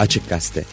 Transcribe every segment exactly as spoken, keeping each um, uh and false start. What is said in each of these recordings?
Açık Gazete.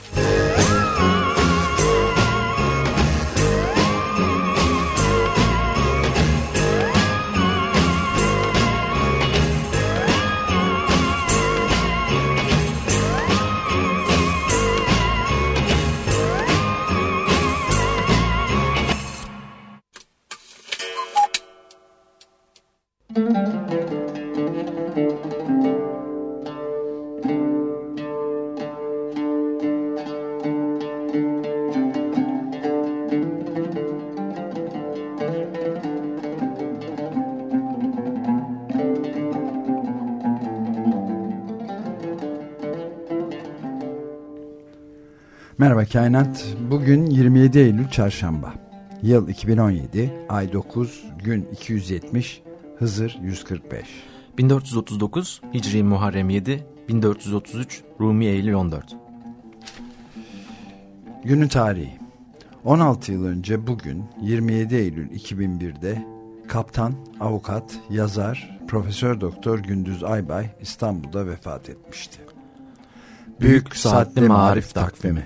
Merhaba Kainat. Bugün yirmi yedi Eylül Çarşamba. Yıl iki bin on yedi, ay dokuz, gün iki yüz yetmiş, Hızır yüz kırk beş. bin dört yüz otuz dokuz, Hicri Muharrem yedi, bin dört yüz otuz üç, Rumi Eylül on dört. Günün tarihi. on altı yıl önce bugün yirmi yedi Eylül iki bin bir'de kaptan, avukat, yazar, Profesör Doktor Gündüz Aybay İstanbul'da vefat etmişti. Büyük Saatli Maarif Takvimi.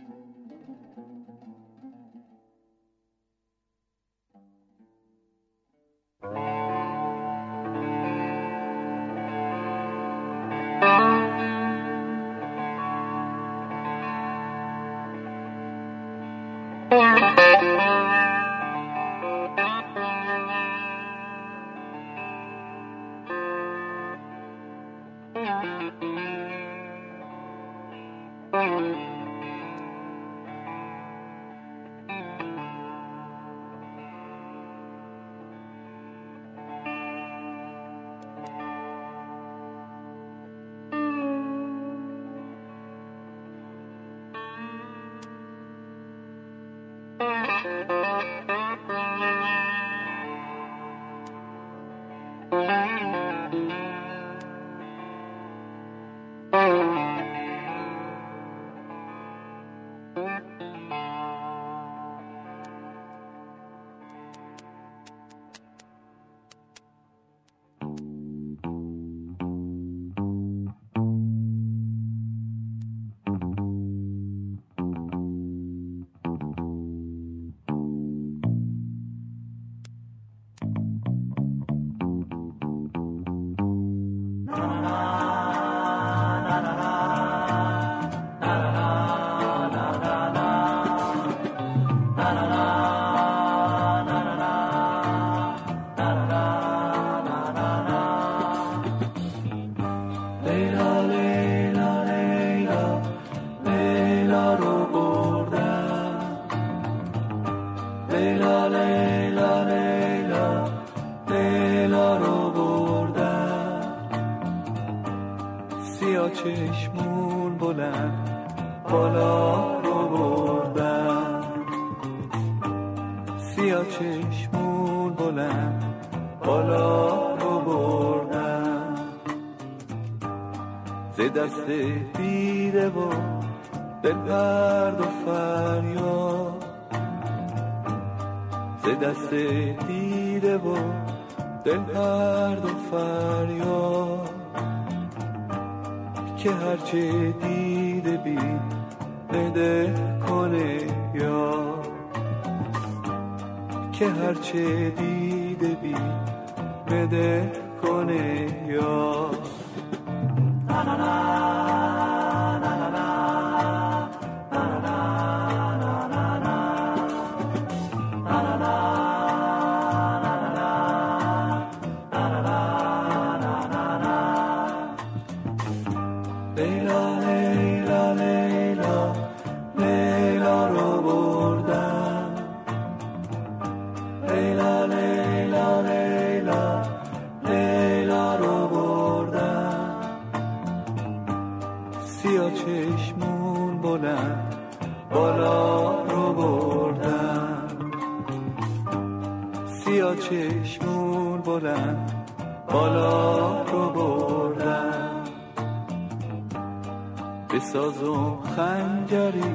بسازم خنجری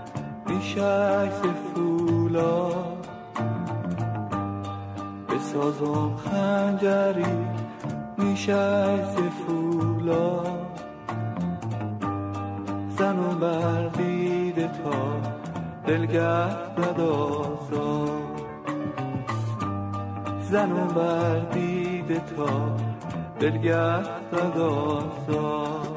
بیش عکس فولاد، بسازم خنجری بیش عکس فولاد، زنو بر دیده تا دلگرد آزاد زنو بر دیده تا دلگرد آزاد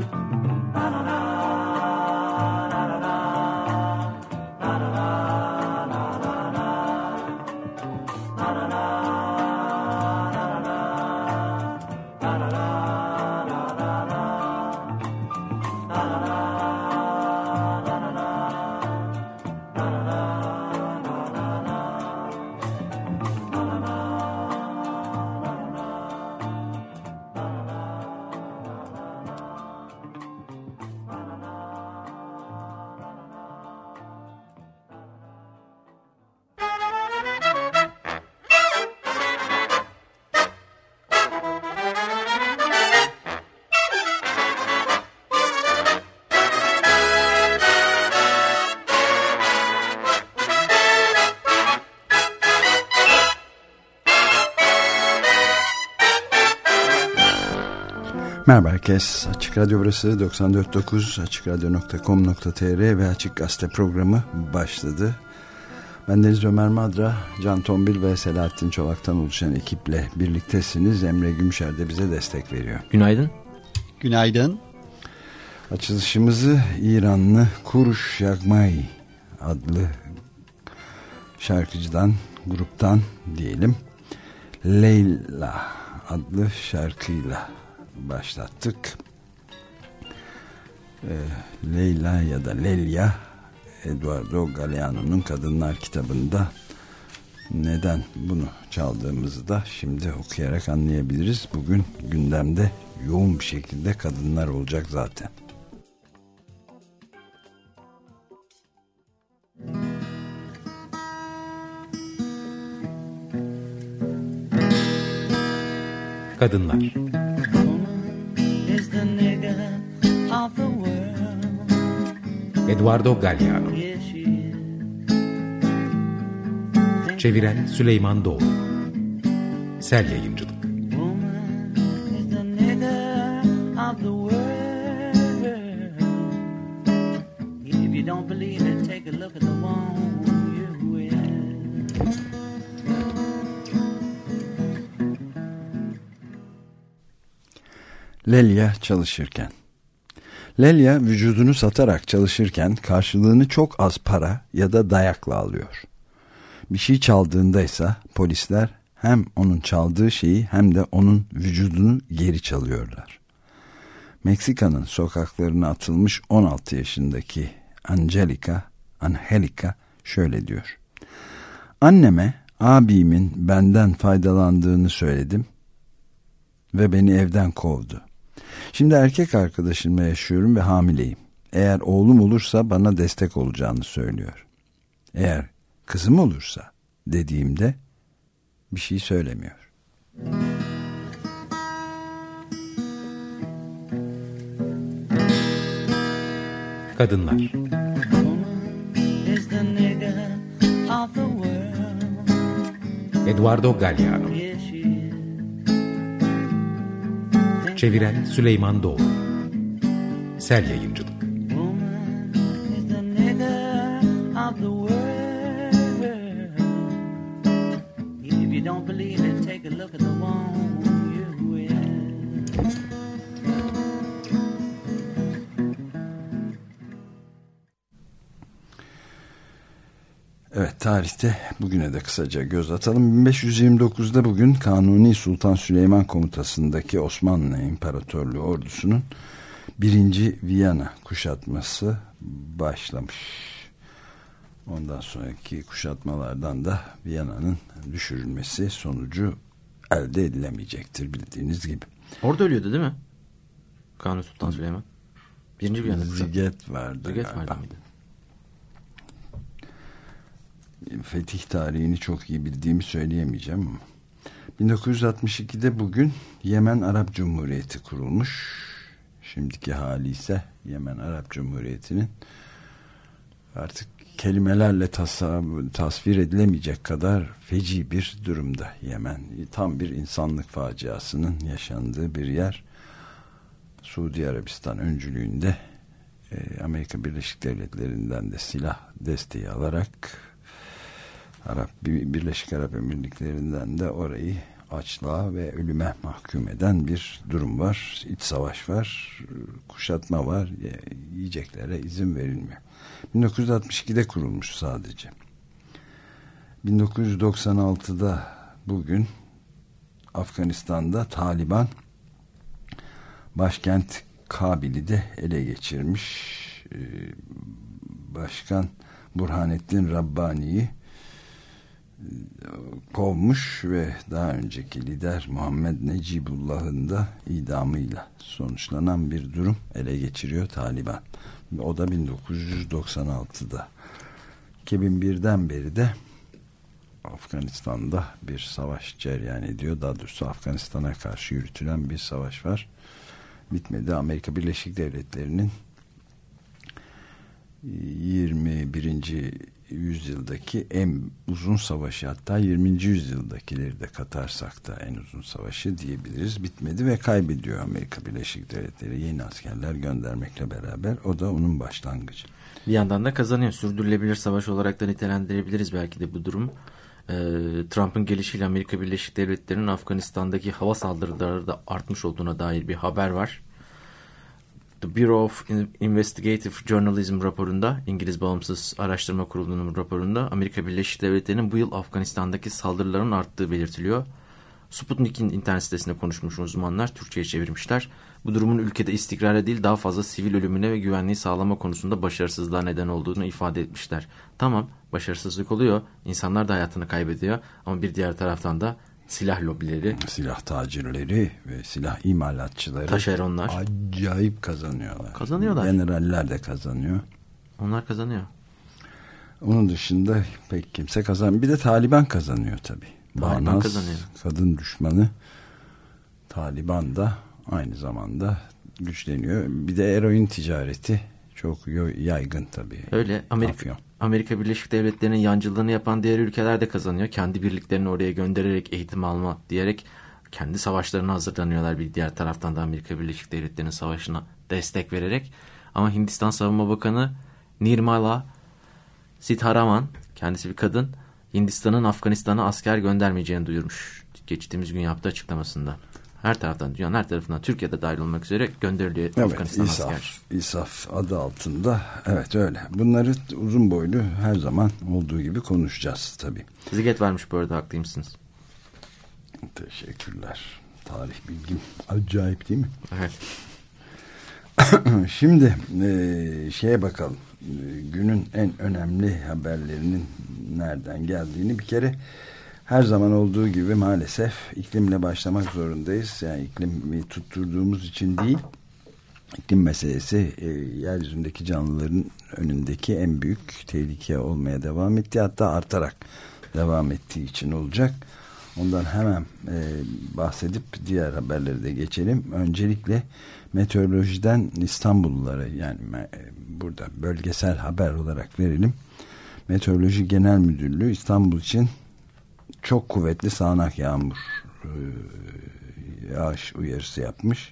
Merhaba herkes. Açık Radyo burası doksan dört nokta dokuz açık radyo nokta com nokta tr ve Açık Gazete programı başladı. Ben Deniz Ömer Madra, Can Tombil ve Selahattin Çolak'tan oluşan ekiple birliktesiniz. Emre Gümüşer de bize destek veriyor. Günaydın. Günaydın. Açılışımızı İranlı Kuruş Yagmai adlı şarkıcıdan, gruptan diyelim, Leyla adlı şarkıyla başlattık. Ee, Leyla ya da Lelya, Eduardo Galeano'nun Kadınlar kitabında. Neden bunu çaldığımızı da şimdi okuyarak anlayabiliriz. Bugün gündemde yoğun bir şekilde kadınlar olacak zaten. Kadınlar. Eduardo Galeano. Çeviren Süleyman Doğru. Sel Yayıncılık. Lelya çalışırken. Lelya vücudunu satarak çalışırken karşılığını çok az para ya da dayakla alıyor. Bir şey çaldığında ise polisler hem onun çaldığı şeyi hem de onun vücudunu geri çalıyorlar. Meksika'nın sokaklarına atılmış on altı yaşındaki Angelica, Angelica şöyle diyor. Anneme abimin benden faydalandığını söyledim ve beni evden kovdu. Şimdi erkek arkadaşımla yaşıyorum ve hamileyim. Eğer oğlum olursa bana destek olacağını söylüyor. Eğer kızım olursa dediğimde bir şey söylemiyor. Kadınlar. Eduardo Galeano. Çeviren Süleyman Doğru. Sel Yayıncılık. Evet, tarihte bugüne de kısaca göz atalım. bin beş yüz yirmi dokuzda bugün Kanuni Sultan Süleyman komutasındaki Osmanlı İmparatorluğu ordusunun birinci Viyana kuşatması başlamış. Ondan sonraki kuşatmalardan da Viyana'nın düşürülmesi sonucu elde edilemeyecektir bildiğiniz gibi. Orada ölüyordu değil mi? Kanuni Sultan Süleyman. Birinci Viyana kuşatması. Ziget vardı Ziget galiba. vardı mıydı? Fetih tarihini çok iyi bildiğimi söyleyemeyeceğim ama bin dokuz yüz altmış ikide bugün Yemen Arap Cumhuriyeti kurulmuş. Şimdiki hali ise Yemen Arap Cumhuriyeti'nin artık kelimelerle tasavvur, tasvir edilemeyecek kadar feci bir durumda Yemen. Tam bir insanlık faciasının yaşandığı bir yer. Suudi Arabistan öncülüğünde e, Amerika Birleşik Devletleri'nden de silah desteği alarak Arap Birleşik Arap Emirlikleri'nden de orayı açlığa ve ölüme mahkum eden bir durum var. İç savaş var, kuşatma var, yiyeceklere izin verilmiyor. bin dokuz yüz altmış ikide kurulmuş sadece. bin dokuz yüz doksan altıda bugün Afganistan'da Taliban başkent Kabil'i de ele geçirmiş. Başkan Burhanettin Rabbani'yi kovmuş ve daha önceki lider Muhammed Necibullah'ın da idamıyla sonuçlanan bir durum ele geçiriyor Taliban. O da bin dokuz yüz doksan altıda. iki bin birden beri de Afganistan'da bir savaş cereyan ediyor. Daha doğrusu Afganistan'a karşı yürütülen bir savaş var. Bitmedi. Amerika Birleşik Devletleri'nin yirmi birinci yüzyıldaki en uzun savaşı, hatta yirminci yüzyıldakileri de katarsak da en uzun savaşı diyebiliriz. Bitmedi ve kaybediyor Amerika Birleşik Devletleri yeni askerler göndermekle beraber. O da onun başlangıcı. Bir yandan da kazanıyor. Sürdürülebilir savaş olarak da nitelendirebiliriz belki de bu durum. Ee, Trump'ın gelişiyle Amerika Birleşik Devletleri'nin Afganistan'daki hava saldırıları da artmış olduğuna dair bir haber var. The Bureau of Investigative Journalism raporunda, İngiliz Bağımsız Araştırma Kurulu'nun raporunda Amerika Birleşik Devletleri'nin bu yıl Afganistan'daki saldırıların arttığı belirtiliyor. Sputnik'in internet sitesinde konuşmuş uzmanlar Türkçe'ye çevirmişler. Bu durumun ülkede istikrara değil daha fazla sivil ölümüne ve güvenliği sağlama konusunda başarısızlığa neden olduğunu ifade etmişler. Tamam, başarısızlık oluyor, insanlar da hayatını kaybediyor ama bir diğer taraftan da silah lobileri, silah tacirleri ve silah imalatçıları, taşeronlar acayip kazanıyorlar. Kazanıyorlar. Generaller de kazanıyor. Onlar kazanıyor. Onun dışında pek kimse kazanmıyor. Bir de Taliban kazanıyor tabii. Taliban Bağnaz, kazanıyor. Kadın düşmanı Taliban da aynı zamanda güçleniyor. Bir de eroin ticareti çok yaygın tabii. Öyle. Amerika, Amerika Birleşik Devletleri'nin yancılığını yapan diğer ülkeler de kazanıyor. Kendi birliklerini oraya göndererek eğitim alma diyerek kendi savaşlarına hazırlanıyorlar. Bir diğer taraftan da Amerika Birleşik Devletleri'nin savaşına destek vererek. Ama Hindistan Savunma Bakanı Nirmala Sitharaman, kendisi bir kadın, Hindistan'ın Afganistan'a asker göndermeyeceğini duyurmuş. Geçtiğimiz gün yaptığı açıklamasında. Her taraftan, dünyanın her tarafından, Türkiye'de dahil olmak üzere gönderiliyor evet, Afganistan İSAF, asker. İSAF adı altında. Evet öyle. Bunları uzun boylu her zaman olduğu gibi konuşacağız tabii. Ziget vermiş bu arada, haklıymışsınız. Teşekkürler. Tarih bilgim acayip değil mi? Evet. Şimdi e, şeye bakalım. E, günün en önemli haberlerinin nereden geldiğini bir kere her zaman olduğu gibi maalesef iklimle başlamak zorundayız. Yani iklimi tutturduğumuz için değil, iklim meselesi e, yeryüzündeki canlıların önündeki en büyük tehlike olmaya devam etti. Hatta artarak devam ettiği için olacak. Ondan hemen e, bahsedip diğer haberleri de geçelim. Öncelikle meteorolojiden İstanbullulara, yani e, burada bölgesel haber olarak verelim. Meteoroloji Genel Müdürlüğü İstanbul için çok kuvvetli sağanak yağmur e, yağış uyarısı yapmış.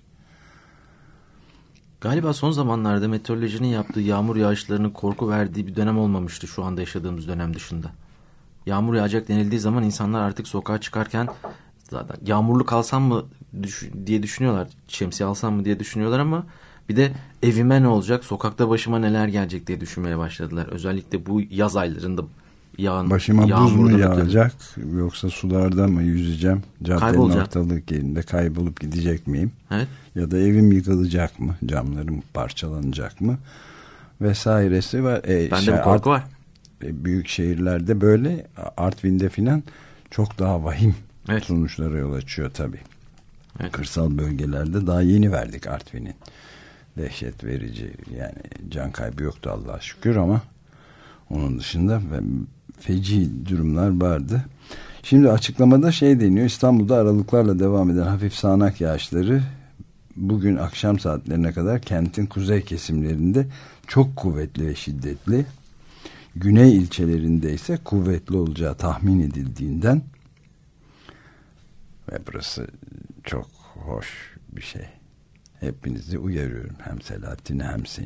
Galiba son zamanlarda meteorolojinin yaptığı yağmur yağışlarının korku verdiği bir dönem olmamıştı şu anda yaşadığımız dönem dışında. Yağmur yağacak denildiği zaman insanlar artık sokağa çıkarken zaten yağmurlu kalsam mı düş- diye düşünüyorlar. Şemsiye alsam mı diye düşünüyorlar ama bir de evime ne olacak, sokakta başıma neler gelecek diye düşünmeye başladılar. Özellikle bu yaz aylarında yağan, başıma buz mu yağacak yoksa sularda mı yüzeceğim? Caddenin ortalık yerinde kaybolup gidecek miyim? Evet. Ya da evim yıkılacak mı? Camlarım parçalanacak mı? Vesairesi var. E, Bende şey, bir korku art, var. E, büyük şehirlerde böyle, Artvin'de filan çok daha vahim evet. sonuçlara yol açıyor tabii. Evet. Kırsal bölgelerde daha yeni verdik Artvin'in. Dehşet verici, yani can kaybı yoktu Allah'a şükür ama onun dışında feci durumlar vardı. Şimdi açıklamada şey deniyor: İstanbul'da aralıklarla devam eden hafif sağanak yağışları bugün akşam saatlerine kadar kentin kuzey kesimlerinde çok kuvvetli ve şiddetli, güney ilçelerinde ise kuvvetli olacağı tahmin edildiğinden, ve burası çok hoş bir şey. Hepinizi uyarıyorum, hem Selahattin'i hem seni.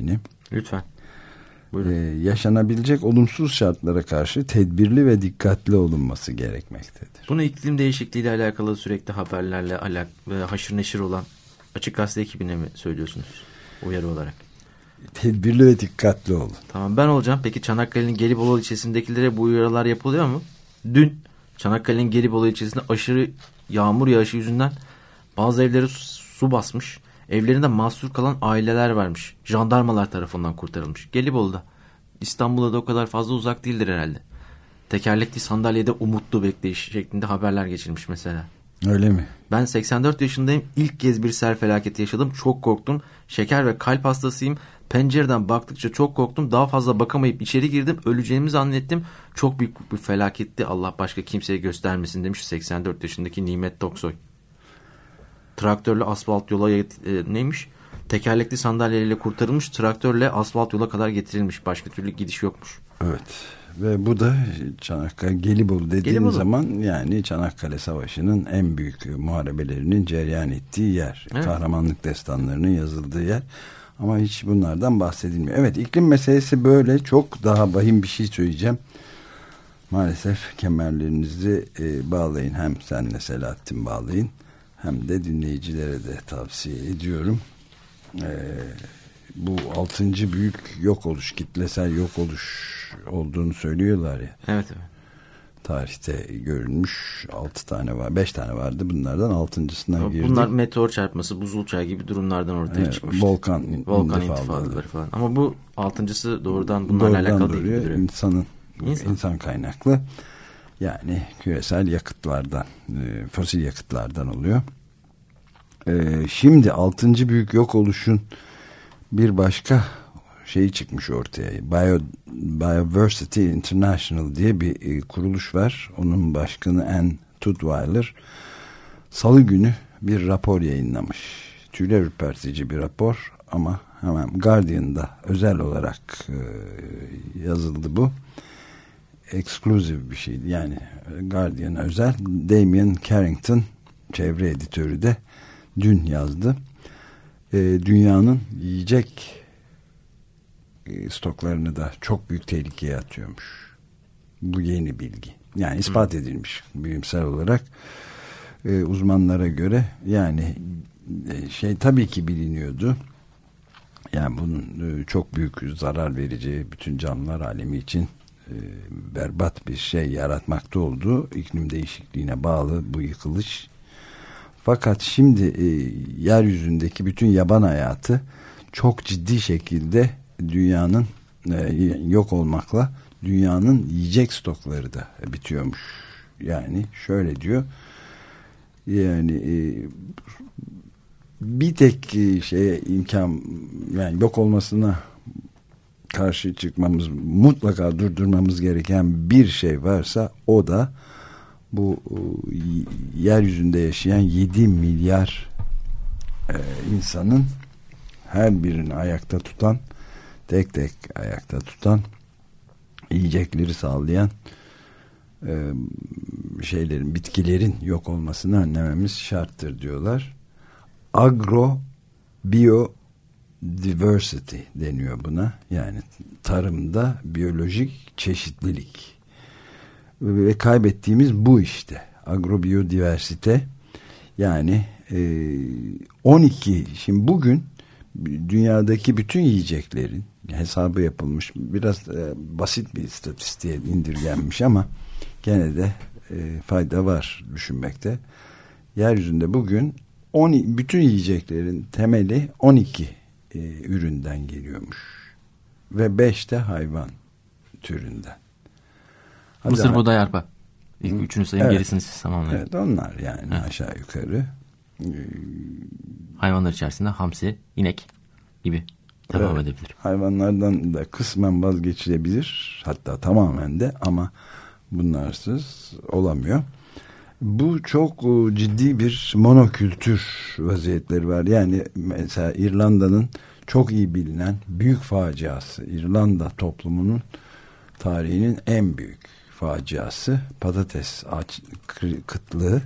Lütfen. Ee, yaşanabilecek olumsuz şartlara karşı tedbirli ve dikkatli olunması gerekmektedir. Bunu iklim değişikliğiyle alakalı sürekli haberlerle alakalı haşır neşir olan Açık Gazete ekibine mi söylüyorsunuz uyarı olarak? Tedbirli ve dikkatli olun. Tamam, ben olacağım. Peki Çanakkale'nin Gelibolu ilçesindekilere bu uyarılar yapılıyor mu? Dün Çanakkale'nin Gelibolu ilçesinde aşırı yağmur yağışı yüzünden bazı evleri su basmış. Evlerinde mahsur kalan aileler varmış. Jandarmalar tarafından kurtarılmış. Gelibolu'da. İstanbul'a da o kadar fazla uzak değildir herhalde. Tekerlekli sandalyede umutlu bekleyiş şeklinde haberler geçirmiş mesela. Öyle mi? Ben seksen dört yaşındayım. İlk kez bir sel felaketi yaşadım. Çok korktum. Şeker ve kalp hastasıyım. Pencereden baktıkça çok korktum. Daha fazla bakamayıp içeri girdim. Öleceğimi zannettim. Çok büyük bir felaketti. Allah başka kimseye göstermesin demiş seksen dört yaşındaki Nimet Toksoy. Traktörle asfalt yola e, neymiş? Tekerlekli sandalyeyle kurtarılmış. Traktörle asfalt yola kadar getirilmiş. Başka türlü gidiş yokmuş. Evet. Ve bu da Çanakkale Gelibolu dediğin Gelibolu. zaman yani Çanakkale Savaşı'nın en büyük muharebelerinin cereyan ettiği yer. Evet. Kahramanlık destanlarının yazıldığı yer. Ama hiç bunlardan bahsedilmiyor. Evet, iklim meselesi böyle. Çok daha vahim bir şey söyleyeceğim. Maalesef kemerlerinizi e, bağlayın. Hem senle Selahattin bağlayın. Hem de dinleyicilere de tavsiye ediyorum. Ee, bu altıncı büyük yok oluş, kitlesel yok oluş olduğunu söylüyorlar ya. Evet, evet. Tarihte görülmüş altı tane var. Beş tane vardı. Bunlardan altıncısına girdik. Bunlar meteor çarpması, buzul çağı gibi durumlardan ortaya evet, çıkmıştı. Volkan, Volkan intifadaları falan. Ama bu altıncısı doğrudan bunlarla doğrudan alakalı değil gibi duruyor. İnsanın, insan. insan kaynaklı. Yani küresel yakıtlardan, e, fosil yakıtlardan oluyor. E, şimdi altıncı büyük yok oluşun bir başka şeyi çıkmış ortaya. Bio, Biodiversity International diye bir e, kuruluş var. Onun başkanı Ann Tutwiler Salı günü bir rapor yayınlamış. Tüyler ürpertici bir rapor ama hemen Guardian'da özel olarak e, yazıldı bu. Exclusive bir şeydi. Yani Guardian'a özel. Damien Carrington çevre editörü de dün yazdı. E, dünyanın yiyecek e, stoklarını da çok büyük tehlikeye atıyormuş. Bu yeni bilgi. Yani ispat edilmiş bilimsel olarak e, uzmanlara göre. Yani e, şey tabii ki biliniyordu. Yani bunun e, çok büyük zarar vereceği bütün canlılar alemi için e, berbat bir şey yaratmakta olduğu, iklim değişikliğine bağlı bu yıkılış. Fakat şimdi e, yeryüzündeki bütün yaban hayatı çok ciddi şekilde dünyanın e, yok olmakla dünyanın yiyecek stokları da bitiyormuş. Yani şöyle diyor. Yani e, bir tek e, şeye imkan, yani yok olmasına karşı çıkmamız, mutlaka durdurmamız gereken bir şey varsa o da bu yeryüzünde yaşayan yedi milyar e, insanın her birini ayakta tutan, tek tek ayakta tutan, yiyecekleri sağlayan e, şeylerin, bitkilerin yok olmasını önlememiz şarttır diyorlar. Agro biodiversity deniyor buna. Yani tarımda biyolojik çeşitlilik. Ve kaybettiğimiz bu işte. Agrobiyodiversite. Yani e, on iki, şimdi bugün dünyadaki bütün yiyeceklerin hesabı yapılmış, biraz e, basit bir istatistiğe indirgenmiş ama gene de e, fayda var düşünmekte. Yeryüzünde bugün on, bütün yiyeceklerin temeli on iki e, üründen geliyormuş. Ve beş de hayvan türünden. Hadi Mısır, abi. Buğday, arpa. İlk Hı. üçünü sayın, evet. Gerisini siz tamamlayın. Evet, onlar yani evet. Aşağı yukarı. Hayvanlar içerisinde hamsi, inek gibi devam evet. edebilir. Hayvanlardan da kısmen vazgeçilebilir. Hatta tamamen de, ama bunlarsız olamıyor. Bu çok ciddi bir monokültür vaziyetleri var. Yani mesela İrlanda'nın çok iyi bilinen büyük faciası, İrlanda toplumunun tarihinin en büyük faciası, patates aç, kıtlığı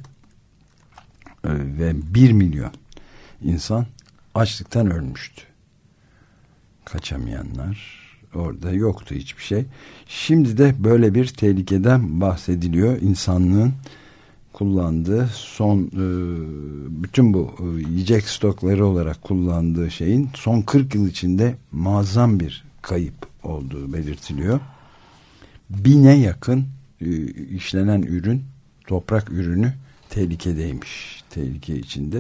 ve bir milyon insan açlıktan ölmüştü. kaçamayanlar, orada yoktu hiçbir şey. Şimdi de böyle bir tehlikeden bahsediliyor. İnsanlığın kullandığı son e, bütün bu e, yiyecek stokları olarak kullandığı şeyin son kırk yıl içinde muazzam bir kayıp olduğu belirtiliyor. Bine yakın e, işlenen ürün, toprak ürünü tehlikedeymiş. Tehlike içinde.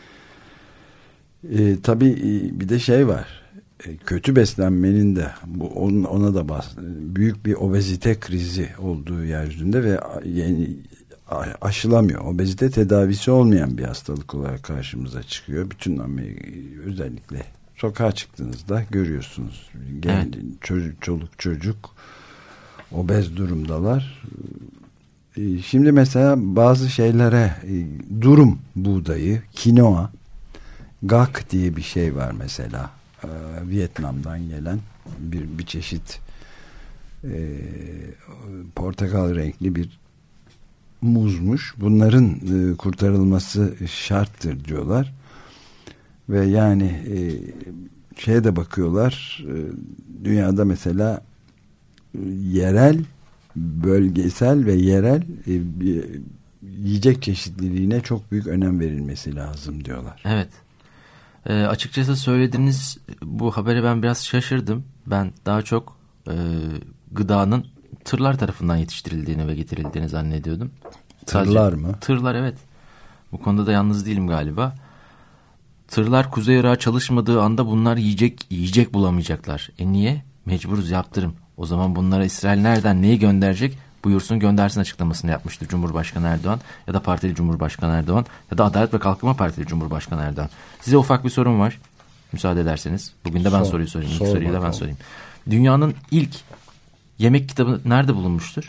E, tabii e, bir de şey var. E, kötü beslenmenin de bu onun, ona da bas, büyük bir obezite krizi olduğu yeryüzünde ve yeni aşılamıyor. Obezite tedavisi olmayan bir hastalık olarak karşımıza çıkıyor. Bütün Amerika, özellikle sokağa çıktığınızda görüyorsunuz. Genç, evet. çocuk, çoluk çocuk obez durumdalar. Şimdi mesela bazı şeylere durum buğdayı, kinoa, gak diye bir şey var mesela. Vietnam'dan gelen bir, bir çeşit e, portakal renkli bir muzmuş. Bunların e, kurtarılması şarttır diyorlar. Ve yani e, şeye de bakıyorlar. E, dünyada mesela e, yerel, bölgesel ve yerel e, e, yiyecek çeşitliliğine çok büyük önem verilmesi lazım diyorlar. Evet. E, açıkçası söylediğiniz bu habere ben biraz şaşırdım. Ben daha çok e, gıdanın tırlar tarafından yetiştirildiğini ve getirildiğini zannediyordum. Tırlar Sadece, mı? Tırlar, evet. Bu konuda da yalnız değilim galiba. Tırlar Kuzey Irak'a çalışmadığı anda bunlar yiyecek yiyecek bulamayacaklar. E niye? Mecburuz, yaptırım. O zaman bunlara İsrail nereden neyi gönderecek? Buyursun göndersin açıklamasını yapmıştı Cumhurbaşkanı Erdoğan ya da Partili Cumhurbaşkanı Erdoğan ya da Adalet ve Kalkınma Partili Cumhurbaşkanı Erdoğan. Size ufak bir sorum var. Müsaade ederseniz. Bugün de ben Sor, soruyu sorayım. İlk soruyu da ben sorayım. Dünyanın ilk yemek kitabı nerede bulunmuştur?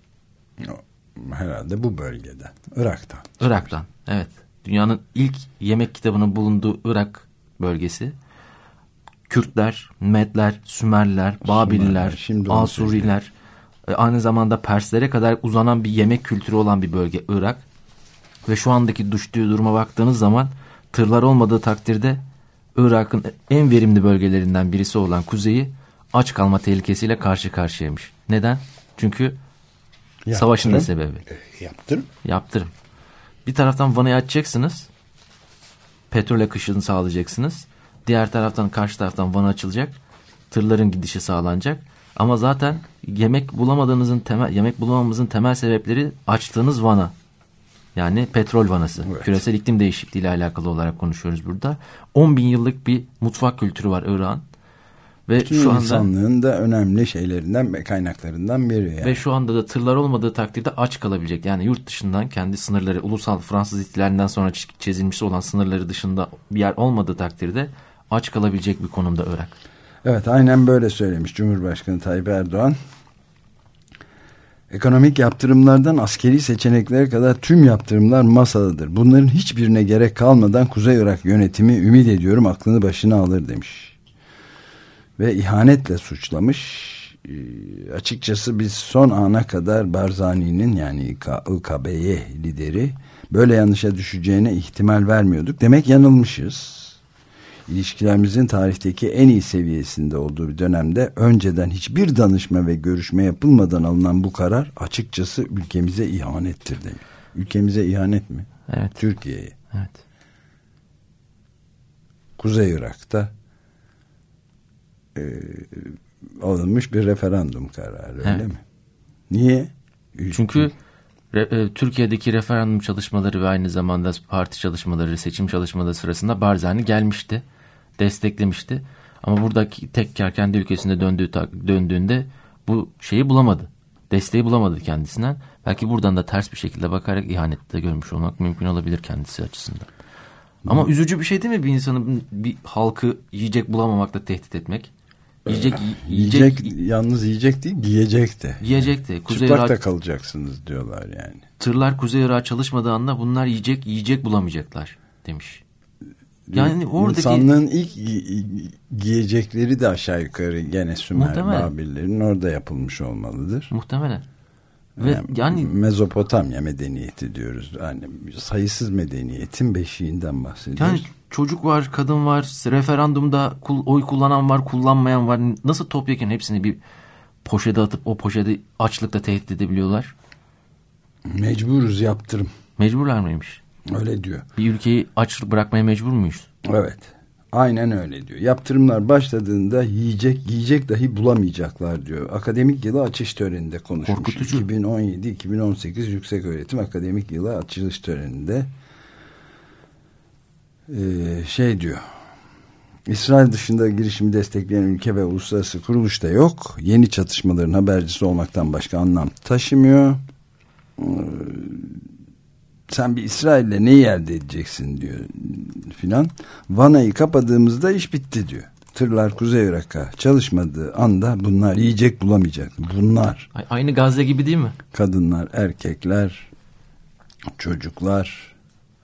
Herhalde bu bölgeden. Irak'tan. Irak'tan, evet. Dünyanın ilk yemek kitabının bulunduğu Irak bölgesi. Kürtler, Medler, Sümerliler, Babililer, Asuriler, aynı zamanda Perslere kadar uzanan bir yemek kültürü olan bir bölge Irak. Ve şu andaki düştüğü duruma baktığınız zaman tırlar olmadığı takdirde Irak'ın en verimli bölgelerinden birisi olan kuzeyi aç kalma tehlikesiyle karşı karşıyaymış. Neden? Çünkü yaptırım. Savaşın da sebebi. E, yaptırım. Yaptırım. Bir taraftan vanayı açacaksınız. Petrol akışını sağlayacaksınız. Diğer taraftan, karşı taraftan vana açılacak. Tırların gidişi sağlanacak. Ama zaten yemek bulamadığınızın temel, yemek bulamamızın temel sebepleri açtığınız vana. Yani petrol vanası. Evet. Küresel iklim değişikliği ile alakalı olarak konuşuyoruz burada. on bin yıllık bir mutfak kültürü var Irak'ın. Ve Bütün şu anda insanlığın da önemli şeylerinden ve kaynaklarından biri. Yani. Ve şu anda da tırlar olmadığı takdirde aç kalabilecek. Yani yurt dışından kendi sınırları, ulusal Fransız ihtilalinden sonra çizilmiş olan sınırları dışında bir yer olmadığı takdirde aç kalabilecek bir konumda Irak. Evet, aynen böyle söylemiş Cumhurbaşkanı Tayyip Erdoğan. Ekonomik yaptırımlardan askeri seçeneklere kadar tüm yaptırımlar masadadır. Bunların hiçbirine gerek kalmadan Kuzey Irak yönetimi ümit ediyorum aklını başına alır demiş. Ve ihanetle suçlamış. E, açıkçası biz son ana kadar Barzani'nin, yani I K B Y lideri, böyle yanlışa düşeceğine ihtimal vermiyorduk. Demek yanılmışız. İlişkilerimizin tarihteki en iyi seviyesinde olduğu bir dönemde önceden hiçbir danışma ve görüşme yapılmadan alınan bu karar açıkçası ülkemize ihanettir demiş. Ülkemize ihanet mi? Evet. Türkiye'ye. Evet. Kuzey Irak'ta e, alınmış bir referandum kararı, öyle evet. mi? Niye? Çünkü re, e, Türkiye'deki referandum çalışmaları ve aynı zamanda parti çalışmaları, seçim çalışmaları sırasında Barzani gelmişti. Desteklemişti. Ama buradaki tekker kendi ülkesinde döndüğü, döndüğünde bu şeyi bulamadı. Desteği bulamadı kendisinden. Belki buradan da ters bir şekilde bakarak ihaneti de görmüş olmak mümkün olabilir kendisi açısından. Ama hmm. üzücü bir şey değil mi bir insanın bir halkı yiyecek bulamamakla tehdit etmek? Yiyecek, yiyecek, yiyecek yalnız yiyecek değil, giyecek de. Giyecek de. Kuzey Çıplak da kalacaksınız diyorlar yani. Tırlar Kuzey Irak'a çalışmadığı anda bunlar yiyecek yiyecek bulamayacaklar demiş. Yani oradaki İnsanlığın ilk giyecekleri de aşağı yukarı gene Sümer, Babillerin orada yapılmış olmalıdır. Muhtemelen. Ve yani, yani Mezopotamya medeniyeti diyoruz. Yani sayısız medeniyetin beşiğinden bahsediyoruz. Yani çocuk var, kadın var, referandumda oy kullanan var, kullanmayan var. Nasıl topyekun hepsini bir poşete atıp o poşeti açlıkla tehdit edebiliyorlar? Mecburuz, yaptırım. Mecburlar mıymış? Öyle diyor. Bir ülkeyi açlık bırakmaya mecbur muyuz? Evet. Aynen öyle diyor. Yaptırımlar başladığında yiyecek yiyecek dahi bulamayacaklar diyor. Akademik yılı açış töreninde konuşmuş. Korkutucu. iki bin on yedi iki bin on sekiz Yükseköğretim Akademik Yılı açılış töreninde ee, şey diyor. İsrail dışında girişimi destekleyen ülke ve uluslararası kuruluş da yok. Yeni çatışmaların habercisi olmaktan başka anlam taşımıyor. Ee, sen bir İsrail'le neyi elde edeceksin diyor filan. Vanayı kapadığımızda iş bitti diyor. Tırlar Kuzey Irak'a çalışmadığı anda bunlar yiyecek bulamayacak. Bunlar. Aynı Gazze gibi değil mi? Kadınlar, erkekler, çocuklar,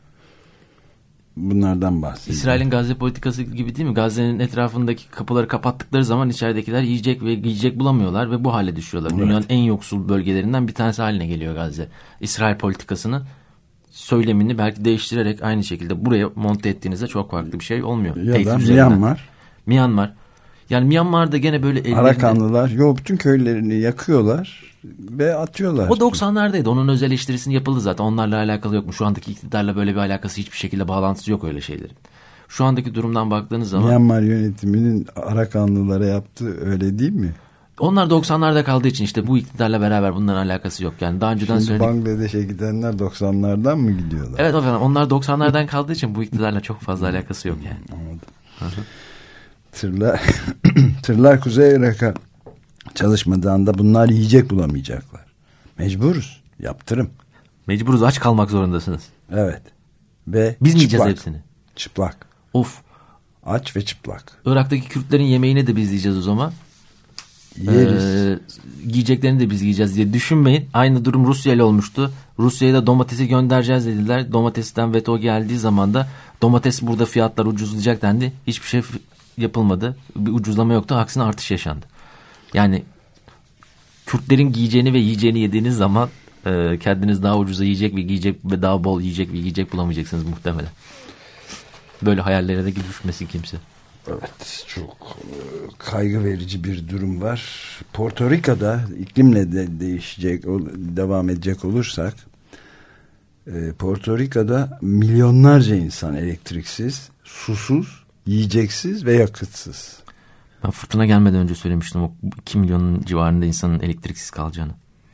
bunlardan bahsediyor. İsrail'in Gazze politikası gibi değil mi? Gazze'nin etrafındaki kapıları kapattıkları zaman içeridekiler yiyecek ve giyecek bulamıyorlar ve bu hale düşüyorlar. Evet. Dünyanın en yoksul bölgelerinden bir tanesi haline geliyor Gazze. İsrail politikasını, söylemini belki değiştirerek aynı şekilde buraya monte ettiğinizde çok farklı bir şey olmuyor. Ya da Myanmar. Myanmar. Yani Myanmar'da gene böyle ellerinde... Arakanlılar, yo bütün köylerini yakıyorlar ve atıyorlar. O doksanlardaydı. Onun öz eleştirisini yapıldı zaten. Onlarla alakalı yok mu? Şu andaki iktidarla böyle bir alakası, hiçbir şekilde bağlantısı yok öyle şeylerin. Şu andaki durumdan baktığınız zaman... Myanmar yönetiminin Arakanlılara yaptığı öyle değil mi? Onlar doksanlarda kaldığı için işte bu iktidarla beraber bunların alakası yok. Yani daha önceden Şimdi söyledik. Bangladeş'e gidenler doksanlardan mı gidiyorlar? Evet efendim, onlar doksanlardan kaldığı için bu iktidarla çok fazla alakası yok yani. Anladım. Hı-hı. Tırlar, tırlar Kuzey Irak'a çalışmadığında bunlar yiyecek bulamayacaklar. Mecburuz. Yaptırım. Mecburuz, aç kalmak zorundasınız. Evet. Ve biz mi çıplak. yiyeceğiz hepsini? Çıplak. Of. Aç ve çıplak. Irak'taki Kürtlerin yemeğini de biz yiyeceğiz o zaman. Yeriz. Ee, giyeceklerini de biz giyeceğiz diye düşünmeyin. Aynı durum Rusya ile olmuştu. Rusya'ya da domatesi göndereceğiz dediler. Domatesten veto geldiği zaman da domates burada fiyatlar ucuzlayacak dendi. Hiçbir şey yapılmadı. Bir ucuzlama yoktu. Aksine artış yaşandı. Yani Kürtlerin giyeceğini ve yiyeceğini yediğiniz zaman e, kendiniz daha ucuza yiyecek ve giyecek ve daha bol yiyecek ve giyecek bulamayacaksınız muhtemelen. Böyle hayallere de düşmesin kimse. Evet, çok kaygı verici bir durum var. Porto Rico'da iklimle de değişecek, devam edecek olursak, Porto Rico'da milyonlarca insan elektriksiz, susuz, yiyeceksiz ve yakıtsız. Ben fırtına gelmeden önce söylemiştim o iki milyonun civarında insanın elektriksiz kalacağını.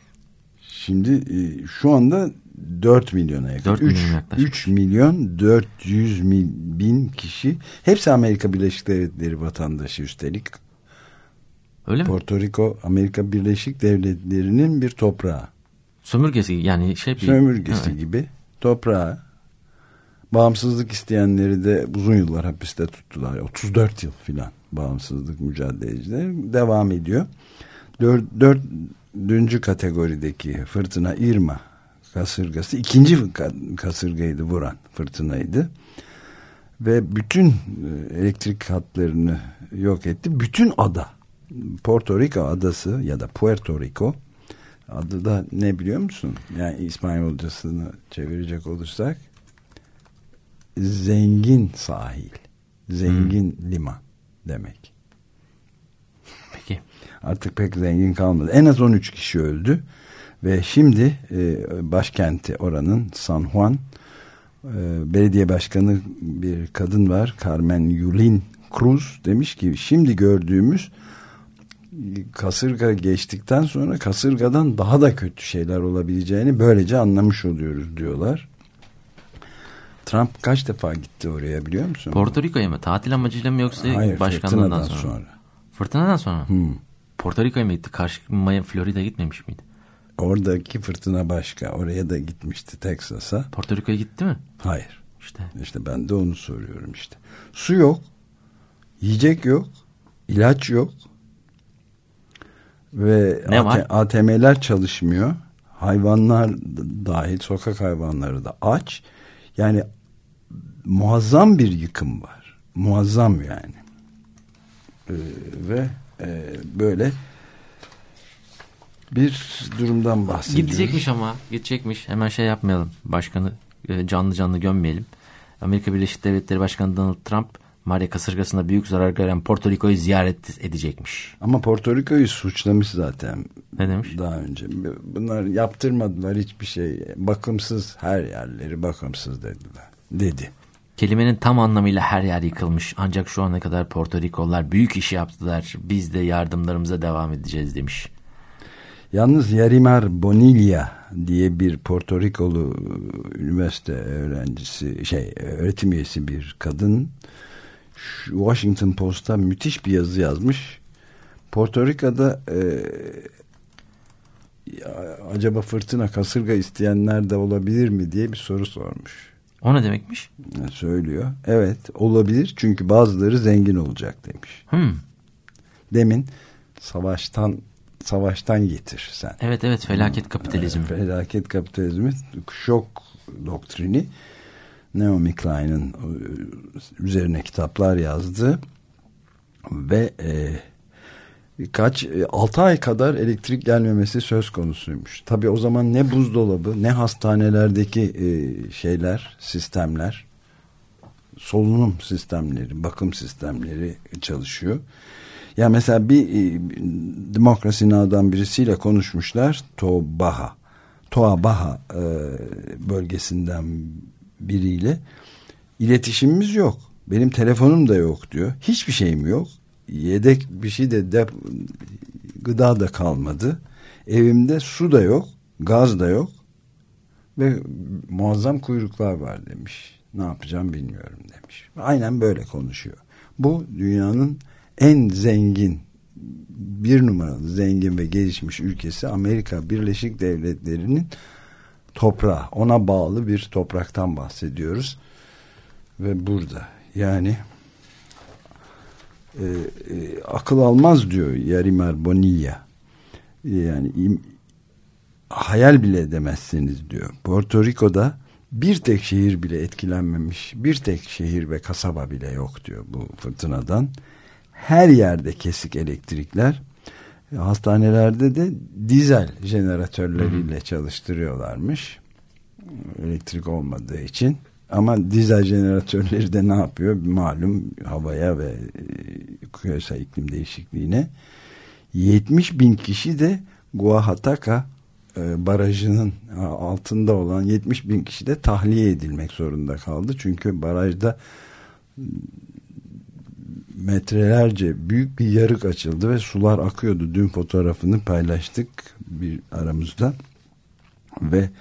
Şimdi şu anda dört milyona yakın. dört milyon yaklaşık. üç milyon dört yüz bin kişi. Hepsi Amerika Birleşik Devletleri vatandaşı üstelik. Öyle mi? Porto Rico Amerika Birleşik Devletleri'nin bir toprağı. Sömürgesi yani şey bir... Sömürgesi evet. gibi toprağı. Bağımsızlık isteyenleri de uzun yıllar hapiste tuttular. otuz dört yıl filan bağımsızlık mücadelecileri devam ediyor. Dört, dördüncü kategorideki fırtına Irma kasırgası ikinci kasırgaydı, vuran fırtınaydı ve bütün elektrik hatlarını yok etti. Bütün ada, Porto Rico adası ya da Puerto Rico adı da ne biliyor musun? Yani İspanyolcasını çevirecek olursak zengin sahil, zengin hmm. liman demek. Peki. Artık pek zengin kalmadı. En az on üç kişi öldü. Ve şimdi e, başkenti oranın San Juan e, belediye başkanı bir kadın var, Carmen Yulín Cruz, demiş ki şimdi gördüğümüz kasırga geçtikten sonra kasırgadan daha da kötü şeyler olabileceğini böylece anlamış oluyoruz diyorlar. Trump kaç defa gitti oraya biliyor musun? Porto Rico'ya mı? Tatil amacıyla mı yoksa Hayır, başkanlığından sonra? sonra? Fırtınadan sonra? Hmm. Porto Rico'ya mı gitti? Karşı Miami, Florida'ya gitmemiş miydi? Oradaki fırtına başka. Oraya da gitmişti, Texas'a. Porto Rico'ya gitti mi? Hayır. İşte. İşte ben de onu soruyorum işte. Su yok. Yiyecek yok. İlaç yok. Ve ne var? A T M'ler çalışmıyor. Hayvanlar dahil, sokak hayvanları da aç. Yani muazzam bir yıkım var. Muazzam yani. Ee, ve e, böyle bir durumdan bahsediyoruz. Gidecekmiş ama gidecekmiş. Hemen şey yapmayalım. Başkanı e, canlı canlı gömmeyelim. Amerika Birleşik Devletleri Başkanı Donald Trump Maria kasırgasında büyük zarar gören Porto Rico'yu ziyaret edecekmiş. Ama Porto Rico'yu suçlamış zaten. Ne demiş? Daha önce. Bunlar yaptırmadılar hiçbir şey. Bakımsız, her yerleri bakımsız dediler. Dedi. Kelimenin tam anlamıyla her yer yıkılmış. Ancak şu ana kadar Porto Rikolular büyük işi yaptılar. Biz de yardımlarımıza devam edeceğiz demiş. Yalnız Yarimar Bonilla diye bir Porto Rikolu üniversite öğrencisi, şey öğretim üyesi bir kadın Washington Post'a müthiş bir yazı yazmış. Porto Rico'da e, acaba fırtına, kasırga isteyenler de olabilir mi diye bir soru sormuş. O ne demekmiş? Söylüyor. Evet, olabilir çünkü bazıları zengin olacak demiş. Hmm. Demin savaştan savaştan getir sen. Evet evet, felaket kapitalizmi. Felaket kapitalizmi, şok doktrini. Naomi Klein'in üzerine kitaplar yazdı ve e, kaç altı ay kadar elektrik gelmemesi söz konusuymuş. Tabii o zaman ne buzdolabı, ne hastanelerdeki e, şeyler, sistemler, solunum sistemleri, bakım sistemleri çalışıyor. Ya mesela bir e, Demokrasi Now'dan birisiyle konuşmuşlar. Toa Toa Baha e, bölgesinden biriyle. İletişimimiz yok. Benim telefonum da yok diyor. Hiçbir şeyim yok. Yedek bir şey de dep gıda da kalmadı. Evimde su da yok, gaz da yok ve muazzam kuyruklar var demiş. Ne yapacağım bilmiyorum demiş. Aynen böyle konuşuyor. Bu dünyanın en zengin, bir numaralı zengin ve gelişmiş ülkesi Amerika Birleşik Devletleri'nin toprağı. Ona bağlı bir topraktan bahsediyoruz. Ve burada yani e, e, akıl almaz diyor Yarimar Bonilla. Yani im, hayal bile edemezsiniz diyor. Porto Rico'da bir tek şehir bile etkilenmemiş. Bir tek şehir ve kasaba bile yok diyor bu fırtınadan. Her yerde kesik elektrikler. Hastanelerde de dizel jeneratörleriyle hmm. çalıştırıyorlarmış. Elektrik olmadığı için. Ama dizel jeneratörleri de ne yapıyor? Malum havaya ve küresel iklim değişikliğine. yetmiş bin kişi de Guahataka e, barajının altında olan yetmiş bin kişi de tahliye edilmek zorunda kaldı. Çünkü barajda metrelerce büyük bir yarık açıldı ve sular akıyordu. Dün fotoğrafını paylaştık bir aramızda ve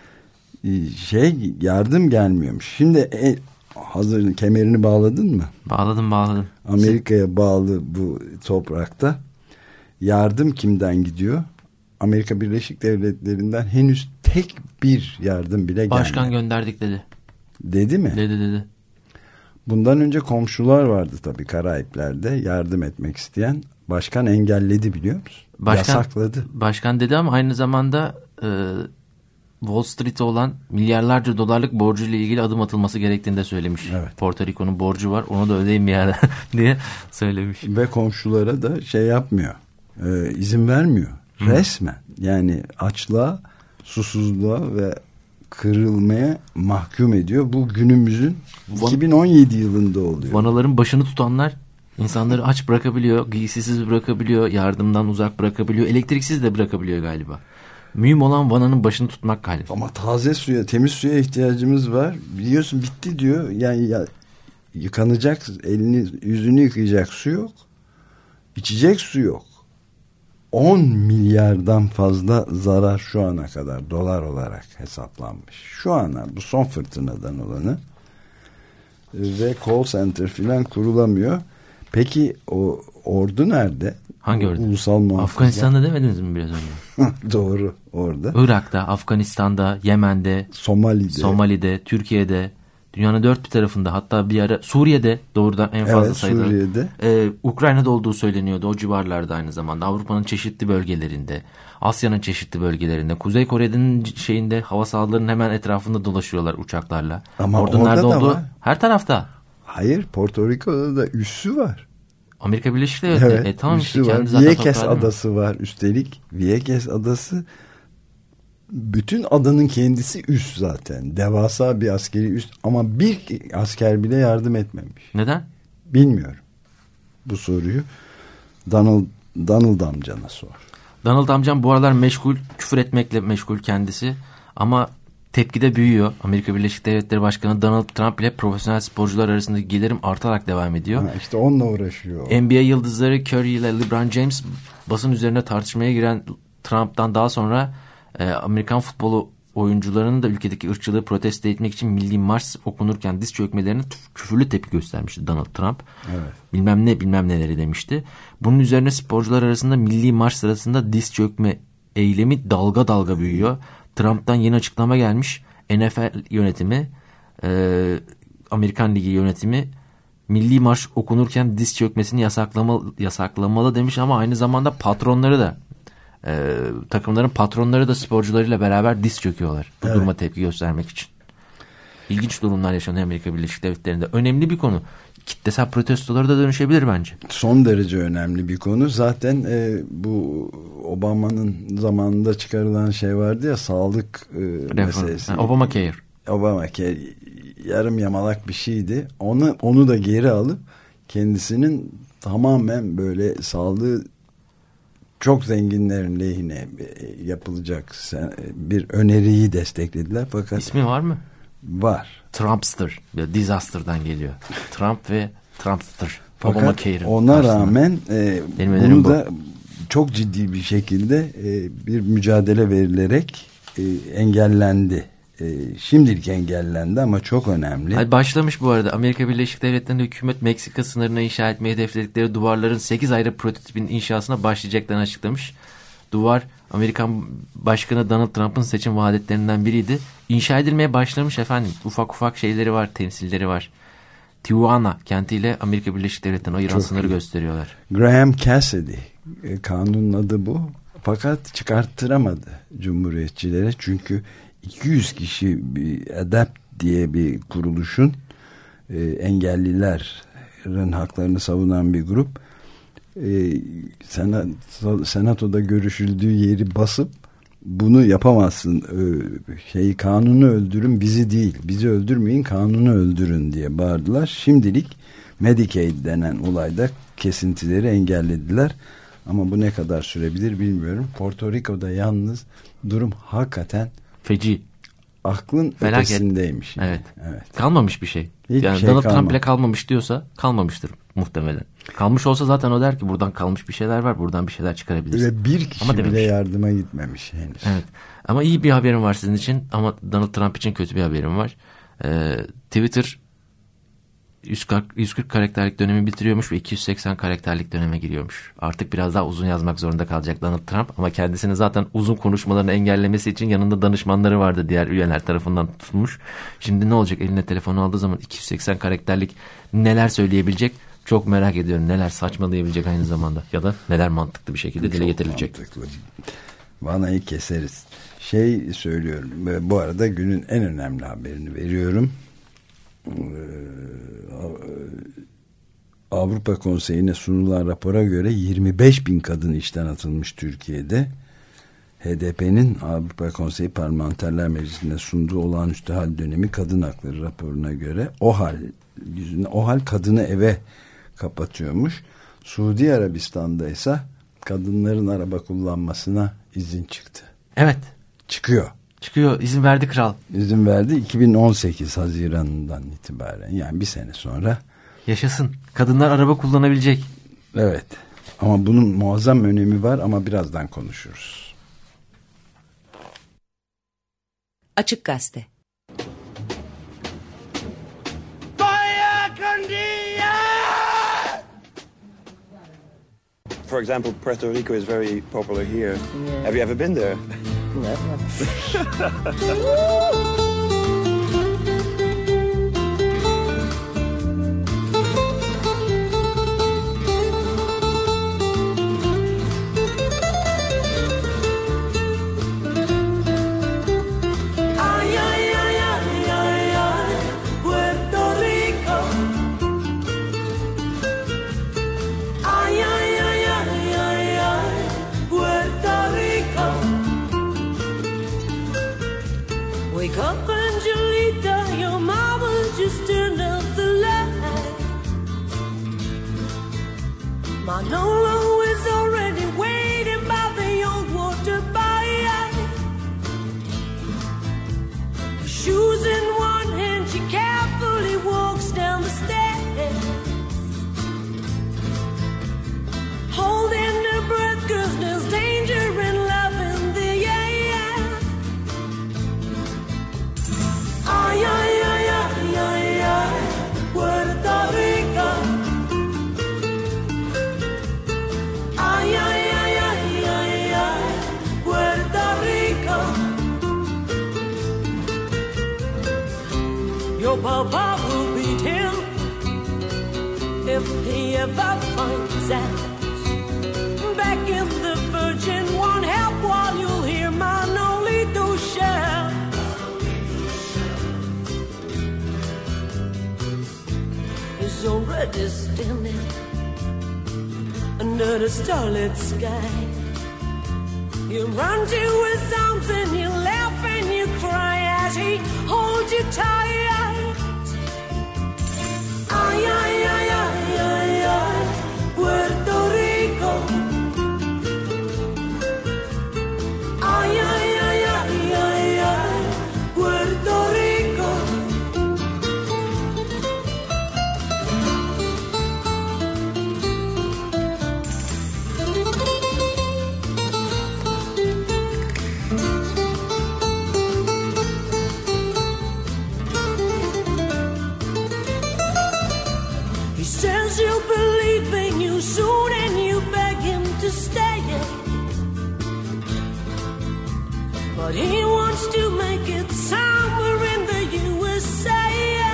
şey yardım gelmiyormuş. Şimdi e, hazır kemerini bağladın mı? Bağladım bağladım. Amerika'ya bağlı bu toprakta yardım kimden gidiyor? Amerika Birleşik Devletleri'nden henüz tek bir yardım bile gelmedi. Başkan gönderdik dedi. Dedi mi? Dedi dedi. Bundan önce komşular vardı tabii Karayipler'de yardım etmek isteyen. Başkan engelledi biliyor musun? Başkan, yasakladı. Başkan dedi ama aynı zamanda e, Wall Street'e olan milyarlarca dolarlık borcuyla ilgili adım atılması gerektiğini de söylemiş. Evet. Porto Rico'nun borcu var, onu da ödeyin bir yerde diye söylemiş. Ve komşulara da şey yapmıyor, e, izin vermiyor. Hı. Resmen yani açlığa, susuzluğa ve kırılmaya mahkum ediyor. Bu günümüzün Van, iki bin on yedi yılında oluyor. Vanaların başını tutanlar insanları aç bırakabiliyor, giysisiz bırakabiliyor, yardımdan uzak bırakabiliyor, elektriksiz de bırakabiliyor galiba. Mühim olan vananın başını tutmak galiba. Ama taze suya, temiz suya ihtiyacımız var. Biliyorsun bitti diyor. Yani ya, yıkanacak, elini, yüzünü yıkayacak su yok. İçecek su yok. on milyardan fazla zarar şu ana kadar dolar olarak hesaplanmış. Şu ana bu son fırtınadan olanı ve call center filan kurulamıyor. Peki o ordu nerede? Hangi ordu? Ulusal muhafızlar. Afganistan'da demediniz mi biraz önce? Doğru, orada. Irak'ta, Afganistan'da, Yemen'de, Somali'de, Somali'de, Türkiye'de, dünyanın dört bir tarafında, hatta bir ara Suriye'de doğrudan en fazla evet, sayıda. Suriye'de. Ee, Ukrayna'da olduğu söyleniyordu o civarlarda aynı zamanda. Avrupa'nın çeşitli bölgelerinde, Asya'nın çeşitli bölgelerinde, Kuzey Kore'nin şeyinde hava sahalarının hemen etrafında dolaşıyorlar uçaklarla. Ama orada orada nerede da olduğu var. Her tarafta. Hayır, Porto Rico'da da üssü var. Amerika Birleşik Devletleri. Evet, e, tamam üssü işte var. kendi zaten Vieques toprağı adası var üstelik. Vieques adası bütün adanın kendisi üs zaten. Devasa bir askeri üs ama bir asker bile yardım etmemiş. Neden? Bilmiyorum. Bu soruyu Donald, Donald amcana sor. Donald amcam bu aralar meşgul, küfür etmekle meşgul kendisi. Ama tepki de büyüyor. Amerika Birleşik Devletleri Başkanı Donald Trump ile profesyonel sporcular arasındaki gelirim artarak devam ediyor. Ha, işte onunla uğraşıyor. N B A yıldızları Curry ile LeBron James basın üzerine tartışmaya giren Trump'tan daha sonra e, Amerikan futbolu oyuncularının da ülkedeki ırkçılığı protesto etmek için milli marş okunurken diz çökmelerine küfürlü tepki göstermişti Donald Trump. Evet. Bilmem ne bilmem neleri demişti. Bunun üzerine sporcular arasında milli marş sırasında diz çökme eylemi dalga dalga büyüyor. Trump'tan yeni açıklama gelmiş. N F L yönetimi, e, Amerikan Ligi yönetimi milli marş okunurken diz çökmesini yasaklamalı, yasaklamalı demiş ama aynı zamanda patronları da e, takımların patronları da sporcularıyla beraber diz çöküyorlar. Bu evet. duruma tepki göstermek için. İlginç durumlar yaşanıyor Amerika Birleşik Devletleri'nde. Önemli bir konu. Kitlesel protestolara da dönüşebilir bence. Son derece önemli bir konu. Zaten e, bu Obama'nın zamanında çıkarılan şey vardı ya, sağlık e, meselesi. Yani Obamacare. Obamacare yarım yamalak bir şeydi. Onu onu da geri alıp kendisinin tamamen böyle sağlığı çok zenginlerin lehine yapılacak bir öneriyi desteklediler. Fakat ismi var mı? Var. Trumpster. Disaster'dan geliyor. Trump ve Trumpster. Fakat ona karşısında. rağmen e, bunu bu. da çok ciddi bir şekilde e, bir mücadele verilerek e, engellendi. E, şimdilik engellendi ama çok önemli. Hayır, başlamış bu arada. Amerika Birleşik Devletleri'nde hükümet Meksika sınırına inşa etmeyi hedefledikleri duvarların sekiz ayrı prototipin inşasına başlayacaklarını açıklamış. Duvar Amerikan Başkanı Donald Trump'ın seçim vaadetlerinden biriydi. İnşa edilmeye başlamış efendim. Ufak ufak şeyleri var, temsilleri var. Tijuana kentiyle Amerika Birleşik Devletleri'nin ayıran sınırı iyi. gösteriyorlar. Graham Cassidy, kanunun adı bu. Fakat çıkarttıramadı Cumhuriyetçilere. Çünkü iki yüz kişi bir ADAPT diye bir kuruluşun e, engellilerin haklarını savunan bir grup e, senat, senatoda görüşüldüğü yeri basıp bunu yapamazsın, e, şeyi kanunu öldürün, bizi değil, bizi öldürmeyin, kanunu öldürün diye bağırdılar. Şimdilik Medicaid denen olayda kesintileri engellediler ama bu ne kadar sürebilir bilmiyorum. Porto Rico'da yalnız durum hakikaten feci. Aklın Felaket. ötesindeymiş. Yani. Evet. evet. Kalmamış bir şey. Hiçbir yani şey Donald kalmadı. Trump bile kalmamış diyorsa kalmamıştır muhtemelen. Kalmış olsa zaten o der ki buradan kalmış bir şeyler var. Buradan bir şeyler çıkarabiliriz. Ve bir kişi ama bile dememiş. yardıma gitmemiş henüz. Evet. Ama iyi bir haberim var sizin için. Ama Donald Trump için kötü bir haberim var. Ee, Twitter yüz kırk karakterlik dönemi bitiriyormuş ve iki yüz seksen karakterlik döneme giriyormuş. Artık biraz daha uzun yazmak zorunda kalacak Donald Trump ama kendisini zaten uzun konuşmalarını engellemesi için yanında danışmanları vardı, diğer üyeler tarafından tutulmuş. Şimdi ne olacak? Eline telefonu aldığı zaman iki yüz seksen karakterlik neler söyleyebilecek? Çok merak ediyorum. Neler saçmalayabilecek aynı zamanda ya da neler mantıklı bir şekilde dile getirilecek. Mantıklı. Vanayı keseriz. Şey söylüyorum. Bu arada günün en önemli haberini veriyorum. Avrupa Konseyi'ne sunulan rapora göre yirmi beş bin kadın işten atılmış Türkiye'de. H D P'nin Avrupa Konseyi Parlamenterler Meclisi'nde sunduğu olağanüstü hal dönemi kadın hakları raporuna göre o hal yüzüne o hal kadını eve kapatıyormuş. Suudi Arabistan'da ise kadınların araba kullanmasına izin çıktı. Evet. Çıkıyor. Çıkıyor. İzin verdi kral. İzin verdi. iki bin on sekiz Haziran'dan itibaren. Yani bir sene sonra. Yaşasın. Kadınlar araba kullanabilecek. Evet. Ama bunun muazzam önemi var ama birazdan konuşuruz. Açık Gazete. For example, Puerto Rico is very popular here. Yeah. Have you ever been there? Never. Your papa will beat him if he ever finds out. Back in the Virgin won't help while you'll hear Manolito shout. He's already standing under the starlit sky. You run to his arms and you laugh and you cry as he holds you tight. Ay, ay, ay, ay, ay, ay, Puerto Rico. Ay, ay, ay, ay, ay, ay, Puerto Rico. He says he'll believe in you soon and you beg him to stay. But he wants to make it somewhere in the U S A.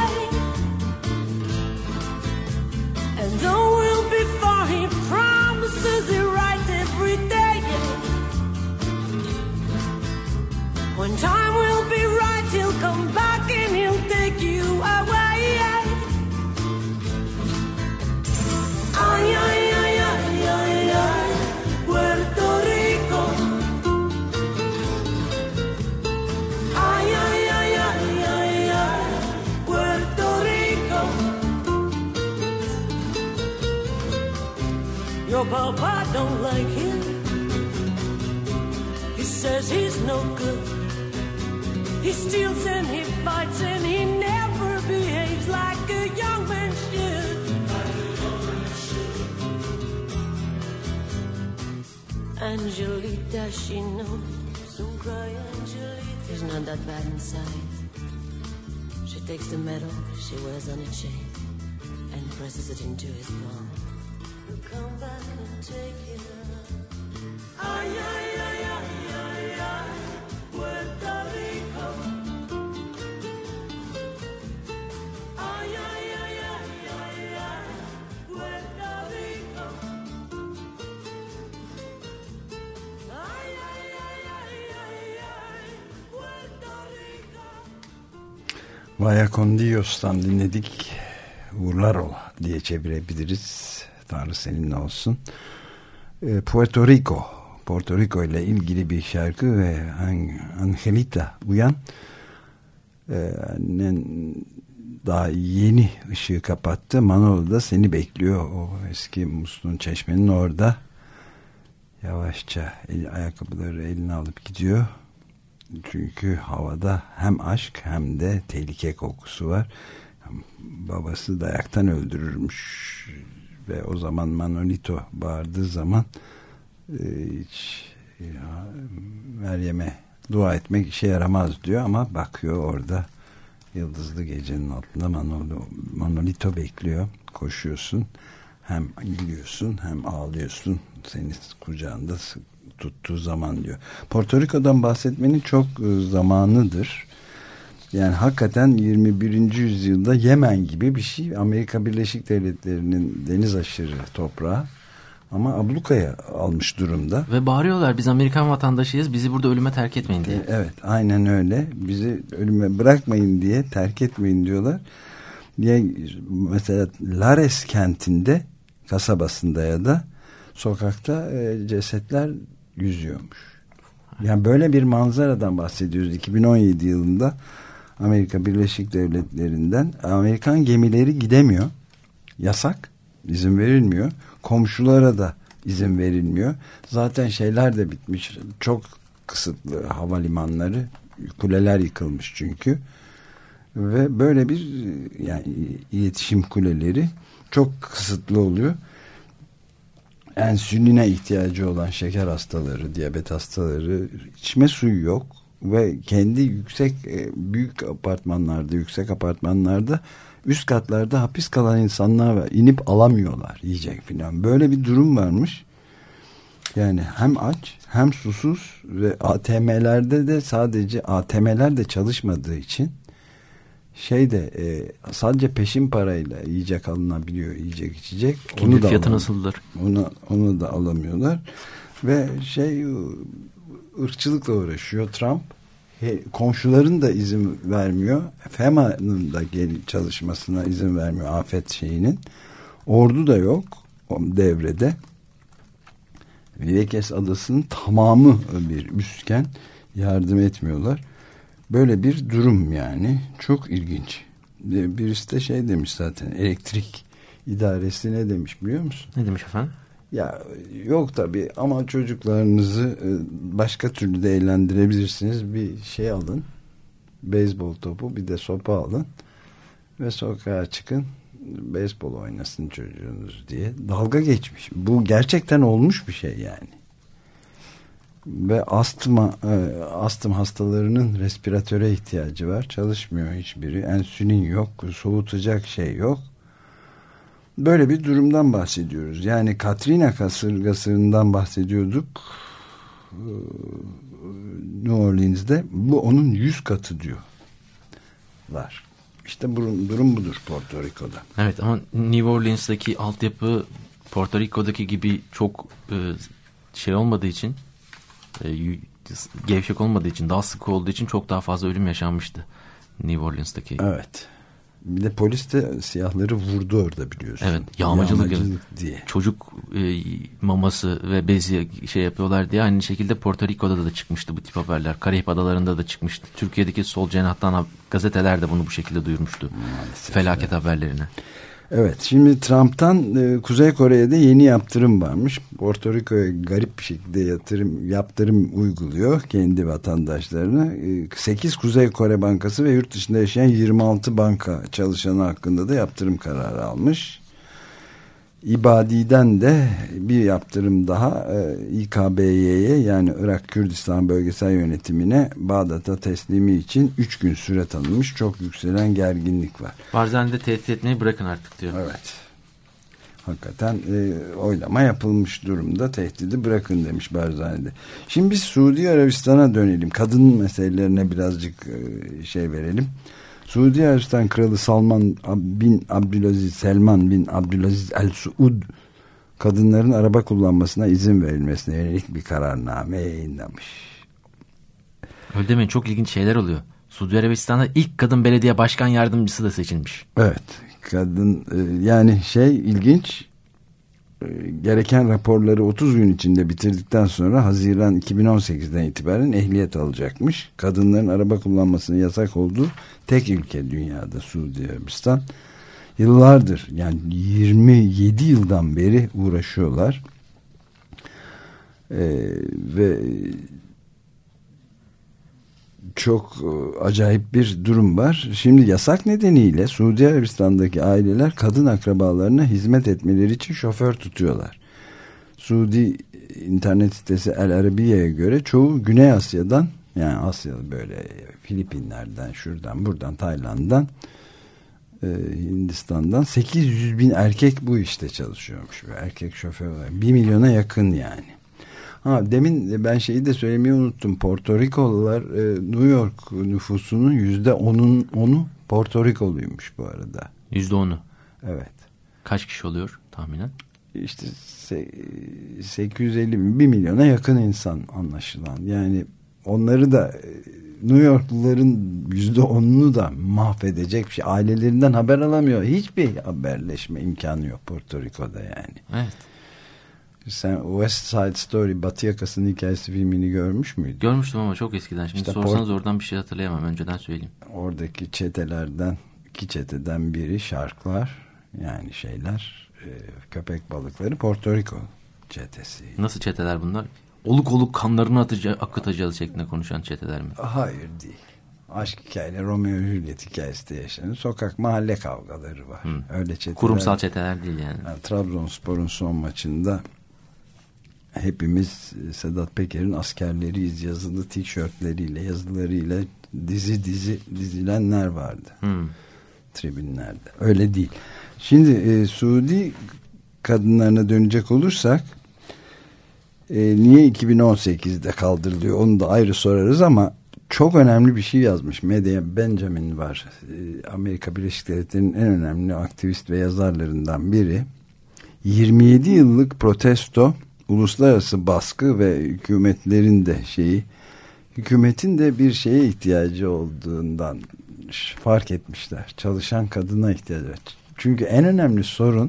And though we'll be far, he promises it right every day. When time will be right, he'll come back and he'll take you away. Ay, ay, ay, ay, ay, ay, Puerto Rico. Ay, ay, ay, ay, ay, ay, Puerto Rico. Your papa don't like him. He says he's no good. He steals and he fights and he never behaves like a young man should. Angelita, she knows. Don't cry, Angelita. He's not that bad inside. She takes the medal she wears on a chain and presses it into his palm. He'll come back and take it up. Ay, ay, ay, ay, ay, ay, Puerto Rico. Ay, ay, ay, ay, ay, ay, Puerto Rico. Ay, ay, ay, ay, ay, ay, Puerto Rico. Vaya con Dios'tan dinledik. Uğurlar ola diye çevirebiliriz. Tanrı seninle olsun. E, Puerto Rico. Puerto Rico ile ilgili bir şarkı ve Angelita uyan. E, annen daha yeni ışığı kapattı. Manolo da seni bekliyor. O eski musluğun, çeşmenin orada. Yavaşça el, ayakkabıları eline alıp gidiyor. Çünkü havada hem aşk hem de tehlike kokusu var. Babası dayaktan öldürürmüş ve o zaman Manolito bağırdığı zaman e, hiç ya, Meryem'e dua etmek işe yaramaz diyor ama bakıyor orada yıldızlı gecenin altında Manolo, Manolito bekliyor. Koşuyorsun, hem gülüyorsun hem ağlıyorsun, seni kucağında tuttuğu zaman diyor. Porto Rico'dan bahsetmenin çok zamanıdır. Yani hakikaten yirmi birinci yüzyılda Yemen gibi bir şey. Amerika Birleşik Devletleri'nin deniz aşırı toprağı ama ablukaya almış durumda. Ve bağırıyorlar, biz Amerikan vatandaşıyız, bizi burada ölüme terk etmeyin diye. Evet, aynen öyle. Bizi ölüme bırakmayın diye, terk etmeyin diyorlar. Diye mesela Lares kentinde, kasabasında ya da sokakta e, cesetler yüzüyormuş. Yani böyle bir manzaradan bahsediyoruz. iki bin on yedi yılında Amerika Birleşik Devletleri'nden Amerikan gemileri gidemiyor. Yasak. İzin verilmiyor. Komşulara da izin verilmiyor. Zaten şeyler de bitmiş. Çok kısıtlı havalimanları. Kuleler yıkılmış çünkü. Ve böyle bir yani iletişim kuleleri çok kısıtlı oluyor. Ensüline ihtiyacı olan şeker hastaları, diyabet hastaları, içme suyu yok ve kendi yüksek büyük apartmanlarda, yüksek apartmanlarda üst katlarda hapis kalan insanlar var. İnip alamıyorlar yiyecek filan. Böyle bir durum varmış. Yani hem aç hem susuz ve A T M'lerde de sadece A T M'ler de çalışmadığı için şey de e, sadece peşin parayla yiyecek alınabiliyor, yiyecek içecek. Onu da fiyatı nasıldır? Onu, onu da alamıyorlar. Ve şey ırkçılıkla uğraşıyor Trump. He, komşuların da izin vermiyor. FEMA'nın da gel çalışmasına izin vermiyor, afet şeyinin. Ordu da yok devrede. Viyekes adasının tamamı bir üsken, yardım etmiyorlar. Böyle bir durum yani. Çok ilginç. Birisi de şey demiş zaten, elektrik idaresi ne demiş biliyor musun? Ne demiş efendim? Ya yok tabii ama çocuklarınızı başka türlü de eğlendirebilirsiniz. Bir şey alın, beyzbol topu, bir de sopa alın ve sokağa çıkın, beyzbol oynasın çocuğunuz diye dalga geçmiş. Bu gerçekten olmuş bir şey yani. Ve astma e, astım hastalarının respiratöre ihtiyacı var. Çalışmıyor hiçbiri. Ensülin yok, soğutacak şey yok. Böyle bir durumdan bahsediyoruz. Yani Katrina kasırgasından bahsediyorduk. New Orleans'de. Bu onun yüz katı diyorlar. İşte bu, durum budur Porto Rico'da. Evet ama New Orleans'daki altyapı Porto Rico'daki gibi çok e, şey olmadığı için, e, gevşek olmadığı için, daha sıkı olduğu için çok daha fazla ölüm yaşanmıştı New Orleans'daki. Evet. Bir de polis de siyahları vurdu orada biliyorsun. Evet, yağmacılık, yağmacılık diye. Çocuk e, maması ve bezi şey yapıyorlar diye aynı şekilde Porto Rico'da da çıkmıştı bu tip haberler. Karayip Adaları'nda da çıkmıştı. Türkiye'deki sol cenahtan gazeteler de bunu bu şekilde duyurmuştu. Maalesef, felaket evet. haberlerini. Evet, şimdi Trump'tan e, Kuzey Kore'de yeni yaptırım varmış. Porto Rico'ya garip bir şekilde yatırım, yaptırım uyguluyor kendi vatandaşlarına. E, sekiz Kuzey Kore Bankası ve yurt dışında yaşayan yirmi altı banka çalışanı hakkında da yaptırım kararı almış. İbadi'den de bir yaptırım daha e, İ K B Y'ye yani Irak Kürdistan Bölgesel Yönetimine Bağdat'a teslimi için üç gün süre tanınmış. Çok yükselen gerginlik var. Barzani'de tehdit etmeyi bırakın artık diyor. Evet. Hakikaten e, oylama yapılmış durumda, tehdidi bırakın demiş Barzani'de. Şimdi biz Suudi Arabistan'a dönelim. Kadın meselelerine birazcık e, şey verelim. Suudi Arabistan Kralı Salman bin Abdülaziz Selman bin Abdülaziz El Suud kadınların araba kullanmasına izin verilmesine yönelik bir kararname yayınlamış. Öyle demeyin, çok ilginç şeyler oluyor. Suudi Arabistan'da ilk kadın belediye başkan yardımcısı da seçilmiş. Evet, kadın yani şey ilginç, gereken raporları otuz gün içinde bitirdikten sonra Haziran iki bin on sekizden itibaren ehliyet alacakmış. Kadınların araba kullanmasının yasak olduğu tek ülke dünyada Suudi Arabistan. Yıllardır yani yirmi yedi yıldan beri uğraşıyorlar. Ee, ve çok acayip bir durum var. Şimdi yasak nedeniyle Suudi Arabistan'daki aileler kadın akrabalarına hizmet etmeleri için şoför tutuyorlar. Suudi internet sitesi El Arabiye'ye göre çoğu Güney Asya'dan, yani Asya böyle Filipinler'den, şuradan buradan, Tayland'dan, Hindistan'dan sekiz yüz bin erkek bu işte çalışıyormuş. Erkek şoför var. bir milyona yakın yani. Ha, demin ben şeyi de söylemeyi unuttum. Porto Rikolular e, New York nüfusunun yüzde onun onu Porto Rikoluymuş bu arada. Yüzde onu. Evet. Kaç kişi oluyor tahminen? İşte sekiz yüz elli bin, bir milyona yakın insan anlaşılan. Yani onları da New Yorkluların yüzde onunu da mahvedecek bir şey. Ailelerinden haber alamıyor. Hiçbir haberleşme imkanı yok Porto Rico'da yani. Evet. Sen West Side Story, Batı Yakası'nın hikayesi filmini görmüş müydün? Görmüştüm ama çok eskiden. Şimdi işte sorsanız Port- oradan bir şey hatırlayamam. Önceden söyleyeyim. Oradaki çetelerden, iki çeteden biri şarklar, yani şeyler, e, köpek balıkları, Porto Rico çetesi. Nasıl çeteler bunlar? Oluk oluk kanlarını atacağı, akıtacağız şeklinde konuşan çeteler mi? Hayır değil. Aşk hikayeleri, Romeo ve Juliet hikayesi de yaşanıyor. Sokak mahalle kavgaları var. Hmm. Öyle çeteler. Kurumsal çeteler değil yani. yani Trabzonspor'un son maçında hepimiz Sedat Peker'in askerleriyiz yazılı tişörtleriyle, yazılarıyla dizi dizi dizilenler vardı. Hmm. Tribünlerde. Öyle değil. Şimdi e, Suudi kadınlarına dönecek olursak e, niye iki bin on sekizde kaldırılıyor onu da ayrı sorarız ama çok önemli bir şey yazmış. Medya Benjamin var. Amerika Birleşik Devletleri'nin en önemli aktivist ve yazarlarından biri. yirmi yedi yıllık protesto, uluslararası baskı ve hükümetlerin de şeyi, hükümetin de bir şeye ihtiyacı olduğundan fark etmişler. Çalışan kadına ihtiyacı var. Çünkü en önemli sorun,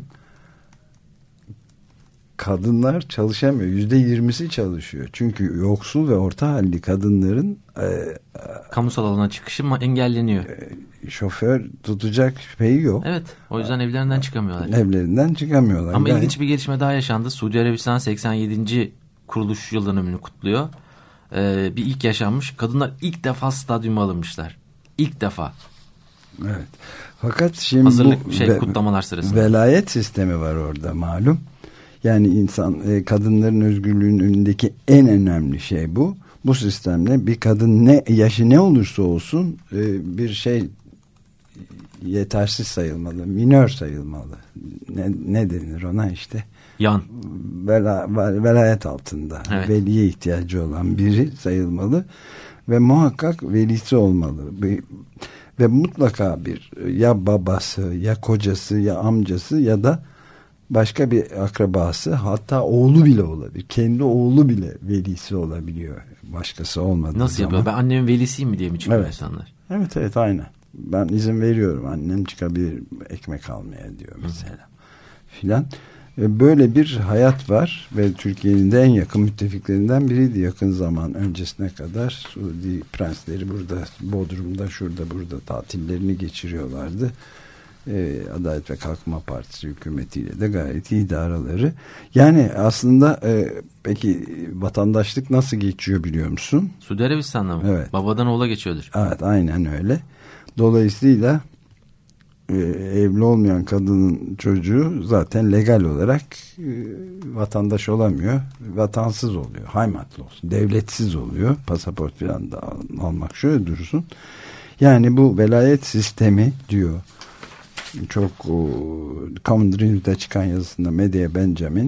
kadınlar çalışamıyor. Yüzde yirmisi çalışıyor. Çünkü yoksul ve orta halli kadınların e, kamusal alana çıkışı engelleniyor. E, şoför tutacak şeyi yok. Evet. O yüzden evlerinden çıkamıyorlar. Evlerinden çıkamıyorlar. Ama Gayet... ilginç bir gelişme daha yaşandı. Suudi Arabistan seksen yedinci kuruluş yıl dönümünü kutluyor. Ee, bir ilk yaşanmış. Kadınlar ilk defa stadyuma alınmışlar. İlk defa. Evet. Fakat şimdi hazırlık bu şey ve, kutlamalar sırasında velayet sistemi var orada malum. Yani insan e, kadınların özgürlüğünün önündeki en önemli şey bu. Bu sistemle bir kadın ne yaşı ne olursa olsun e, bir şey yetersiz sayılmalı, minör sayılmalı. Ne, ne denir ona işte? Yan. Vela, velayet altında. Evet. Veliye ihtiyacı olan biri sayılmalı ve muhakkak velisi olmalı. Ve, ve mutlaka bir ya babası, ya kocası, ya amcası ya da başka bir akrabası, hatta oğlu bile olabilir. Kendi oğlu bile velisi olabiliyor. Başkası olmadığı Nasıl zaman. yapıyor? Ben annemin velisiyim mi diye mi çıkıyor evet. insanlar? Evet evet aynen. Ben izin veriyorum. Annem çıkabilir ekmek almaya diyor mesela. Filan. Böyle bir hayat var ve Türkiye'nin de en yakın müttefiklerinden biriydi yakın zaman öncesine kadar. Suudi prensleri burada, Bodrum'da, şurada, burada tatillerini geçiriyorlardı. Ee, Adalet ve Kalkınma Partisi hükümetiyle de gayet iyi araları. Yani aslında e, peki vatandaşlık nasıl geçiyor biliyor musun? Suudi Arabistan'da mı? Evet. Babadan oğula geçiyordur. Evet, aynen öyle. Dolayısıyla e, evli olmayan kadının çocuğu zaten legal olarak e, vatandaş olamıyor. Vatansız oluyor. Haymatlı olsun. Devletsiz oluyor. Pasaport falan da al, almak şöyle dursun. Yani bu velayet sistemi diyor. Çok o, Common Dreams'de çıkan yazısında Medya Benjamin,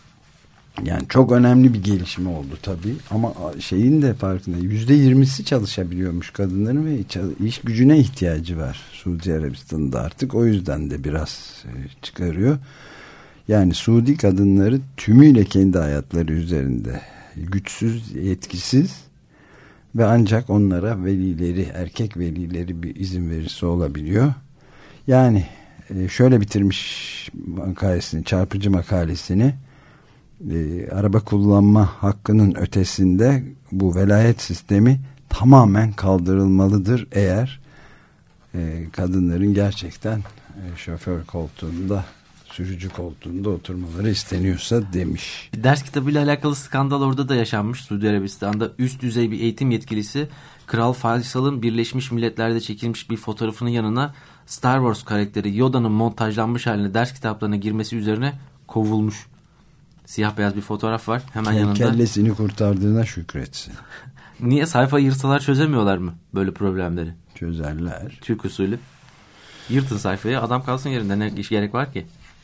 yani çok önemli bir gelişme oldu tabii ama şeyin de farkında yüzde yirmisi çalışabiliyormuş kadınların ve iş gücüne ihtiyacı var Suudi Arabistan'da artık, o yüzden de biraz çıkarıyor. Yani Suudi kadınları tümüyle kendi hayatları üzerinde güçsüz, yetkisiz ve ancak onlara velileri, erkek velileri bir izin verirse olabiliyor. Yani şöyle bitirmiş makalesini, çarpıcı makalesini, e, araba kullanma hakkının ötesinde bu velayet sistemi tamamen kaldırılmalıdır eğer e, kadınların gerçekten e, şoför koltuğunda, sürücü koltuğunda oturmaları isteniyorsa demiş. Bir ders kitabıyla alakalı skandal orada da yaşanmış. Suudi Arabistan'da üst düzey bir eğitim yetkilisi Kral Faysal'ın Birleşmiş Milletler'de çekilmiş bir fotoğrafının yanına Star Wars karakteri Yoda'nın montajlanmış haline ders kitaplarına girmesi üzerine kovulmuş. Siyah beyaz bir fotoğraf var. Hemen yani yanında. Kellesini kurtardığına şükretsin. Niye? Sayfa yırtsalar çözemiyorlar mı böyle problemleri? Çözerler. Türk usulü. Yırtın sayfayı, adam kalsın yerinde. Ne iş gerek var ki?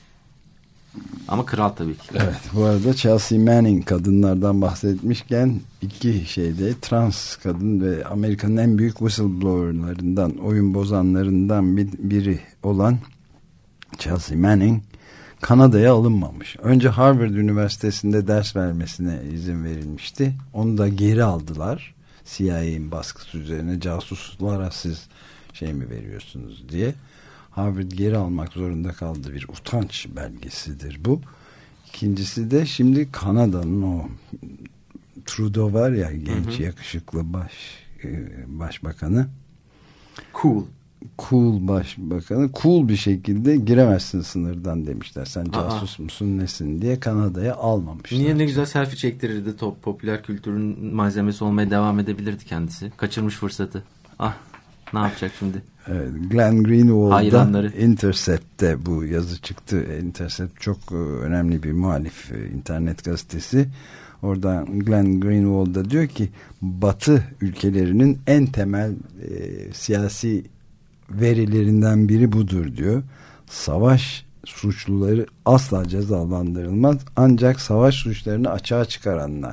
Ama kral tabii ki. Evet, bu arada Chelsea Manning kadınlardan bahsetmişken iki şeyde trans kadın ve Amerika'nın en büyük whistleblowerlarından, oyun bozanlarından biri olan Chelsea Manning Kanada'ya alınmamış. Önce Harvard Üniversitesi'nde ders vermesine izin verilmişti. Onu da geri aldılar. C I A'nin baskısı üzerine, casuslara siz şey mi veriyorsunuz diye. Harvard geri almak zorunda kaldı, bir utanç belgesidir bu. İkincisi de şimdi Kanada'nın o Trudeau var ya, genç, hı hı, yakışıklı baş başbakanı. Cool. Cool başbakanı cool bir şekilde giremezsin sınırdan demişler. Sen casus Aa. musun nesin diye Kanada'ya almamışlar. Niye, ne güzel selfie çektirirdi, top popüler kültürün malzemesi olmaya devam edebilirdi kendisi. Kaçırmış fırsatı. Ah, ne yapacak şimdi? Evet, Glenn Greenwald'da Intercept'te bu yazı çıktı. Intercept çok önemli bir muhalif internet gazetesi. Orada Glenn Greenwald diyor ki Batı ülkelerinin en temel e, siyasi verilerinden biri budur diyor. Savaş suçluları asla cezalandırılmaz, ancak savaş suçlarını açığa çıkaranlar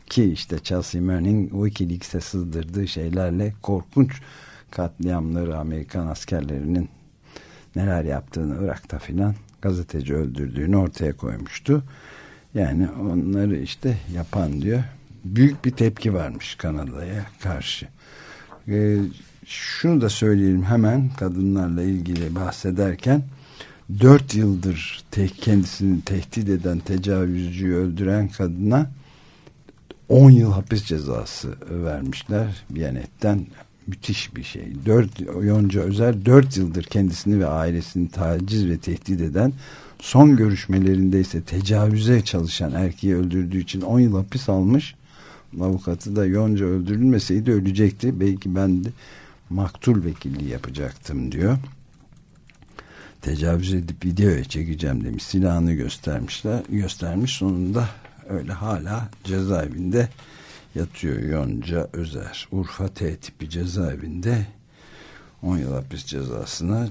ki işte Chelsea Manning Wikileaks'e sızdırdığı şeylerle korkunç katliamları, Amerikan askerlerinin neler yaptığını Irak'ta filan, gazeteci öldürdüğünü ortaya koymuştu. Yani onları işte yapan diyor. Büyük bir tepki varmış Kanada'ya karşı. Ee, şunu da söyleyelim hemen kadınlarla ilgili bahsederken, dört yıldır te kendisini tehdit eden tecavüzcüyü öldüren kadına on yıl hapis cezası vermişler Biyanet'ten. Müthiş bir şey. dört Yonca Özer dört yıldır kendisini ve ailesini taciz ve tehdit eden, son görüşmelerinde ise tecavüze çalışan erkeği öldürdüğü için on yıl hapis almış. Avukatı da Yonca öldürülmeseydi ölecekti. Belki ben de maktul vekilliği yapacaktım diyor. Tecavüz edip videoya çekeceğim demiş. Silahını göstermişler. Göstermiş. Sonunda öyle hala cezaevinde yatıyor Yonca Özer. Urfa T tipi cezaevinde on yıl hapis cezasına.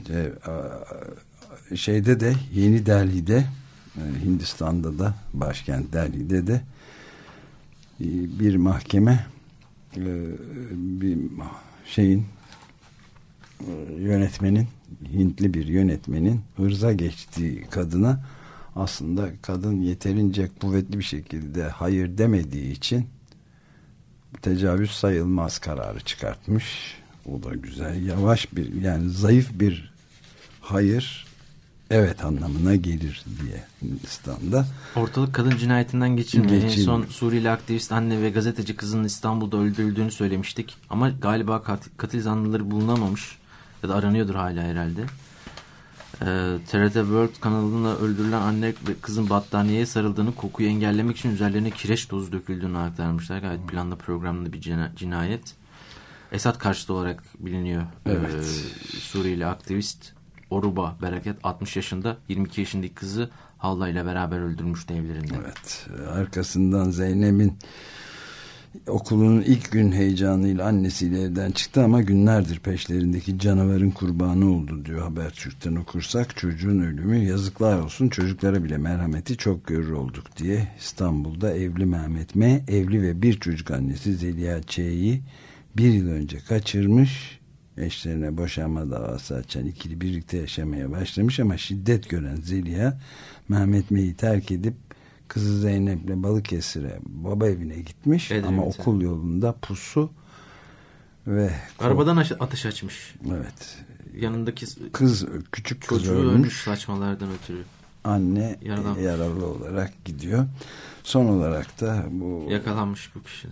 Şeyde de, Yeni Delhi'de, Hindistan'da da, başkent Delhi'de de bir mahkeme bir şeyin yönetmenin, Hintli bir yönetmenin hırza geçtiği kadına, aslında kadın yeterince kuvvetli bir şekilde hayır demediği için tecavüz sayılmaz kararı çıkartmış. O da güzel. Yavaş bir, yani zayıf bir hayır evet anlamına gelir diye Hindistan'da. Ortalık kadın cinayetinden geçilmiyor. Geçilmiyor. En son Suriyeli aktivist anne ve gazeteci kızının İstanbul'da öldürüldüğünü söylemiştik. Ama galiba katil, katil zanlıları bulunamamış. Ya da aranıyordur hala herhalde. Ee, T R T World kanalında öldürülen anne ve kızın battaniyeye sarıldığını, kokuyu engellemek için üzerlerine kireç tozu döküldüğünü aktarmışlar. Gayet planlı, programlı bir cinayet. Esad karşıtı olarak biliniyor. Evet. Ee, Suriyeli aktivist Oruba Bereket altmış yaşında, yirmi iki yaşındaki kızı Halla ile beraber öldürmüştü evlerinde. Evet. Arkasından Zeynep'in okulunun ilk gün heyecanıyla annesiyle evden çıktı ama günlerdir peşlerindeki canavarın kurbanı oldu diyor Habertürk'ten okursak. Çocuğun ölümü, yazıklar olsun, çocuklara bile merhameti çok görür olduk diye İstanbul'da evli Mehmet M. evli ve bir çocuk annesi Zeliha Ç'yi bir yıl önce kaçırmış. Eşlerine boşanma davası açan ikili birlikte yaşamaya başlamış ama şiddet gören Zeliha Mehmet M'yi terk edip kızı Zeynep'le Balıkesir'e, baba evine gitmiş. Evet, ama evet, okul yolunda pusu ve arabadan ateş açmış. Evet. Yanındaki kız, küçük kız çocuğu ölmüş, ölmüş saçmalardan ötürü. Anne yaralanmış, yaralı olarak gidiyor. Son olarak da bu yakalanmış bu kişi.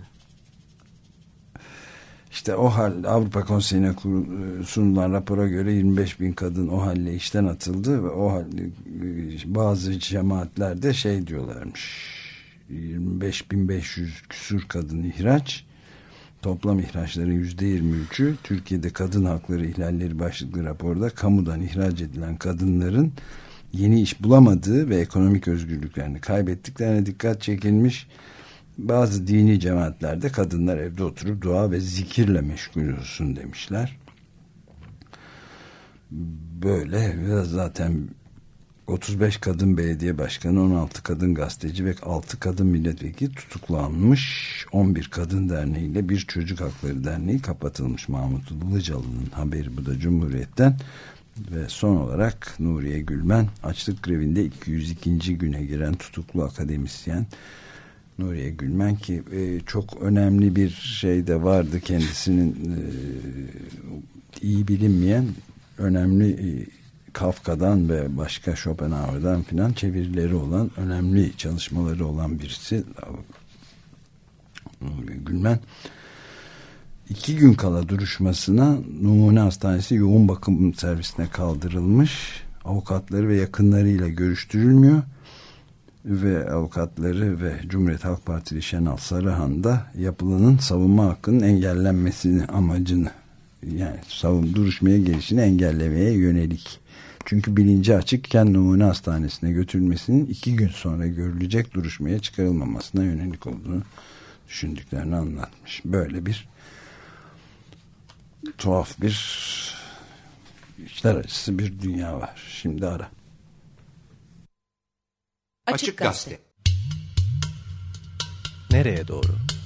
İşte OHAL, Avrupa Konseyi'ne sunulan rapora göre yirmi beş bin kadın OHAL'le işten atıldı ve OHAL bazı cemaatlerde şey diyorlarmış, yirmi beş bin beş yüz küsur kadın ihraç, toplam ihraçların yüzde yirmi üçü Türkiye'de kadın hakları ihlalleri başlıklı raporda kamudan ihraç edilen kadınların yeni iş bulamadığı ve ekonomik özgürlüklerini kaybettiklerine dikkat çekilmiş. Bazı dini cemaatlerde kadınlar evde oturup dua ve zikirle meşgul olsun demişler. Böyle zaten otuz beş kadın belediye başkanı, on altı kadın gazeteci ve altı kadın milletvekili tutuklanmış. on bir kadın derneği ile bir çocuk hakları derneği kapatılmış. Mahmut Ilıcalı'nın haberi bu da Cumhuriyet'ten. Ve son olarak Nuriye Gülmen, açlık grevinde iki yüz ikinci güne giren tutuklu akademisyen Nuriye Gülmen ki e, çok önemli bir şey de vardı kendisinin e, iyi bilinmeyen önemli e, Kafka'dan ve başka Schopenhauer'dan filan çevirileri olan, önemli çalışmaları olan birisi. Nuriye Gülmen iki gün kala duruşmasına Numune Hastanesi yoğun bakım servisine kaldırılmış. Avukatları ve yakınlarıyla görüştürülmüyor. Ve avukatları ve Cumhuriyet Halk Partili Şenal Sarıhan da yapılanın savunma hakkının engellenmesini amacını, yani savun duruşmaya gelişini engellemeye yönelik. Çünkü bilinci açıkken Numune Hastanesi'ne götürülmesinin iki gün sonra görülecek duruşmaya çıkarılmamasına yönelik olduğunu düşündüklerini anlatmış. Böyle bir tuhaf bir, işler acısı bir dünya var. Şimdi ara. Açık Gazete. Nereye doğru?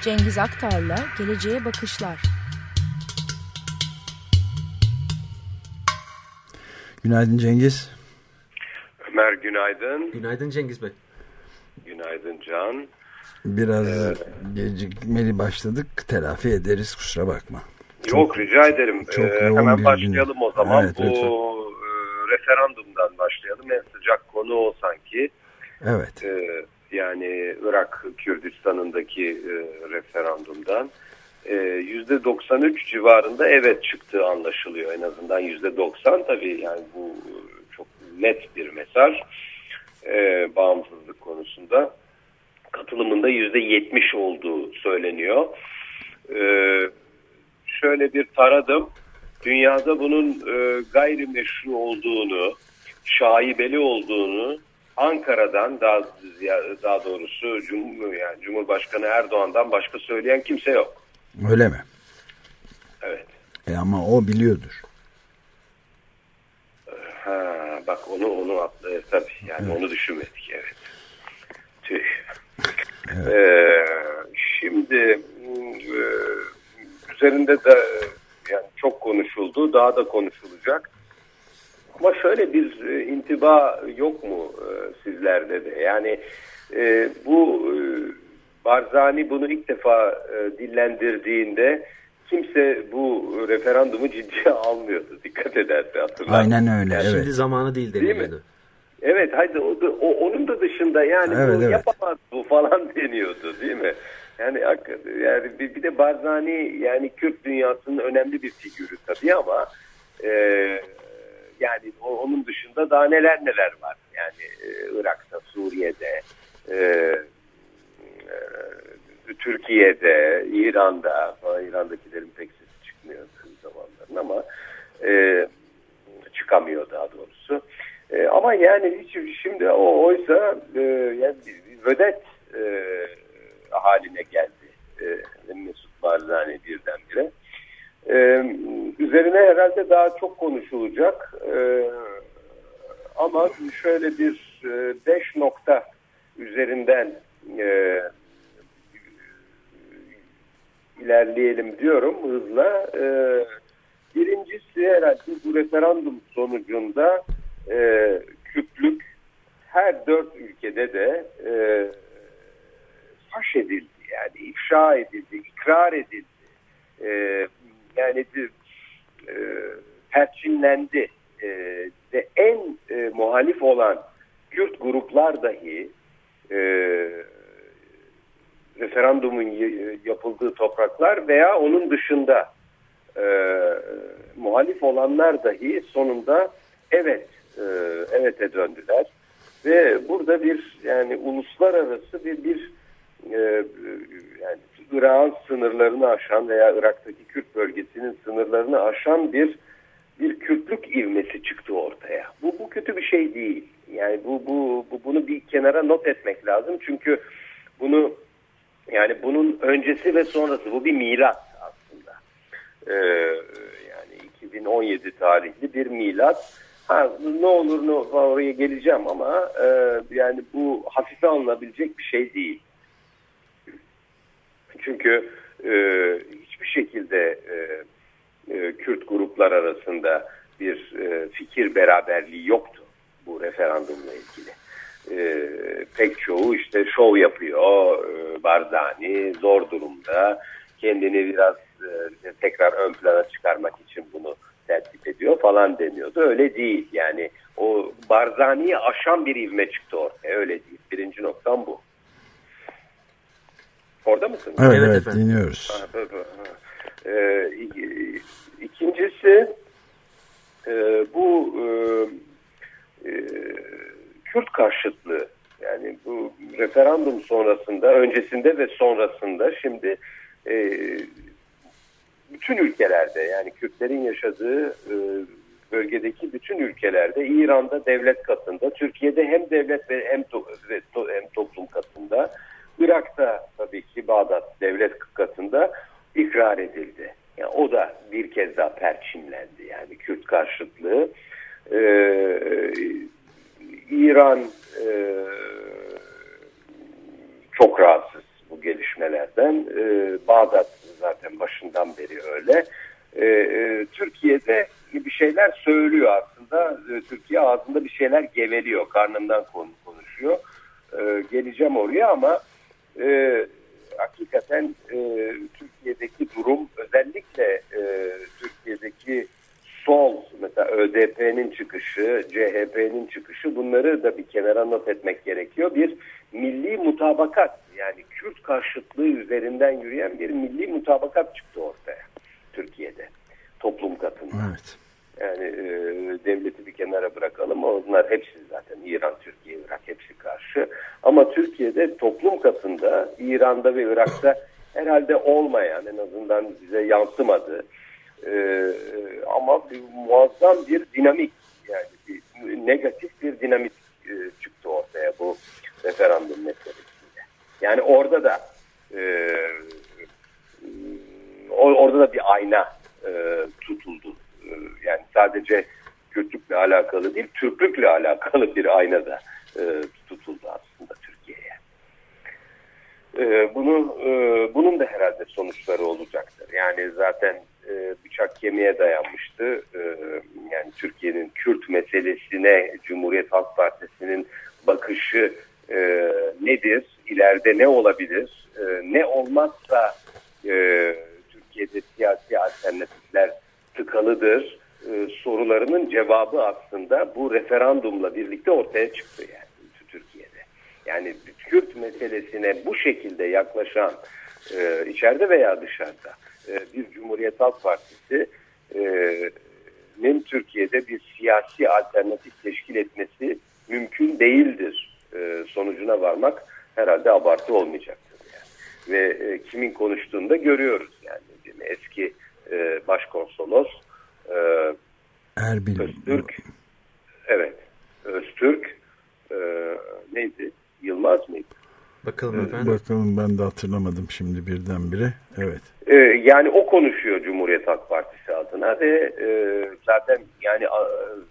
Cengiz Aktar'la Geleceğe Bakışlar. Günaydın Cengiz. Ömer günaydın. Günaydın Cengiz Bey. Günaydın Can. Biraz ee, gecikmeli başladık. Telafi ederiz, kusura bakma. Yok çok, rica ederim. Çok ee, hemen başlayalım gün. O zaman. Evet, Bu e, referandumdan başlayalım. En sıcak konu o sanki. Evet. Ee, yani Irak Kürdistan'ındaki e, referandumdan. yüzde doksan üç civarında evet çıktığı anlaşılıyor. En azından yüzde doksan tabii yani bu çok net bir mesaj. Ee, bağımsızlık konusunda. Katılımında yüzde yetmiş olduğu söyleniyor. Ee, şöyle bir taradım. Dünyada bunun e, gayrimeşru olduğunu, şaibeli olduğunu Ankara'dan daha daha doğrusu Cum yani Cumhurbaşkanı Erdoğan'dan başka söyleyen kimse yok. Öyle mi? Evet. E ama o biliyordur. Ha, bak onu onu atlı tabii yani evet. Onu düşünmedik evet. Tüh. Evet. Ee, şimdi e, üzerinde de yani çok konuşuldu, daha da konuşulacak. Ama şöyle bir e, intiba yok mu e, sizlerde de? Yani e, bu e, Barzani bunu ilk defa e, dillendirdiğinde kimse bu referandumu ciddiye almıyordu. Dikkat ederse hatırlar. Aynen öyle. Yani evet. Şimdi zamanı değil deniyordu. Evet, haydi o, o onun da dışında yani evet, bu evet. yapamaz bu falan deniyordu değil mi? Yani yani bir, bir de Barzani yani Kürt dünyasının önemli bir figürü tabii ama e, yani o, onun dışında daha neler neler var. Yani e, Irak'ta, Suriye'de, e, e, Türkiye'de, İran'da, İran'dakilerin pek sesi çıkmıyor zamanların ama e, çıkamıyor daha doğrusu. E, ama yani hiç, şimdi o oysa e, yani vedet e, haline geldi e, Mesut Barzani birdenbire. E, üzerine herhalde daha çok konuşulacak e, ama şöyle bir e, beş nokta üzerinden e, ilerleyelim diyorum hızla. E, birincisi herhalde bu referandum sonucunda e, Kürtlük her dört ülkede de e, faş edildi. Yani ifşa edildi, ikrar edildi. E, yani e, perçinlendi. E, ve en e, muhalif olan Kürt gruplar dahi e, referandumun yapıldığı topraklar veya onun dışında e, muhalif olanlar dahi sonunda evet e, evete döndüler ve burada bir yani uluslararası bir bir e, yani Irak'ın sınırlarını aşan veya Irak'taki Kürt bölgesinin sınırlarını aşan bir bir Kürtlük ivmesi çıktı ortaya. Bu bu kötü bir şey değil. Yani bu bu, bu bunu bir kenara not etmek lazım çünkü bunu yani bunun öncesi ve sonrası bu bir milat aslında. Ee, yani iki bin on yedi tarihli bir milat. Ha, ne olur ne oraya geleceğim ama e, yani bu hafife alınabilecek bir şey değil. Çünkü e, hiçbir şekilde e, e, Kürt gruplar arasında bir e, fikir beraberliği yoktu bu referandumla ilgili. E, pek çoğu işte şov yapıyor, e, Barzani zor durumda, kendini biraz e, tekrar ön plana çıkarmak için bunu tertip ediyor falan deniyordu. Öyle değil yani o Barzani'yi aşan bir ivme çıktı ortaya, öyle değil. Birinci noktam bu. Orada mısın? Evet, evet, evet dinliyoruz. Ha, ha, ha. Ee, ikincisi e, bu e, e, Kürt karşıtlığı yani bu referandum sonrasında, öncesinde ve sonrasında şimdi e, bütün ülkelerde yani Kürtlerin yaşadığı e, bölgedeki bütün ülkelerde, İran'da devlet katında, Türkiye'de hem devlet ve hem, to ve to hem toplum katında, Irak'ta tabii ki Bağdat devlet katında ikrar edildi. Yani o da bir kez daha perçinlendi yani Kürt karşıtlığı. Ee, İran e, çok rahatsız bu gelişmelerden. E, Bağdat zaten başından beri öyle. E, e, Türkiye'de bir şeyler söylüyor aslında. E, Türkiye ağzında bir şeyler geveliyor. Karnından konuşuyor. E, geleceğim oraya ama e, hakikaten e, Türkiye'deki durum, özellikle e, Türkiye'deki sol, mesela ÖDP'nin çıkışı, C H P'nin çıkışı, bunları da bir kenara not etmek gerekiyor. Bir milli mutabakat, yani Kürt karşıtlığı üzerinden yürüyen bir milli mutabakat çıktı ortaya Türkiye'de toplum katında. Evet. Yani e, devleti bir kenara bırakalım. Onlar hepsi zaten İran, Türkiye, Irak hepsi karşı. Ama Türkiye'de toplum katında, İran'da ve Irak'ta herhalde olmayan, en azından bize yansımadı. E, ama bir, muazzam bir dinamik, yani bir, negatif bir dinamik e, çıktı ortaya bu referandum meselesiyle. Yani orada da e, orada da bir ayna e, tutuldu. Yani sadece Kürtlükle alakalı değil, Türklükle alakalı bir ayna da e, tutuldu aslında Türkiye'ye. E, bunu e, bunun da herhalde sonuçları olacaktır. Yani zaten e, bıçak kemiğe dayanmıştı. E, yani Türkiye'nin Kürt meselesine Cumhuriyet Halk Partisi'nin bakışı e, nedir? İleride ne olabilir? E, ne olmazsa e, Türkiye'de siyasi alternatifler tıkalıdır e, sorularının cevabı aslında bu referandumla birlikte ortaya çıktı yani Türkiye'de. Yani Kürt meselesine bu şekilde yaklaşan e, içeride veya dışarıda e, bir Cumhuriyet Halk Partisi'nin Türkiye'de bir siyasi alternatif teşkil etmesi mümkün değildir e, sonucuna varmak herhalde abartı olmayacaktır. Yani. Ve e, kimin konuştuğunu da görüyoruz yani. Eski e, başkonsolos e, Erbil Öztürk, evet, Öztürk e, neydi? Yılmaz mıydı? Bakalım ee, efendim. Bakalım, ben de hatırlamadım şimdi birdenbire. Evet. E, yani o konuşuyor Cumhuriyet Halk Partisi adına ve e, zaten yani a,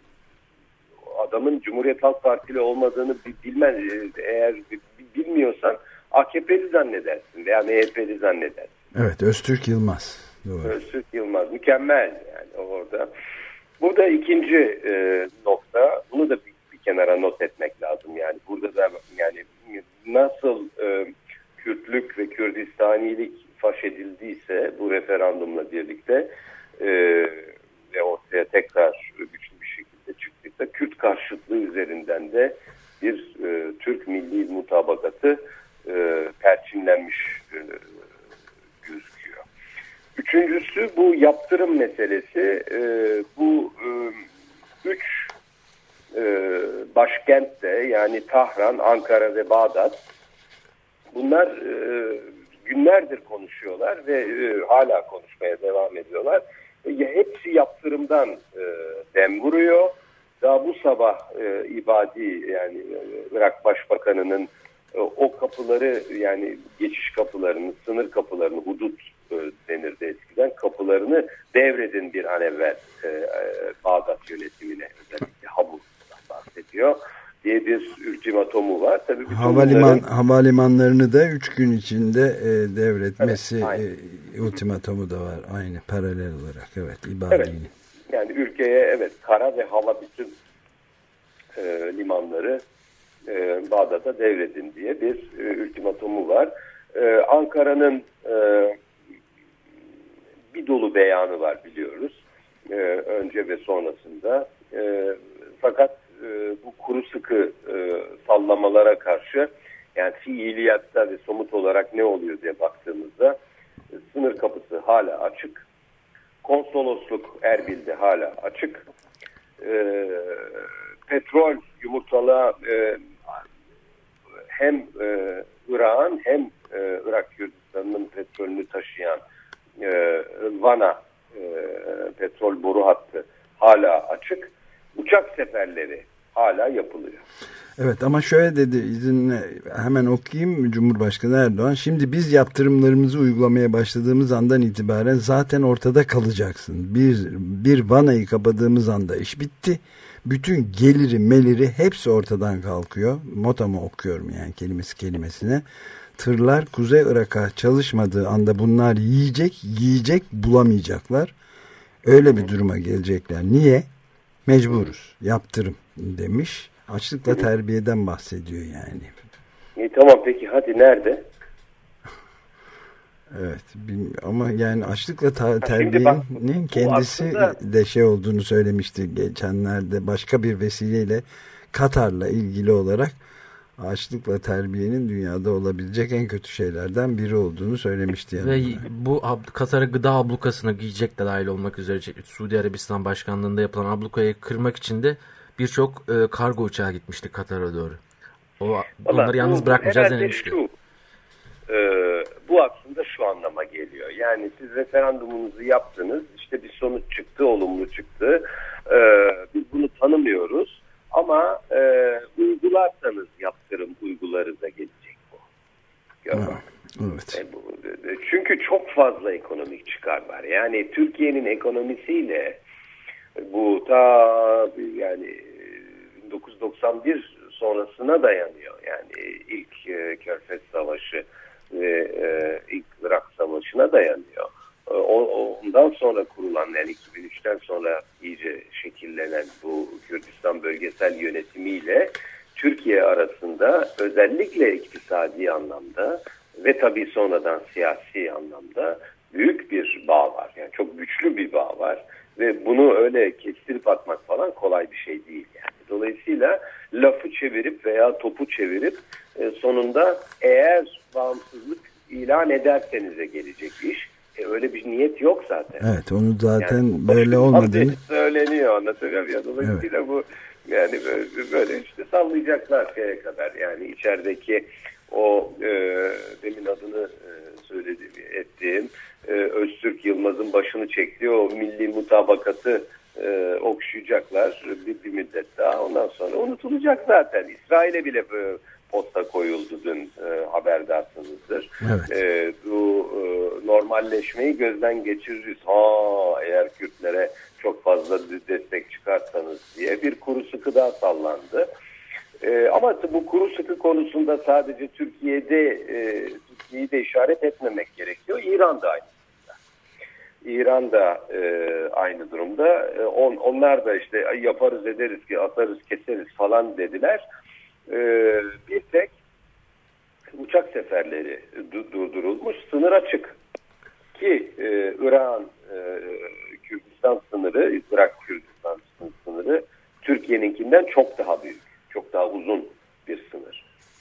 adamın Cumhuriyet Halk Partili olmadığını bilmez. Eğer bilmiyorsan A K P'li zannedersin veya M H P'li zannedersin. Evet, Öztürk Yılmaz. Doğru. Öztürk Yılmaz. Mükemmel yani orada. Burada ikinci e, nokta, bunu da bir, bir kenara not etmek lazım. Yani burada da yani nasıl e, Kürtlük ve Kürdistanilik faş edildiyse bu referandumla birlikte e, ve ortaya tekrar güçlü bir şekilde çıktıysa, Kürt karşıtlığı üzerinden de bir e, Türk milli mutabakatı e, perçinlenmiş e, gözüküyor. Üçüncüsü bu yaptırım meselesi. E, bu e, üç e, başkentte, yani Tahran, Ankara ve Bağdat, bunlar e, günlerdir konuşuyorlar ve e, hala konuşmaya devam ediyorlar. E, hepsi yaptırımdan e, dem vuruyor. Daha bu sabah e, İbadi, yani e, Irak Başbakanı'nın e, o kapıları, yani geçiş kapılarını, sınır kapılarını, hudut e, denirdi eskiden, kapılarını devredin bir an evvel e, e, Bağdat yönetimine, özellikle Habur'dan bahsediyor diye bir ultimatomu var. Tabii Havaliman, bunların... havalimanlarını da üç gün içinde e, devretmesi, evet, e, ultimatomu da var. Aynı, paralel olarak. Evet, İbadi'nin. Evet. Yani ülkeye evet kara ve hava bütün e, limanları e, Bağdat'a devredin diye bir e, ultimatomu var. E, Ankara'nın e, bir dolu beyanı var, biliyoruz. E, önce ve sonrasında. E, fakat e, bu kuru sıkı e, sallamalara karşı, yani fiiliyatta ve somut olarak ne oluyor diye baktığımızda e, sınır kapısı hala açık. Konsolosluk Erbil'de hala açık. E, petrol yumurtalığa e, hem e, Irak'ın hem e, Irak Kürdistan'ın petrolünü taşıyan e, Van'a e, petrol boru hattı hala açık. Uçak seferleri hala yapılıyor. Evet, ama şöyle dedi, izinle hemen okuyayım Cumhurbaşkanı Erdoğan. Şimdi biz yaptırımlarımızı uygulamaya başladığımız andan itibaren zaten ortada kalacaksın. Bir, bir Van'ayı kapadığımız anda iş bitti. Bütün geliri meliri hepsi ortadan kalkıyor. Motama okuyorum yani kelimesi kelimesine. Tırlar Kuzey Irak'a çalışmadığı anda bunlar yiyecek, yiyecek bulamayacaklar. Öyle bir duruma gelecekler. Niye? Mecburuz. Yaptırım demiş. Açlıkla terbiyeden bahsediyor yani. E, tamam peki hadi nerede? Evet ama yani açlıkla ta- terbiyenin kendisi aslında de şey olduğunu söylemişti geçenlerde başka bir vesileyle Katar'la ilgili olarak açlıkla terbiyenin dünyada olabilecek en kötü şeylerden biri olduğunu söylemişti. Yani. Ve bu Katar'a gıda ablukasına giyecek de dahil olmak üzere Suudi Arabistan Başkanlığı'nda yapılan ablukayı kırmak için de birçok e, kargo uçağı gitmişti Katar'a doğru. O, onları yalnız bırakmayacağız denemişti. Şu, e, bu aslında şu anlama geliyor. Yani siz referandumunuzu yaptınız. İşte bir sonuç çıktı, olumlu çıktı. E, biz bunu tanımıyoruz. Ama e, uygularsanız yaptırım uygularıza gelecek bu. Ha, evet. E, bu. Çünkü çok fazla ekonomik çıkar var. Yani Türkiye'nin ekonomisiyle bu ta yani bin dokuz yüz doksan bir sonrasına dayanıyor. Yani ilk e, Körfez Savaşı ve e, ilk Irak Savaşı'na dayanıyor. O, ondan sonra kurulan yani iki bin üçten sonra iyice şekillenen bu Kürdistan bölgesel yönetimiyle Türkiye arasında özellikle iktisadi anlamda ve tabii sonradan siyasi anlamda büyük bir bağ var. Yani çok güçlü bir bağ var ve bunu öyle kestirip atmak falan kolay bir şey değil yani. Dolayısıyla lafı çevirip veya topu çevirip sonunda eğer bağımsızlık ilan edersenize gelecek iş. E öyle bir niyet yok zaten. Evet onu zaten yani, böyle olmadığını söyleniyor, anlatabiliyor muyum? Dolayısıyla evet. Bu yani böyle, böyle işte sallayacaklar şeye kadar. Yani içerideki o e, demin adını e, söylediğim, ettiğim e, Öztürk Yılmaz'ın başını çektiği o milli mutabakatı e, okşayacaklar bir, bir müddet daha. Ondan sonra unutulacak zaten. İsrail'e bile e, posta koyuldu dün e, haberdarsınızdır. Evet. E, bu e, normalleşmeyi gözden geçiririz. Ha eğer Kürtlere çok fazla destek çıkarsanız diye bir kuru sıkı daha sallandı. E, ama bu kuru sıkı konusunda sadece Türkiye'de e, Türkiye'yi de işaret etmemek gerekiyor. İran da aynı durumda. İran da e, aynı durumda. E, on, onlar da işte yaparız ederiz ki atarız keseriz falan dediler. Ee, bir tek uçak seferleri durdurulmuş, sınır açık ki e, İran e, Kürdistan sınırı, Irak Kürdistan sınırı Türkiye'ninkinden çok daha büyük, çok daha uzun bir sınır.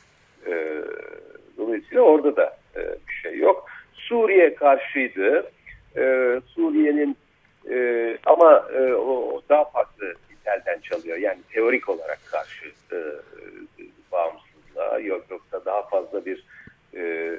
E, dolayısıyla orada da e, bir şey yok. Suriye karşıydı. E, Suriye'nin e, ama e, o daha farklı telden çalıyor. Yani teorik olarak karşı e, bağımsızlığa yok yoksa daha fazla bir e,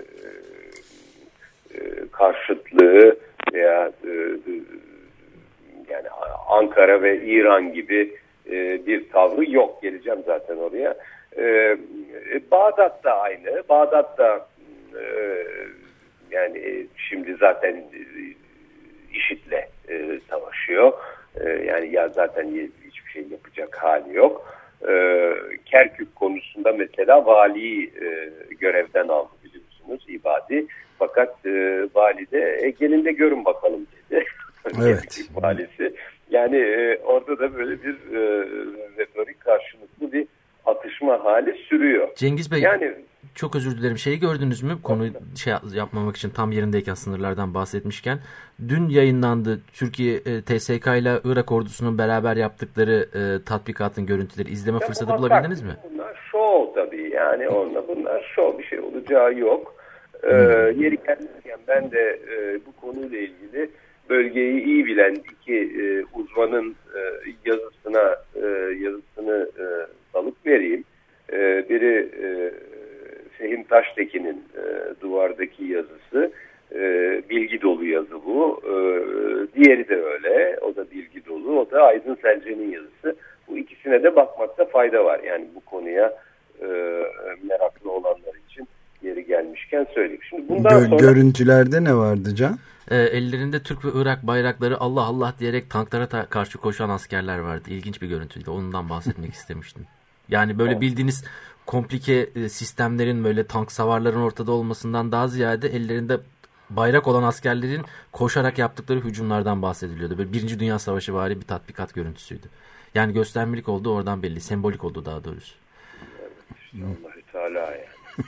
e, karşıtlığı veya e, yani Ankara ve İran gibi e, bir tavrı yok. Geleceğim zaten oraya. E, Bağdat da aynı. Bağdat da e, yani şimdi zaten e, IŞİD'le e, savaşıyor. E, yani ya zaten hiçbir şey yapacak hali yok. Ee, Kerkük konusunda mesela valiyi e, görevden aldı biliyorsunuz İbadi. Fakat e, vali de e, gelin de görün bakalım dedi. Evet. Valisi. Yani e, orada da böyle bir e, retorik karşılıklı bir atışma hali sürüyor. Cengiz Bey yani, çok özür dilerim. Şeyi gördünüz mü? Konuyu şey yapmamak için tam yerindeyken sınırlardan bahsetmişken. Dün yayınlandı Türkiye e, T S K ile Irak ordusunun beraber yaptıkları e, tatbikatın görüntüleri. İzleme ya fırsatı bulabildiniz mi? Bunlar şov tabii. Yani onunla bunlar şov, bir şey olacağı yok. Ee, hmm. Yeri gelmişken ben de e, bu konuyla ilgili bölgeyi iyi bilen iki e, uzmanın e, yazısına e, yazısını e, salık vereyim. E, biri e, Fehim Taştekin'in e, duvardaki yazısı, e, bilgi dolu yazı bu. E, diğeri de öyle, o da bilgi dolu. O da Aydın Selce'nin yazısı. Bu ikisine de bakmakta fayda var. Yani bu konuya e, meraklı olanlar için yeri gelmişken söyleyeyim. Şimdi bundan Gö- sonra görüntülerde ne vardı Can? e, ellerinde Türk ve Irak bayrakları Allah Allah diyerek tanklara ta- karşı koşan askerler vardı. İlginç bir görüntüydü. Ondan bahsetmek istemiştim. Yani böyle bildiğiniz komplike e, sistemlerin böyle tank savarların ortada olmasından daha ziyade ellerinde bayrak olan askerlerin koşarak yaptıkları hücumlardan bahsediliyordu. Böyle Birinci Dünya Savaşı vari bir tatbikat görüntüsüydü. Yani göstermelik olduğu oradan belli. Sembolik olduğu daha doğrusu. Allah-u Teala yani.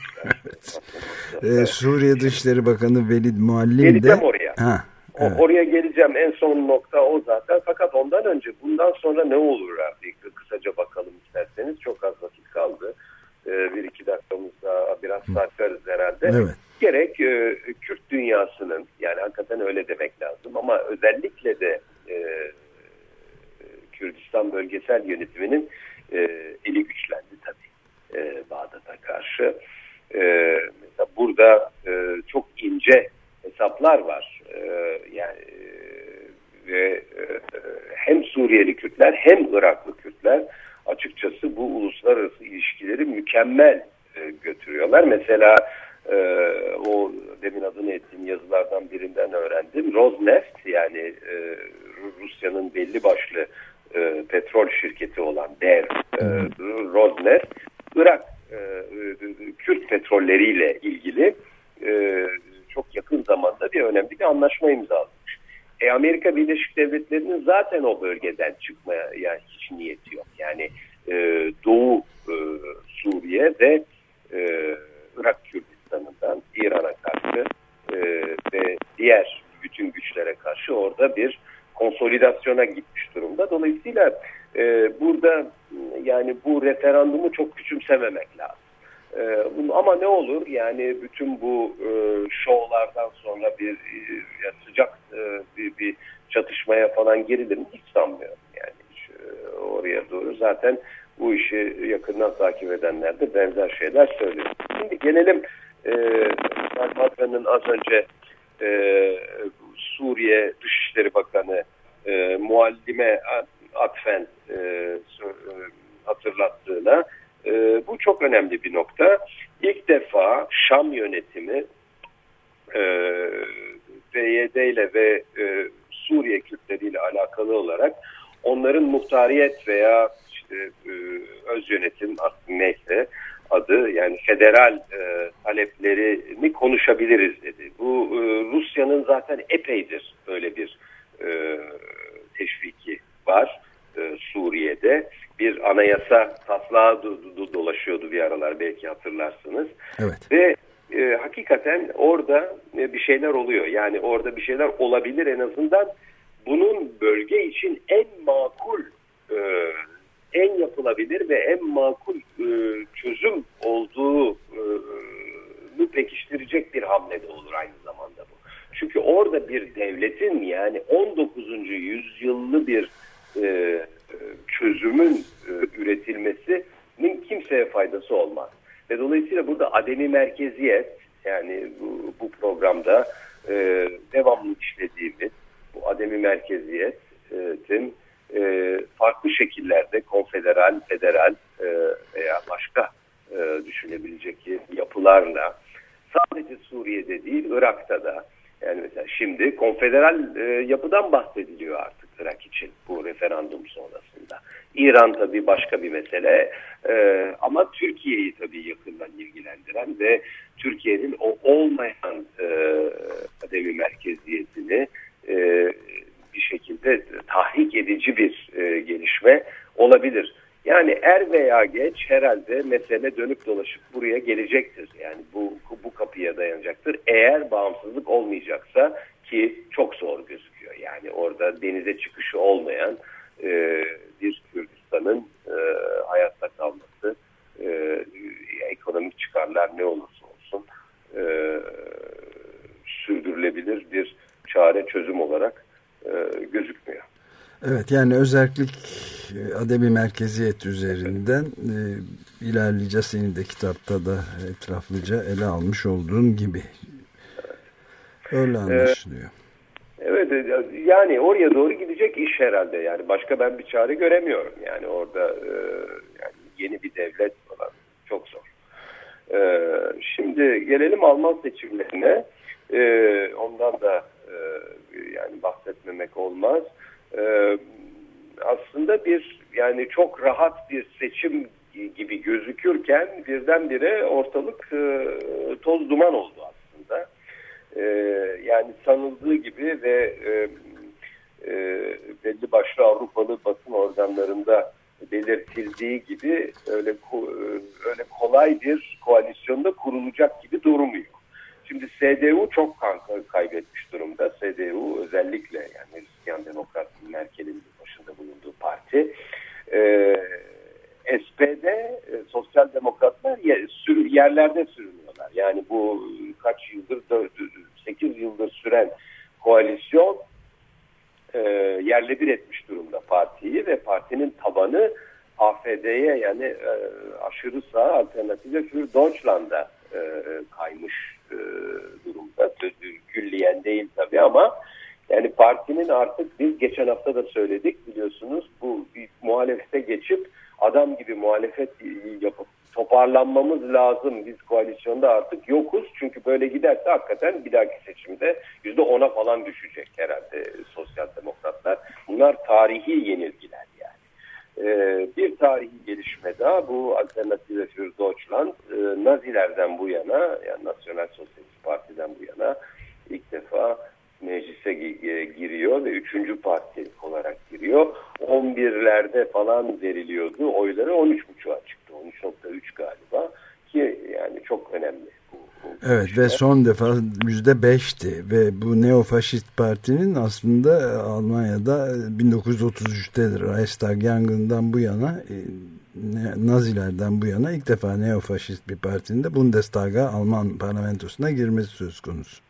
ee, Suriye Dışişleri Bakanı Velid Muallim de... Geleceğim oraya. Ha, evet. o, oraya geleceğim. En son nokta o zaten. Fakat ondan önce bundan sonra ne olur artık? Kısaca bakalım isterseniz. Çok az vakit kaldı. Ee, bir iki dakikamızda biraz sarkarız herhalde. Evet. Gerek e, Kürt dünyasının, yani hakikaten öyle demek lazım ama özellikle de e, Kürdistan bölgesel yönetiminin e, eli güçlendi tabii e, Bağdat'a karşı. E, mesela burada e, çok ince hesaplar var. E, yani e, ve e, hem Suriyeli Kürtler hem Iraklı Kürtler açıkçası bu uluslararası ilişkileri mükemmel e, götürüyorlar. Mesela e, o demin adını ettiğim yazılardan birinden öğrendim. Rosneft, yani e, Rusya'nın belli başlı e, petrol şirketi olan D E R, e, Rosneft, Irak e, Kürt petrolleriyle ilgili e, çok yakın zamanda bir önemli bir anlaşma imzalamış. E, Amerika Birleşik Devletleri'nin zaten o bölgeden çıkmaya yani hiç niyeti yok. Yani e, Doğu e, Suriye ve e, Irak Kürdistan'ından İran'a karşı e, ve diğer bütün güçlere karşı orada bir konsolidasyona gitmiş durumda. Dolayısıyla e, burada yani bu referandumu çok küçümsememek lazım. E, bunu, ama ne olur yani bütün bu e, şovlardan sonra bir e, sıcak e, bir, bir çatışmaya falan girilir mi hiç sanmıyorum. Yani hiç, e, oraya doğru zaten bu işi yakından takip edenler de benzer şeyler söylüyor. Şimdi gelelim e, Bakan'ın az önce e, Suriye Dışişleri Bakanı e, Muallim'e atfen e, hatırlattığına. E, bu çok önemli bir nokta. İlk defa Şam yönetimi e, P Y D ile ve e, Suriye Kürtleri ile alakalı olarak onların muhtariyet veya işte e, öz yönetim neyse adı, yani federal e, taleplerini konuşabiliriz dedi. Bu e, Rusya'nın zaten epeydir böyle bir e, teşviki var e, Suriye'de. Bir anayasa taslağı do- do- dolaşıyordu bir aralar, belki hatırlarsınız. Evet. Ve e, hakikaten orada e, bir şeyler oluyor. Yani orada bir şeyler olabilir en azından. Bunun bölge için en makul, e, en yapılabilir ve en makul e, çözüm olduğunu e, pekiştirecek bir hamle de olur aynı zamanda bu. Çünkü orada bir devletin, yani on dokuzuncu yüzyıllı bir e, çözümün e, üretilmesinin kimseye faydası olmaz. Ve dolayısıyla burada ademi merkeziyet, yani bu, bu programda e, devamlı işlediğimiz bu ademi merkeziyetin e, farklı şekillerde konfederal, federal e, veya başka e, düşünebilecek yapılarla sadece Suriye'de değil Irak'ta da, yani mesela şimdi konfederal e, yapıdan bahsediliyor artık Irak için bu referandum sonrasında. İran tabii başka bir mesele e, ama Türkiye'yi tabii yakından ilgilendiren ve Türkiye'nin o olmayan e, ademi merkeziyetini e, bir şekilde tahrik edici bir e, gelişme olabilir. Yani er veya geç herhalde mesele dönüp dolaşıp buraya gelecektir. Yani bu bu kapıya dayanacaktır. Eğer bağımsızlık olmayacaksa, ki çok zor gözüküyor. Yani orada denize çıkışı olmayan e, bir Kürdistan'ın e, hayatta kalması, e, ekonomik çıkarlar ne olursa olsun e, sürdürülebilir bir çare, çözüm olarak e, gözükmüyor. Evet, yani özellik ademi merkeziyet üzerinden e, ilerleyeceğiz. Senin de kitapta da etraflıca ele almış olduğun gibi. Öyle anlaşılıyor. Evet, yani oraya doğru gidecek iş herhalde. Yani başka ben bir çare göremiyorum. Yani orada e, yani yeni bir devlet falan çok zor. E, şimdi gelelim Alman seçimlerine. E, ondan da e, e, yani bahsetmemek olmaz. E, aslında bir yani çok rahat bir seçim gibi gözükürken birdenbire ortalık e, toz duman oldu aslında. E, yani sanıldığı gibi ve e, e, belli başlı Avrupalı basın organlarında belirtildiği gibi öyle öyle kolay bir koalisyonda kurulacak gibi durmuyor. Şimdi S D U çok kan kaybetmiş durumda. S D U özellikle yani Hristiyan Demokrat Merkel'in başında bulunduğu parti. Ee, S P D e, Sosyal Demokratlar yer, sürü, yerlerde sürünüyorlar. Yani bu kaç yıldır sekiz yıldır süren koalisyon e, yerle bir etmiş durumda partiyi ve partinin tabanı A F D'ye yani e, aşırı sağ Alternative für Deutschland'a e, kaymış e, durumda. Külliyen değil tabii ama yani partinin artık biz geçen hafta da söyledik biliyorsunuz bu bir muhalefete geçip adam gibi muhalefet yapıp toparlanmamız lazım. Biz koalisyonda artık yokuz. Çünkü böyle giderse hakikaten bir dahaki seçimde yüzde ona falan düşecek herhalde sosyal demokratlar. Bunlar tarihi yenilgiler yani. Ee, bir tarihi gelişme daha bu Alternative für Deutschland e, Nazilerden bu yana yani Nasyonal Sosyalist Parti'den bu yana ilk defa meclise giriyor ve üçüncü parti olarak giriyor. on birlerde falan veriliyordu. Oyları on üç buçuğa çıktı. on üç nokta üç galiba ki yani çok önemli. Bu, bu evet işte. Ve son defa yüzde beşti ve bu neofaşist partinin aslında Almanya'da bin dokuz yüz otuz üçtedir. Reichstag yangından bu yana Nazilerden bu yana ilk defa neofaşist bir partinin de Bundestag'a Alman parlamentosuna girmesi söz konusu.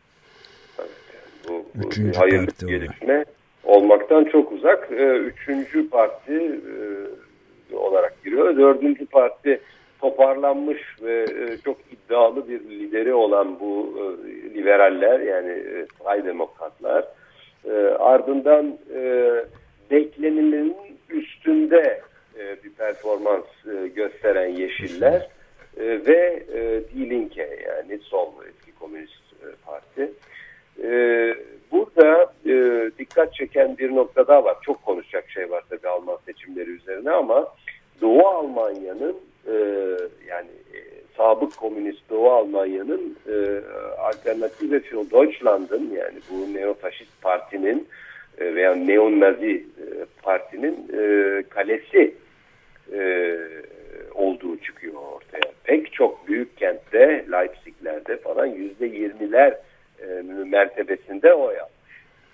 Bu, bu Üçüncü hayırlı parti gelişme olarak. Olmaktan çok uzak. Üçüncü parti e, olarak giriyor. Dördüncü parti toparlanmış ve e, çok iddialı bir lideri olan bu e, liberaller yani e, Freie Demokratlar. E, ardından e, beklenenin üstünde e, bir performans e, gösteren Yeşiller e, ve e, Die Linke yani sol eski komünist e, parti. Ee, burada e, dikkat çeken bir nokta daha var. Çok konuşacak şey var tabii Alman seçimleri üzerine ama Doğu Almanya'nın e, yani e, sabık komünist Doğu Almanya'nın e, Alternative für Deutschland'ın yani bu neofaşist partinin e, veya neonazi e, partinin e, kalesi e, olduğu çıkıyor ortaya. Pek çok büyük kentte Leipzig'lerde falan yüzde yirmiler E, mertebesinde oy almış.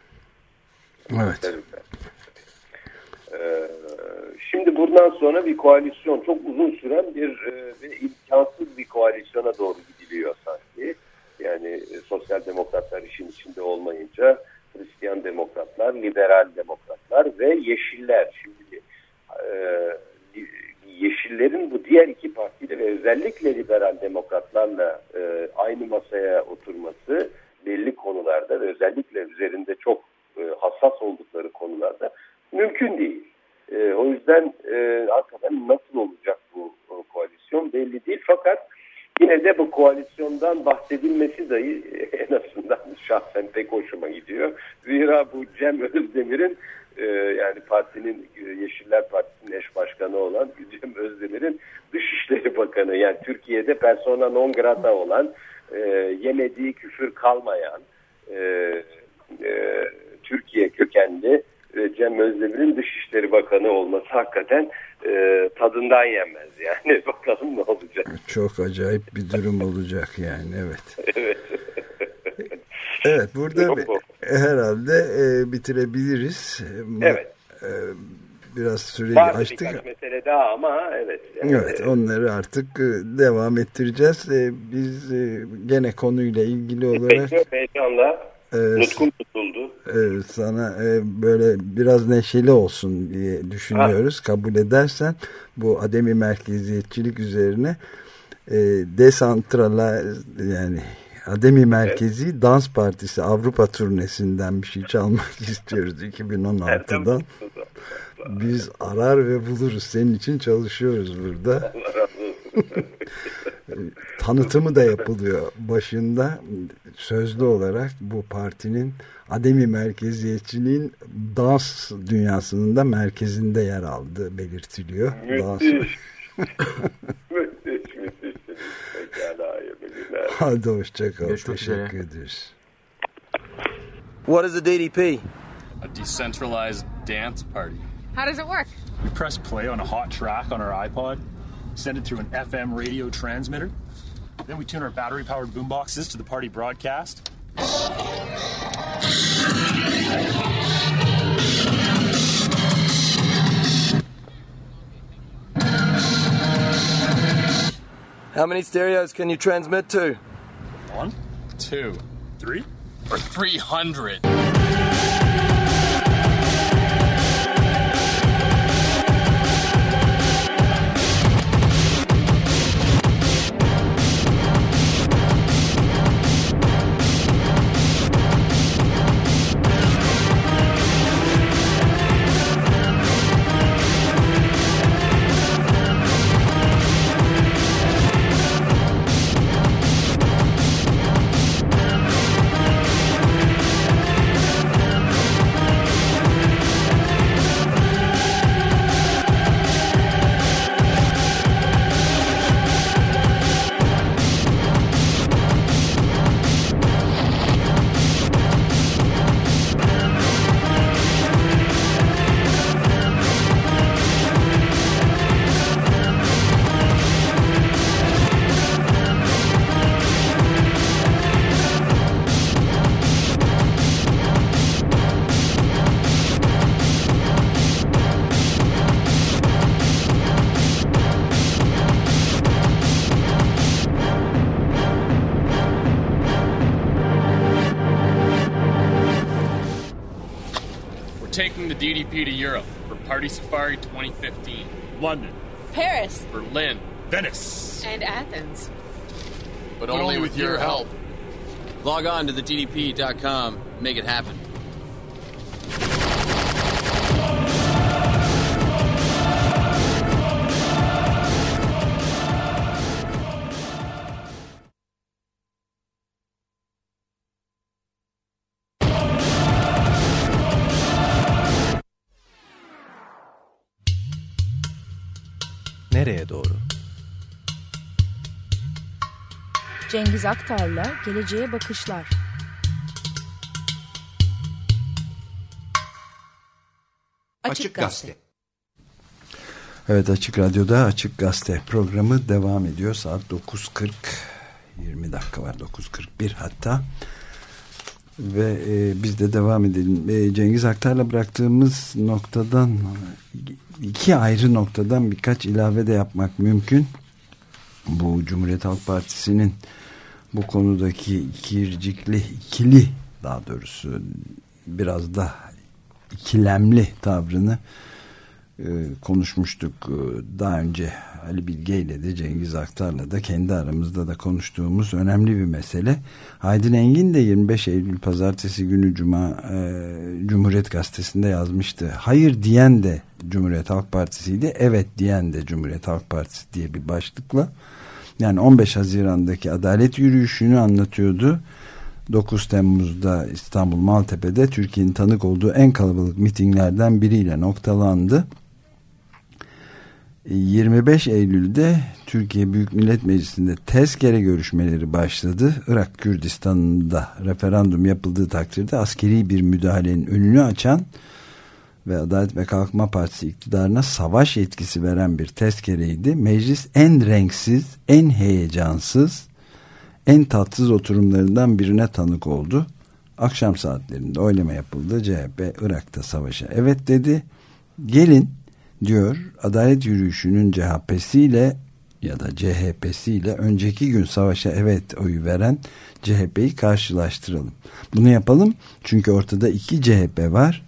Evet. E, şimdi buradan sonra bir koalisyon çok uzun süren bir e, ve imkansız bir koalisyona doğru gidiliyor sanki. Yani e, sosyal demokratlar işin içinde olmayınca Hristiyan demokratlar, liberal demokratlar ve yeşiller. Şimdi e, yeşillerin bu diğer iki partiyle ve özellikle liberal demokratlarla e, aynı masaya oturması belli konularda ve özellikle üzerinde çok e, hassas oldukları konularda mümkün değil. E, o yüzden e, hakikaten nasıl olacak bu o, koalisyon belli değil. Fakat yine de bu koalisyondan bahsedilmesi dahi en azından şahsen pek hoşuma gidiyor. Zira bu Cem Özdemir'in e, yani partinin Yeşiller Partisi'nin eş başkanı olan Cem Özdemir'in Dışişleri Bakanı yani Türkiye'de persona non grata olan E, yemediği küfür kalmayan e, e, Türkiye kökenli e, Cem Özdemir'in Dışişleri Bakanı olması hakikaten e, tadından yenmez yani. Bakalım ne olacak. Çok acayip bir durum olacak yani evet. Evet. Evet burada bir, herhalde e, bitirebiliriz. Evet. E, biraz süreyi Var açtık. birkaç mesele daha ama evet. Yani, evet onları artık devam ettireceğiz. Biz gene konuyla ilgili olarak heyecanla e, nutkum tutuldu. E, sana e, böyle biraz neşeli olsun diye düşünüyoruz. Ha. Kabul edersen bu ademi merkeziyetçilik üzerine e, desantrala yani Ademi Merkezi evet. Dans Partisi Avrupa turnesinden bir şey çalmak istiyoruz iki bin on altıdan. Biz arar ve buluruz. Senin için çalışıyoruz burada. tanıtımı da yapılıyor başında sözlü olarak. Bu partinin ademi merkeziyetçiliğin dans dünyasının da merkezinde yer aldığı belirtiliyor. Müthiş. müthiş, müthiş. Pekala, hadi hoşçakal. Teşekkür ederiz. What is a D D P? A decentralized dance party. How does it work? We press play on a hot track on our iPod, send it through an F M radio transmitter, then we tune our battery-powered boomboxes to the party broadcast. How many stereos can you transmit to? One, two, three, or three hundred. Taking the D D P to Europe for Party Safari twenty fifteen. London. Paris. Berlin. Venice. And Athens. But, but only, only with, with your help. help. Log on to the D D P dot com. Make it happen. Nereye doğru? Cengiz Aktar'la Geleceğe Bakışlar. Açık Gazete. Evet, Açık Radyo'da Açık Gazete programı devam ediyor. Saat dokuz kırk, yirmi dakika var, dokuz kırk bir hatta. Ve e, biz de devam edelim. E, Cengiz Aktar'la bıraktığımız noktadan, iki ayrı noktadan birkaç ilave de yapmak mümkün. Bu Cumhuriyet Halk Partisi'nin bu konudaki ikircikli, ikili daha doğrusu biraz da ikilemli tavrını e, konuşmuştuk. Daha önce Ali Bilge ile de Cengiz Aktar'la da kendi aramızda da konuştuğumuz önemli bir mesele. Aydın Engin de yirmi beş Eylül Pazartesi günü Cuma e, Cumhuriyet Gazetesi'nde yazmıştı. Hayır diyen de Cumhuriyet Halk Partisi'ydi, evet diyen de Cumhuriyet Halk Partisi diye bir başlıkla. Yani on beş Haziran'daki adalet yürüyüşünü anlatıyordu. dokuz Temmuz'da İstanbul Maltepe'de Türkiye'nin tanık olduğu en kalabalık mitinglerden biriyle noktalandı. yirmi beş Eylül'de Türkiye Büyük Millet Meclisi'nde tezkere görüşmeleri başladı. Irak Kürdistan'da referandum yapıldığı takdirde askeri bir müdahalenin önünü açan ve Adalet ve Kalkınma Partisi iktidarına savaş etkisi veren bir tezkereydi. Meclis en renksiz, en heyecansız, en tatsız oturumlarından birine tanık oldu. Akşam saatlerinde oylama yapıldı. C H P Irak'ta savaşa evet dedi. Gelin diyor, adalet yürüyüşünün C H P'siyle ya da C H P'siyle önceki gün savaşa evet oyu veren C H P'yi karşılaştıralım. Bunu yapalım çünkü ortada iki C H P var.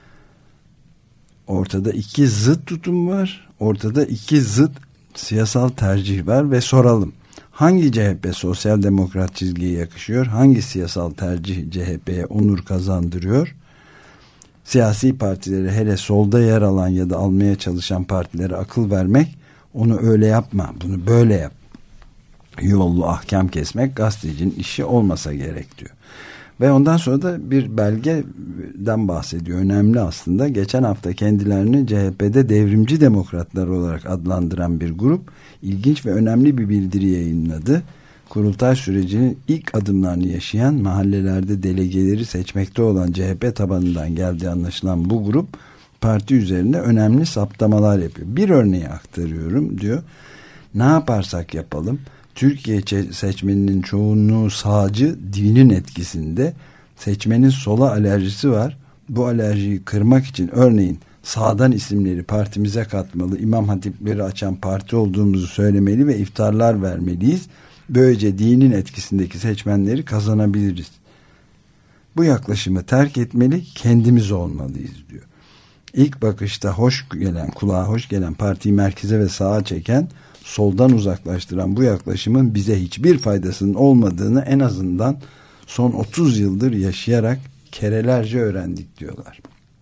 Ortada iki zıt tutum var. Ortada iki zıt siyasal tercih var ve soralım. Hangi C H P sosyal demokrat çizgiye yakışıyor? Hangi siyasal tercih C H P'ye onur kazandırıyor? Siyasi partileri, hele solda yer alan ya da almaya çalışan partilere akıl vermek, onu öyle yapma, bunu böyle yap yollu ahkam kesmek gazetecinin işi olmasa gerek diyor. Ve ondan sonra da bir belgeden bahsediyor. Önemli aslında. Geçen hafta kendilerini C H P'de devrimci demokratlar olarak adlandıran bir grup ilginç ve önemli bir bildiri yayınladı. Kurultay sürecinin ilk adımlarını yaşayan, mahallelerde delegeleri seçmekte olan C H P tabanından geldiği anlaşılan bu grup parti üzerinde önemli saptamalar yapıyor. Bir örneği aktarıyorum diyor. Ne yaparsak yapalım Türkiye seçmeninin çoğunluğu sağcı, dinin etkisinde, seçmenin sola alerjisi var. Bu alerjiyi kırmak için örneğin sağdan isimleri partimize katmalı, imam hatipleri açan parti olduğumuzu söylemeli ve iftarlar vermeliyiz. Böylece dinin etkisindeki seçmenleri kazanabiliriz. Bu yaklaşımı terk etmeli, kendimiz olmalıyız diyor. İlk bakışta hoş gelen, kulağa hoş gelen, partiyi merkeze ve sağa çeken, soldan uzaklaştıran bu yaklaşımın bize hiçbir faydasının olmadığını en azından son otuz yıldır yaşayarak kerelerce öğrendik diyorlar.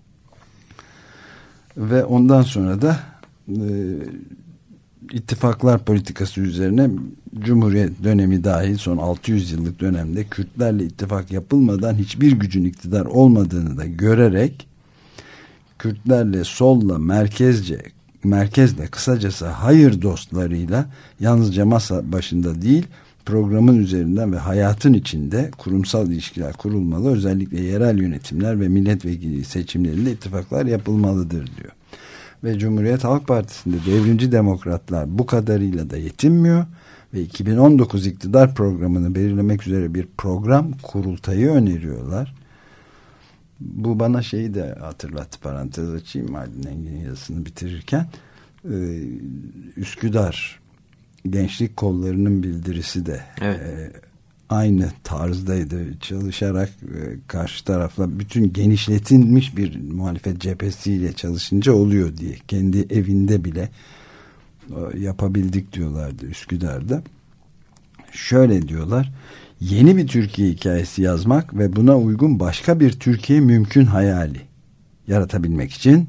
Ve ondan sonra da e, ittifaklar politikası üzerine Cumhuriyet dönemi dahil son altı yüz yıllık dönemde Kürtlerle ittifak yapılmadan hiçbir gücün iktidar olmadığını da görerek Kürtlerle solla merkezce merkezle kısacası hayır dostlarıyla yalnızca masa başında değil programın üzerinden ve hayatın içinde kurumsal ilişkiler kurulmalı, özellikle yerel yönetimler ve milletvekili seçimleriyle ittifaklar yapılmalıdır diyor. Ve Cumhuriyet Halk Partisi'nde devrimci demokratlar bu kadarıyla da yetinmiyor ve iki bin on dokuz iktidar programını belirlemek üzere bir program kurultayı öneriyorlar. Bu bana şeyi de hatırlattı, parantez açayım Aydın Engin'in yazısını bitirirken. Ee, Üsküdar Gençlik Kolları'nın bildirisi de evet. e, aynı tarzdaydı. Çalışarak e, karşı tarafla bütün genişletilmiş bir muhalefet cephesiyle çalışınca oluyor diye. Kendi evinde bile e, yapabildik diyorlardı Üsküdar'da. Şöyle diyorlar: yeni bir Türkiye hikayesi yazmak ve buna uygun başka bir Türkiye mümkün hayali yaratabilmek için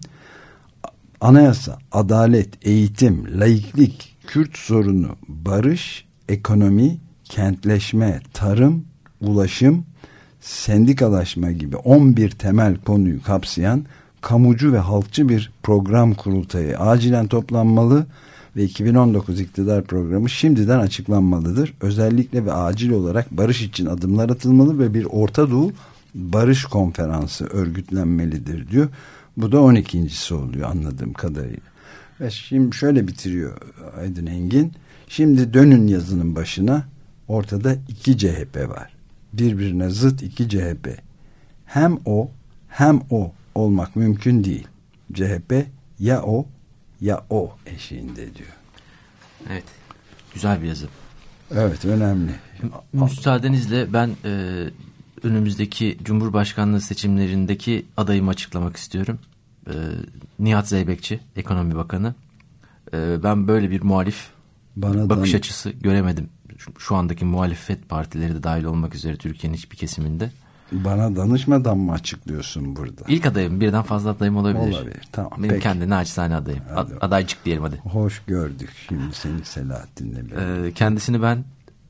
anayasa, adalet, eğitim, laiklik, Kürt sorunu, barış, ekonomi, kentleşme, tarım, ulaşım, sendikalaşma gibi on bir temel konuyu kapsayan kamucu ve halkçı bir program kurultayı acilen toplanmalı ve iki bin on dokuz iktidar programı şimdiden açıklanmalıdır. Özellikle ve acil olarak barış için adımlar atılmalı ve bir Orta Doğu Barış Konferansı örgütlenmelidir diyor. Bu da on ikincisi oluyor anladığım kadarıyla. Ve şimdi şöyle bitiriyor Aydın Engin. Şimdi dönün yazının başına, ortada iki C H P var. Birbirine zıt iki C H P. Hem o hem o olmak mümkün değil. C H P ya o ya o eşiğinde diyor. Evet. Güzel bir yazı. Evet, önemli. Müsaadenizle ben e, önümüzdeki Cumhurbaşkanlığı seçimlerindeki adayımı açıklamak istiyorum. E, Nihat Zeybekçi, Ekonomi Bakanı. E, ben böyle bir muhalif Bana bakış da... açısı göremedim. Şu, şu andaki muhalefet partileri de dahil olmak üzere Türkiye'nin hiçbir kesiminde. Bana danışmadan mı açıklıyorsun burada? İlk adayım. Birden fazla adayım olabilir. Olabilir. Tamam. Benim peki. Kendi naçizane adayım. Hadi. Adaycık diyelim hadi. Hoş gördük şimdi seni Selahattin'le. Ee, kendisini ben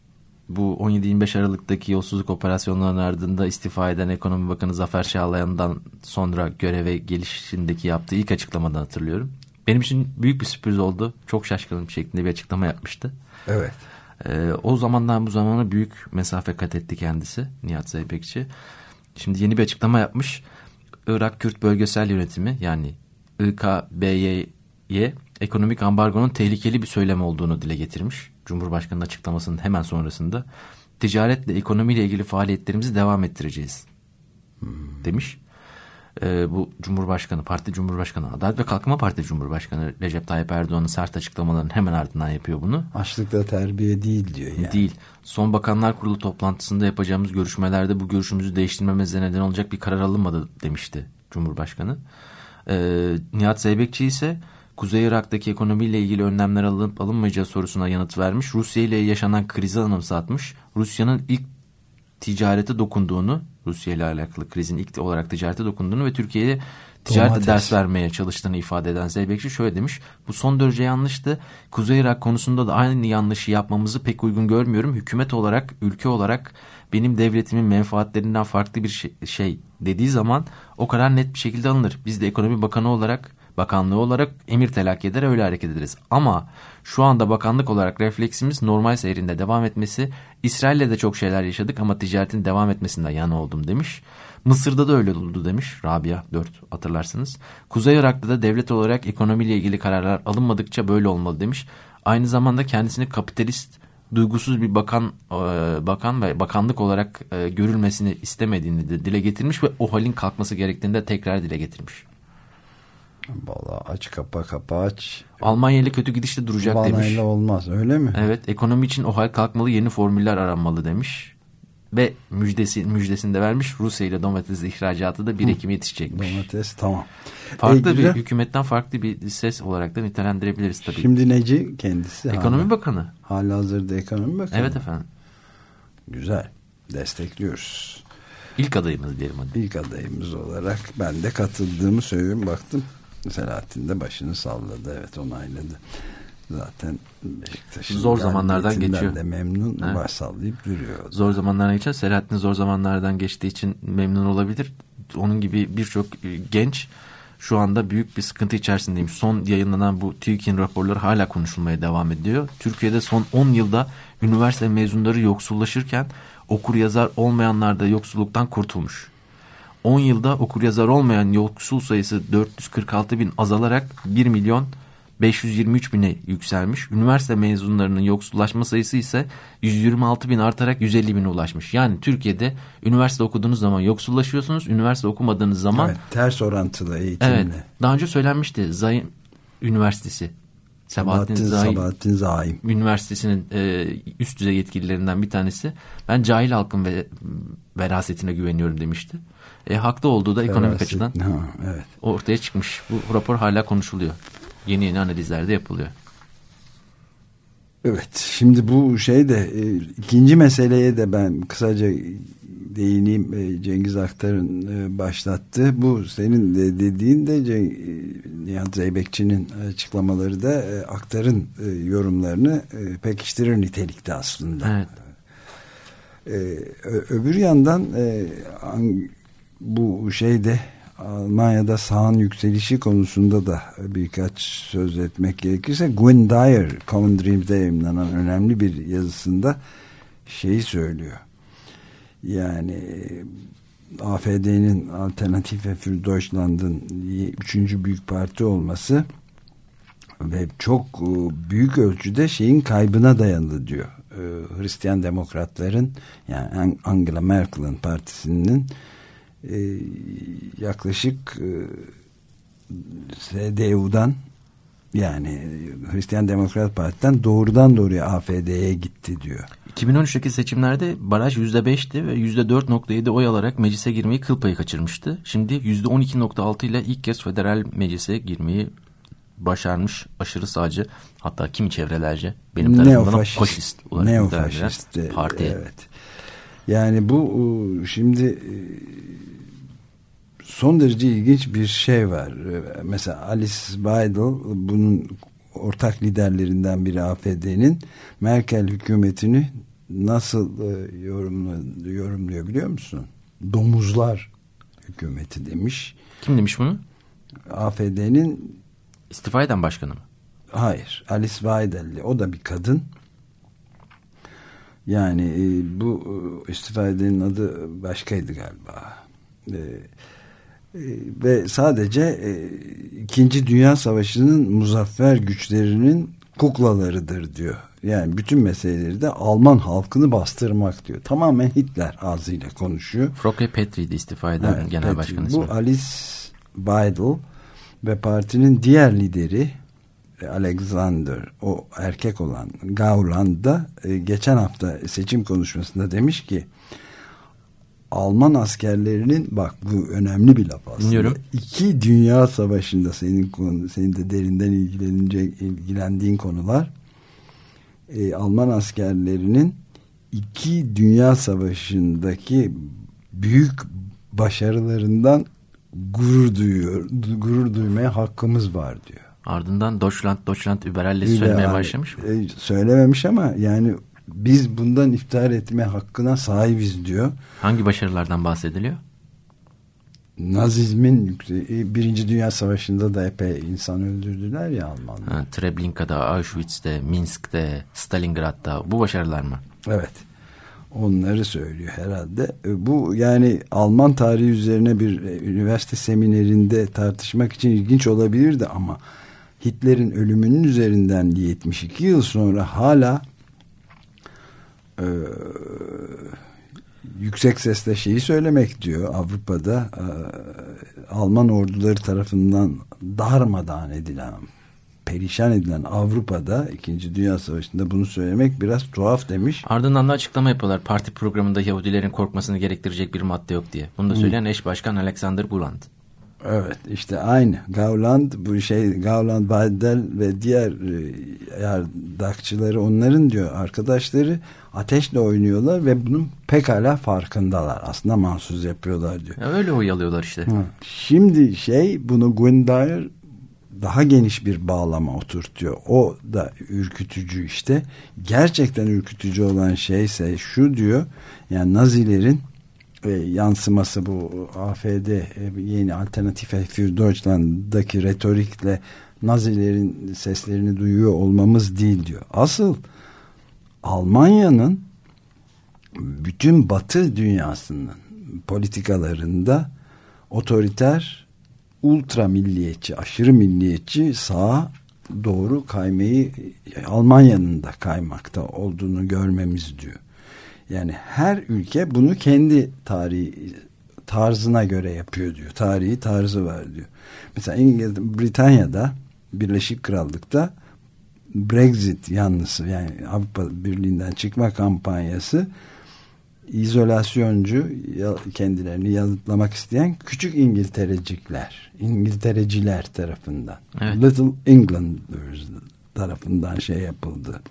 bu on yedi yirmi beş Aralık'taki yolsuzluk operasyonlarının ardında istifa eden Ekonomi Bakanı Zafer Şahlayan'dan sonra göreve gelişindeki yaptığı ilk açıklamadan hatırlıyorum. Benim için büyük bir sürpriz oldu. Çok şaşkınım şeklinde bir açıklama yapmıştı. Evet. Ee, o zamandan bu zamana büyük mesafe kat etti kendisi Nihat Zeybekçi. Şimdi yeni bir açıklama yapmış. Irak Kürt Bölgesel Yönetimi yani I K B Y'ye ekonomik ambargonun tehlikeli bir söylem olduğunu dile getirmiş. Cumhurbaşkanı'nın açıklamasının hemen sonrasında ticaretle, ekonomiyle ilgili faaliyetlerimizi devam ettireceğiz hmm. demiş. Ee, bu Cumhurbaşkanı, Parti Cumhurbaşkanı, Adalet ve Kalkınma Partisi Cumhurbaşkanı Recep Tayyip Erdoğan'ın sert açıklamalarının hemen ardından yapıyor bunu. Açlıkla terbiye değil diyor yani. Değil. Son Bakanlar Kurulu toplantısında yapacağımız görüşmelerde bu görüşümüzü değiştirmemize neden olacak bir karar alınmadı demişti Cumhurbaşkanı. Ee, Nihat Zeybekçi ise Kuzey Irak'taki ekonomiyle ilgili önlemler alınıp alınmayacağı sorusuna yanıt vermiş. Rusya ile yaşanan krizi anımsatmış. Rusya'nın ilk ticarete dokunduğunu, Rusya ile alakalı krizin ilk olarak ticarete dokunduğunu ve Türkiye'ye ticarete Domates. ders vermeye çalıştığını ifade eden Zeybekçi şöyle demiş. Bu son derece yanlıştı. Kuzey Irak konusunda da aynı yanlışı yapmamızı pek uygun görmüyorum. Hükümet olarak, ülke olarak benim devletimin menfaatlerinden farklı bir şey, şey dediği zaman o karar net bir şekilde alınır. Biz de ekonomi bakanı olarak, bakanlığı olarak emir telakki eder, öyle hareket ederiz. Ama şu anda bakanlık olarak refleksimiz normal seyrinde devam etmesi. İsrail'le de çok şeyler yaşadık ama ticaretin devam etmesinden yana oldum demiş. Mısır'da da öyle oldu demiş Rabia dört, hatırlarsınız. Kuzey Irak'ta da devlet olarak ekonomiyle ilgili kararlar alınmadıkça böyle olmalı demiş. Aynı zamanda kendisini kapitalist, duygusuz bir bakan bakan ve bakanlık olarak görülmesini istemediğini de dile getirmiş ve o halin kalkması gerektiğini de tekrar dile getirmiş. Vallahi aç kapa kapa aç. Almanya ile kötü gidişte duracak Banayla demiş. olmaz, öyle mi? Evet, ekonomi için o hal kalkmalı, yeni formüller aranmalı demiş. Ve müjdesi, müjdesini de vermiş. Rusya ile domates ihracatı da bir Ekim'e yetişecekmiş. Domates, tamam. Farklı e, bir hükümetten farklı bir ses olarak da nitelendirebiliriz tabii. Şimdi neci kendisi? Ekonomi hala, Bakanı. Hala hazırda ekonomi bakanı. Evet efendim. Güzel. Destekliyoruz. İlk adayımız diyelim hadi. İlk adayımız olarak ben de katıldığımı söylüyorum. Baktım Selahattin de başını salladı. Evet, onayladı. Zaten Beşiktaş'ın zor zamanlardan geçiyor. de memnun, evet. Baş sallayıp duruyor. Zor zamanlardan geçiyor. Selahattin zor zamanlardan geçtiği için memnun olabilir. Onun gibi birçok genç şu anda büyük bir sıkıntı içerisindeymiş. Son yayınlanan bu TÜİK'in raporları hala konuşulmaya devam ediyor. Türkiye'de son on yılda üniversite mezunları yoksullaşırken okur yazar olmayanlar da yoksulluktan kurtulmuş. on yılda okur yazar olmayan yoksul sayısı dört yüz kırk altı bin azalarak bir milyon beş yüz yirmi üç bine yükselmiş. Üniversite mezunlarının yoksullaşma sayısı ise yüz yirmi altı bin artarak yüz elli bine ulaşmış. Yani Türkiye'de üniversite okuduğunuz zaman yoksullaşıyorsunuz. Üniversite okumadığınız zaman... Evet, ters orantılı eğitimle. Evet, daha önce söylenmişti. Zaim Üniversitesi. Sabahattin, Sabahattin, Zaim, Sabahattin Zaim Üniversitesi'nin e, üst düzey yetkililerinden bir tanesi. Ben cahil halkın ve verasetine güveniyorum demişti. E, haklı olduğu da ekonomik Veraset, açıdan ha, evet. ortaya çıkmış. Bu rapor hala konuşuluyor. Yeni yeni analizler de yapılıyor. Evet, şimdi bu şey de e, ikinci meseleye de ben kısaca değineyim. E, Cengiz Aktar'ın e, başlattığı bu senin de dediğin de e, Nihat Zeybekçi'nin açıklamaları da e, Aktar'ın e, yorumlarını e, pekiştirir nitelikte aslında. Evet. E, ö, öbür yandan e, an, bu şeyde Almanya'da sağın yükselişi konusunda da birkaç söz etmek gerekirse Gwyn Dyer Common Dreams'de yayınlanan önemli bir yazısında şeyi söylüyor. Yani A F D'nin Alternative für Deutschland'ın üçüncü büyük parti olması ve çok büyük ölçüde şeyin kaybına dayandı diyor. Hristiyan Demokratların, yani Angela Merkel'in partisinin Ee, yaklaşık e, S D U'dan, yani Hristiyan Demokrat Parti'den doğrudan doğruya A F D'ye gitti diyor. iki bin on üçteki seçimlerde baraj yüzde beşti ve yüzde dört nokta yedi oy alarak meclise girmeyi kıl payı kaçırmıştı. Şimdi yüzde on iki nokta altı ile ilk kez federal meclise girmeyi başarmış aşırı sağcı, hatta kimi çevrelerce benim tarafımdan faşist olarak neofaşist parti. Evet. Yani bu şimdi son derece ilginç bir şey var. Mesela Alice Weidel, bunun ortak liderlerinden biri A F D'nin, Merkel hükümetini nasıl yorumluyor, yorumluyor biliyor musun? Domuzlar hükümeti demiş. Kim demiş bunu? A F D'nin istifa eden başkanı mı? Hayır. Alice Weidel. O da bir kadın. Yani e, bu e, istifa edenin adı başkaydı galiba. E, e, ve sadece e, İkinci Dünya Savaşı'nın muzaffer güçlerinin kuklalarıdır diyor. Yani bütün meseleleri de Alman halkını bastırmak diyor. Tamamen Hitler ağzıyla konuşuyor. Frauke Petri'ydi istifa eden evet, genel Petri. Başkan ismi. Bu Alice Weidel ve partinin diğer lideri Alexander, o erkek olan Gauland da e, geçen hafta seçim konuşmasında demiş ki Alman askerlerinin, bak bu önemli bir laf aslında. Dinliyorum. İki Dünya Savaşı'nda senin konu, senin de derinden ilgilenecek ilgilendiğin konular, e, Alman askerlerinin iki Dünya Savaşı'ndaki büyük başarılarından gurur duyuyor, gurur duymaya hakkımız var diyor. Ardından Deutschland, Deutschland überall'leri söylemeye yani, başlamış mı? E, söylememiş ama yani biz bundan iftihar etme hakkına sahibiz diyor. Hangi başarılardan bahsediliyor? Nazizmin Birinci Dünya Savaşı'nda da epey insan öldürdüler ya Almanlar. Ha, Treblinka'da, Auschwitz'te, Minsk'te, Stalingrad'da, bu başarılar mı? Evet. Onları söylüyor herhalde. Bu yani Alman tarihi üzerine bir üniversite seminerinde tartışmak için ilginç olabilirdi ama Hitler'in ölümünün üzerinden yetmiş iki yıl sonra hala e, yüksek sesle şeyi söylemek diyor. Avrupa'da e, Alman orduları tarafından darmadağın edilen, perişan edilen Avrupa'da İkinci Dünya Savaşı'nda bunu söylemek biraz tuhaf demiş. Ardından da açıklama yapıyorlar. Parti programında Yahudilerin korkmasını gerektirecek bir madde yok diye. Bunu da söyleyen eş başkan Alexander Gauland. Evet, işte aynı. Gauland, bu şey Gauland, Badel ve diğer yardakçıları, onların diyor arkadaşları ateşle oynuyorlar ve bunun pekala farkındalar. Aslında mahsus yapıyorlar diyor. Ya öyle oyalıyorlar işte. Hı. Şimdi şey, bunu Gwendayer daha geniş bir bağlama oturtuyor. O da ürkütücü işte. Gerçekten ürkütücü olan şeyse şu diyor. Yani Nazilerin e, yansıması bu A F D e, yeni Alternative für Deutschland'daki retorikle Nazilerin seslerini duyuyor olmamız değil diyor. Asıl Almanya'nın bütün Batı dünyasının politikalarında otoriter, ultra milliyetçi, aşırı milliyetçi sağa doğru kaymayı, Almanya'nın da kaymakta olduğunu görmemiz diyor. Yani her ülke bunu kendi tarihi tarzına göre yapıyor diyor. Tarihi tarzı var diyor. Mesela İngiliz, Britanya'da, Birleşik Krallık'ta Brexit yanlısı, yani Avrupa Birliği'nden çıkma kampanyası, izolasyoncu, kendilerini yanıtlamak isteyen küçük İngilterecikler, İngiltereciler tarafından, evet. Little Englanders tarafından şey yapıldı.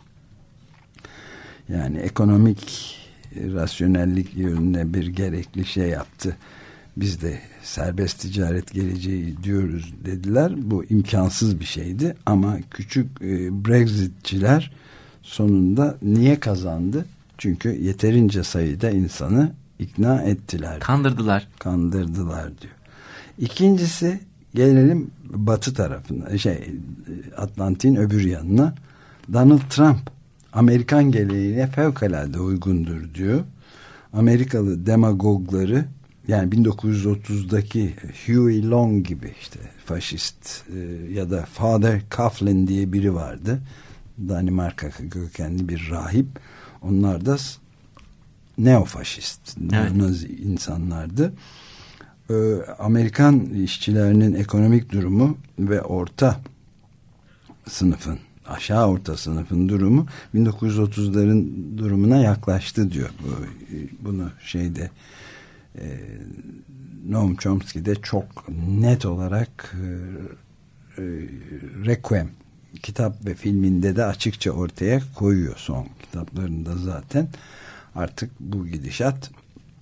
Yani ekonomik rasyonellik yönüne bir gerekli şey yaptı. Biz de serbest ticaret geleceği diyoruz dediler. Bu imkansız bir şeydi ama küçük e, Brexitçiler sonunda niye kazandı? Çünkü yeterince sayıda insanı ikna ettiler. Kandırdılar. Kandırdılar diyor. İkincisi, gelelim batı tarafına, şey Atlantik'in öbür yanına. Donald Trump Amerikan geleneğine fevkalade uygundur diyor. Amerikalı demagogları, yani bin dokuz yüz otuzdaki Huey Long gibi işte faşist e, ya da Father Coughlin diye biri vardı. Danimarka kökenli bir rahip. Onlar da neofaşist, evet. Nazi insanlardı. Ee, Amerikan işçilerinin ekonomik durumu ve orta sınıfın, aşağı orta sınıfın durumu bin dokuz yüz otuzların durumuna yaklaştı diyor. Bunu şeyde e, Noam Chomsky'de çok net olarak e, e, Requiem kitap ve filminde de açıkça ortaya koyuyor, son kitaplarında zaten. Artık bu gidişat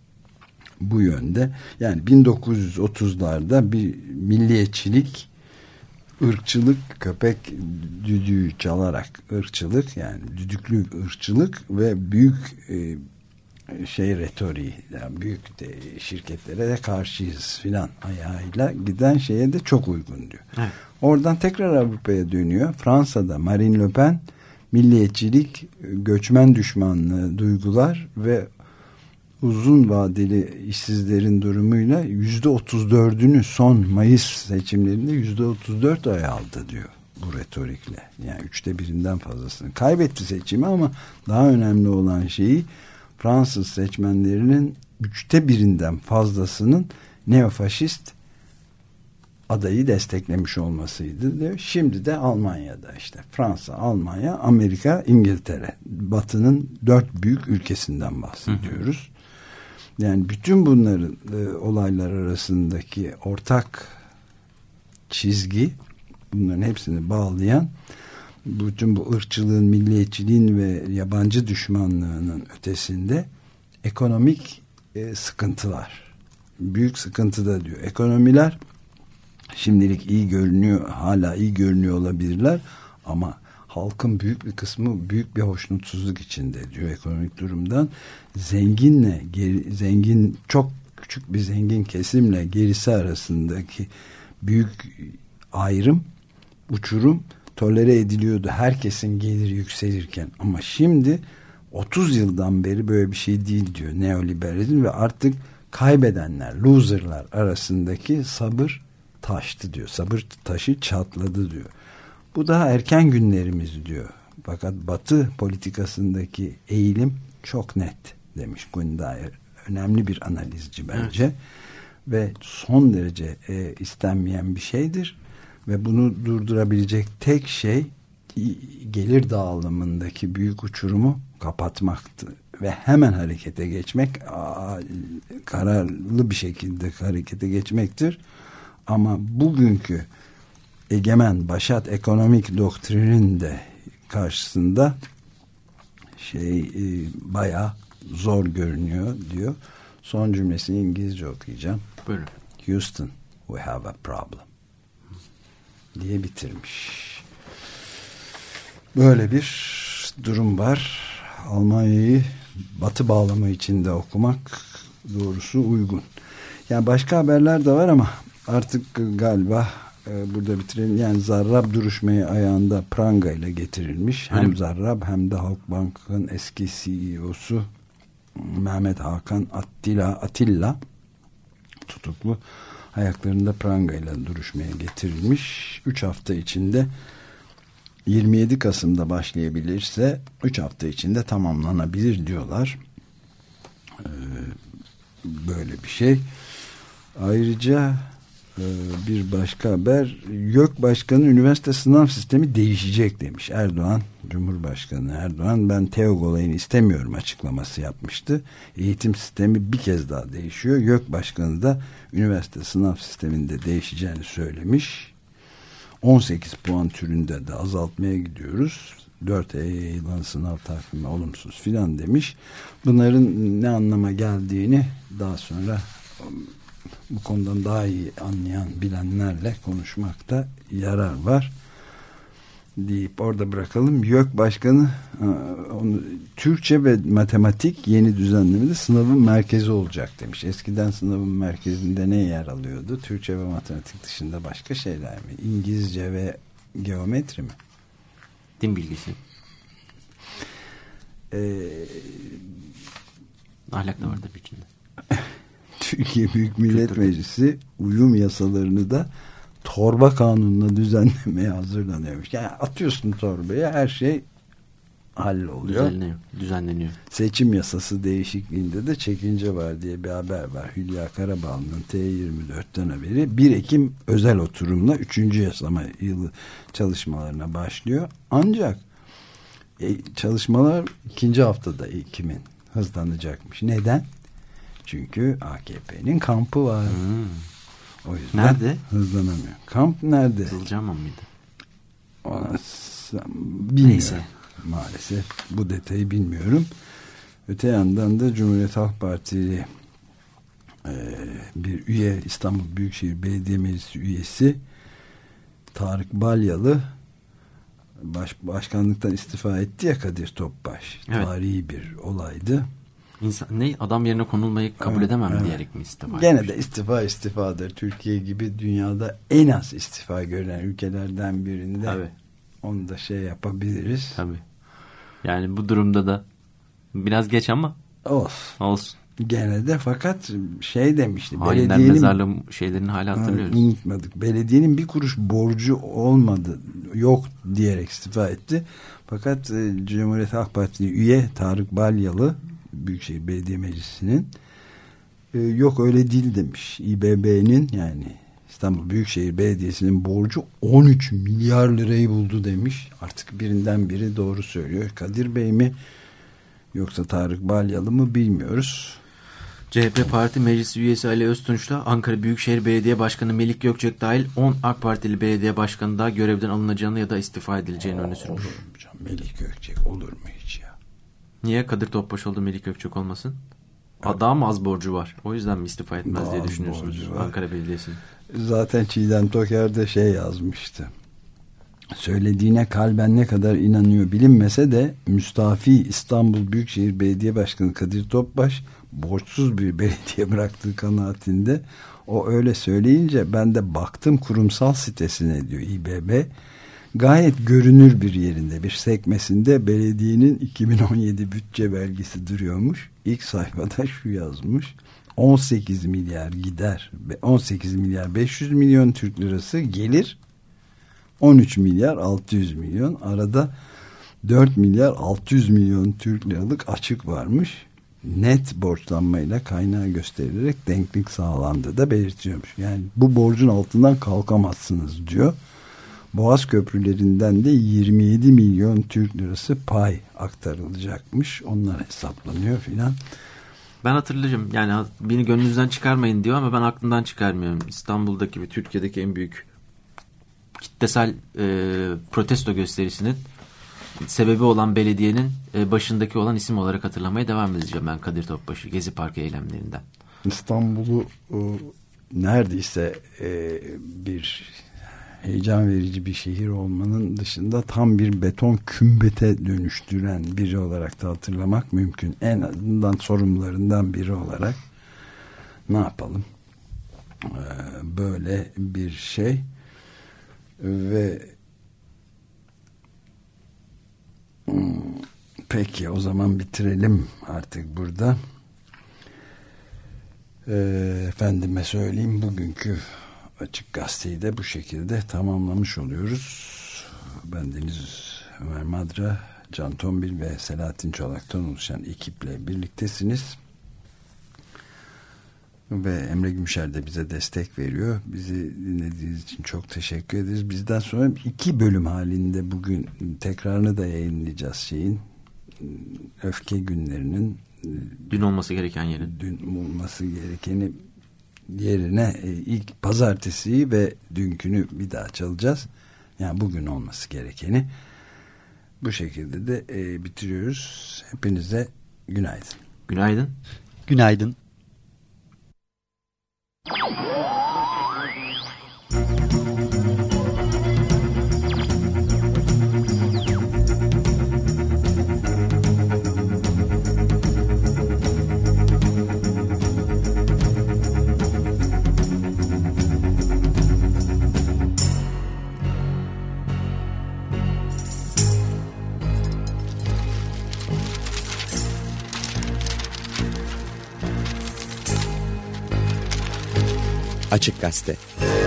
bu yönde. Yani bin dokuz yüz otuzlarda bir milliyetçilik, ırkçılık, köpek düdüğü çalarak ırkçılık, yani düdüklü ırkçılık ve büyük e, şey retoriği, yani büyük de şirketlere de karşıyız filan ayağıyla giden şeye de çok uygun diyor. Evet. Oradan tekrar Avrupa'ya dönüyor. Fransa'da Marine Le Pen milliyetçilik, göçmen düşmanlığı duygular ve uzun vadeli işsizlerin durumuyla yüzde otuz dördünü son Mayıs seçimlerinde yüzde otuz dört oy aldı diyor bu retorikle. Yani üçte birinden fazlasını kaybetti seçimi ama daha önemli olan şeyi Fransız seçmenlerinin üçte birinden fazlasının neofaşist adayı desteklemiş olmasıydı diyor. Şimdi de Almanya'da işte Fransa, Almanya, Amerika, İngiltere, Batı'nın dört büyük ülkesinden bahsediyoruz. Yani bütün bunların e, olaylar arasındaki ortak çizgi, bunların hepsini bağlayan, bütün bu ırkçılığın, milliyetçiliğin ve yabancı düşmanlığının ötesinde ekonomik e, sıkıntılar. büyük sıkıntıda diyor. Ekonomiler şimdilik iyi görünüyor, hala iyi görünüyor olabilirler ama halkın büyük bir kısmı büyük bir hoşnutsuzluk içinde diyor ekonomik durumdan. Zenginle geri, zengin çok küçük bir zengin kesimle gerisi arasındaki büyük ayrım, uçurum tolere ediliyordu. Herkesin geliri yükselirken ama şimdi otuz yıldan beri böyle bir şey değil diyor neoliberalizm ve artık kaybedenler, loserlar arasındaki sabır taştı diyor. Sabır taşı çatladı diyor. Bu daha erken günlerimiz diyor. Fakat Batı politikasındaki eğilim çok net demiş Gundayer. Önemli bir analizci bence. Evet. Ve son derece e, istenmeyen bir şeydir. Ve bunu durdurabilecek tek şey gelir dağılımındaki büyük uçurumu kapatmaktı. Ve hemen harekete geçmek, aa, kararlı bir şekilde harekete geçmektir. Ama bugünkü egemen başat ekonomik doktrinin de karşısında şey e, bayağı zor görünüyor diyor. Son cümlesini İngilizce okuyacağım. Buyurun. Houston, we have a problem diye bitirmiş. Böyle bir durum var. Almanya'yı Batı bağlamı içinde okumak doğrusu uygun. Yani başka haberler de var ama artık galiba e, burada bitirelim. Yani Zarrab duruşmayı ayağında pranga ile getirilmiş. Hem evet. Zarrab hem de Halkbank'ın eski C E O'su Mehmet Hakan Attila, Atilla tutuklu ayaklarında pranga ile duruşmaya getirilmiş. üç hafta içinde yirmi yedi Kasım'da başlayabilirse üç hafta içinde tamamlanabilir diyorlar. Ee, böyle bir şey. Ayrıca e, bir başka haber, YÖK Başkanı üniversite sınav sistemi değişecek demiş. Erdoğan, Cumhurbaşkanı Erdoğan, ben TEOG olayını istemiyorum açıklaması yapmıştı. Eğitim sistemi bir kez daha değişiyor. YÖK Başkanı da üniversite sınav sisteminde değişeceğini söylemiş. on sekiz puan türünde de azaltmaya gidiyoruz. dört E'ye yayılan sınav takvimi olumsuz filan demiş. Bunların ne anlama geldiğini daha sonra bu konudan daha iyi anlayan bilenlerle konuşmakta yarar var deyip orada bırakalım. YÖK Başkanı onu, Türkçe ve matematik yeni düzenlemede sınavın merkezi olacak demiş. Eskiden sınavın merkezinde ne yer alıyordu? Türkçe ve matematik dışında başka şeyler mi? İngilizce ve geometri mi? Din bilgisi. Ee, Ahlak da vardı bir içinde. Türkiye Büyük Millet Meclisi uyum yasalarını da torba kanununa düzenlemeye hazırlanıyormuş. Yani atıyorsun torbaya, her şey halloluyor. Düzenleniyor. Düzenleniyor. Seçim yasası değişikliğinde de çekince var diye bir haber var. Hülya Karabağlı'nın T yirmi dört'ten haberi. bir Ekim özel oturumla üçüncü yasama yılı çalışmalarına başlıyor. Ancak e, çalışmalar ikinci haftada Ekim'in hızlanacakmış. Neden? Çünkü A K P'nin kampı var. Hmm. O yüzden nerede? Hızlanamıyor. Kamp nerede? Kızılcahamam mıydı? Ona bilmiyorum. Neyse. Maalesef bu detayı bilmiyorum. Öte yandan da Cumhuriyet Halk Partili e, bir üye, İstanbul Büyükşehir Belediye Meclisi üyesi Tarık Balyalı baş, başkanlıktan istifa etti ya, Kadir Topbaş. Evet. Tarihi bir olaydı. İnsan, ne adam yerine konulmayı kabul evet, edemem evet. diyerek mi istifa? Gene etmiş? De istifa istifadır. Türkiye gibi dünyada en az istifa görülen ülkelerden birinde. Tabii. Onu da şey yapabiliriz. Tabii. Yani bu durumda da biraz geç ama olsun. Olsun. Gene de fakat şey demişti. Hainler mezarlığı şeylerini hala hatırlıyoruz. Ha, unutmadık. Belediyenin bir kuruş borcu olmadı, yok diyerek istifa etti. Fakat e, Cumhuriyet Halk Partisi üye Tarık Balyalı Büyükşehir Belediye Meclisi'nin e, yok öyle değil demiş. İ B B'nin yani İstanbul Büyükşehir Belediyesi'nin borcu on üç milyar lirayı buldu demiş. Artık birinden biri doğru söylüyor. Kadir Bey mi yoksa Tarık Balyalı mı bilmiyoruz. C H P Parti Meclis Üyesi Ali Öztunç'la Ankara Büyükşehir Belediye Başkanı Melik Gökçek dahil on AK Partili belediye başkanı da görevden alınacağını ya da istifa edileceğini öne sürmüş. Olur mu canım? Melik Gökçek olur mu hiç ya? Niye? Kadir Topbaş oldu, Melik Gökçek olmasın? Daha mı az borcu var? O yüzden mi istifa etmez Daha diye düşünüyorsunuz Ankara Belediyesi'nin? Zaten Çiğdem Toker de şey yazmıştı. Söylediğine kalben ne kadar inanıyor bilinmese de müstafi İstanbul Büyükşehir Belediye Başkanı Kadir Topbaş borçsuz bir belediye bıraktığı kanaatinde. O öyle söyleyince ben de baktım kurumsal sitesine diyor İ B B. Gayet görünür bir yerinde, bir sekmesinde belediyenin iki bin on yedi bütçe belgesi duruyormuş. İlk sayfada şu yazmış: on sekiz milyar gider, on sekiz milyar beş yüz milyon Türk lirası gelir, on üç milyar altı yüz milyon, arada dört milyar altı yüz milyon Türk liralık açık varmış. Net borçlanmayla kaynağı gösterilerek denklik sağlandığı da belirtiyormuş. Yani bu borcun altından kalkamazsınız diyor. Boğaz köprülerinden de yirmi yedi milyon Türk lirası pay aktarılacakmış. Onlar hesaplanıyor filan. Ben hatırlayacağım. Yani beni gönlünüzden çıkarmayın diyor ama ben aklımdan çıkarmıyorum. İstanbul'daki ve Türkiye'deki en büyük kitlesel e, protesto gösterisinin sebebi olan belediyenin e, başındaki olan isim olarak hatırlamaya devam edeceğim ben Kadir Topbaş'ı Gezi Parkı eylemlerinden. İstanbul'u o, neredeyse e, bir heyecan verici bir şehir olmanın dışında tam bir beton kümbete dönüştüren biri olarak da hatırlamak mümkün. En azından sorumlularından biri olarak. Ne yapalım? Ee, böyle bir şey ve hmm, peki o zaman bitirelim artık burada. Ee, efendime söyleyeyim, bugünkü Açık Gazete'yi de bu şekilde tamamlamış oluyoruz. Bendeniz Ömer Madra, Can Tombil ve Selahattin Çolak'tan oluşan ekiple birliktesiniz. Ve Emre Gümüşer de bize destek veriyor. Bizi dinlediğiniz için çok teşekkür ederiz. Bizden sonra iki bölüm halinde bugün tekrarını da yayınlayacağız şeyin. Öfke günlerinin. Dün olması gereken yerin. Dün olması gerekeni yerine ilk pazartesiyi ve dünkünü bir daha çalacağız. Yani bugün olması gerekeni. Bu şekilde de e, bitiriyoruz. Hepinize günaydın. Günaydın. Günaydın. Açık Gazete.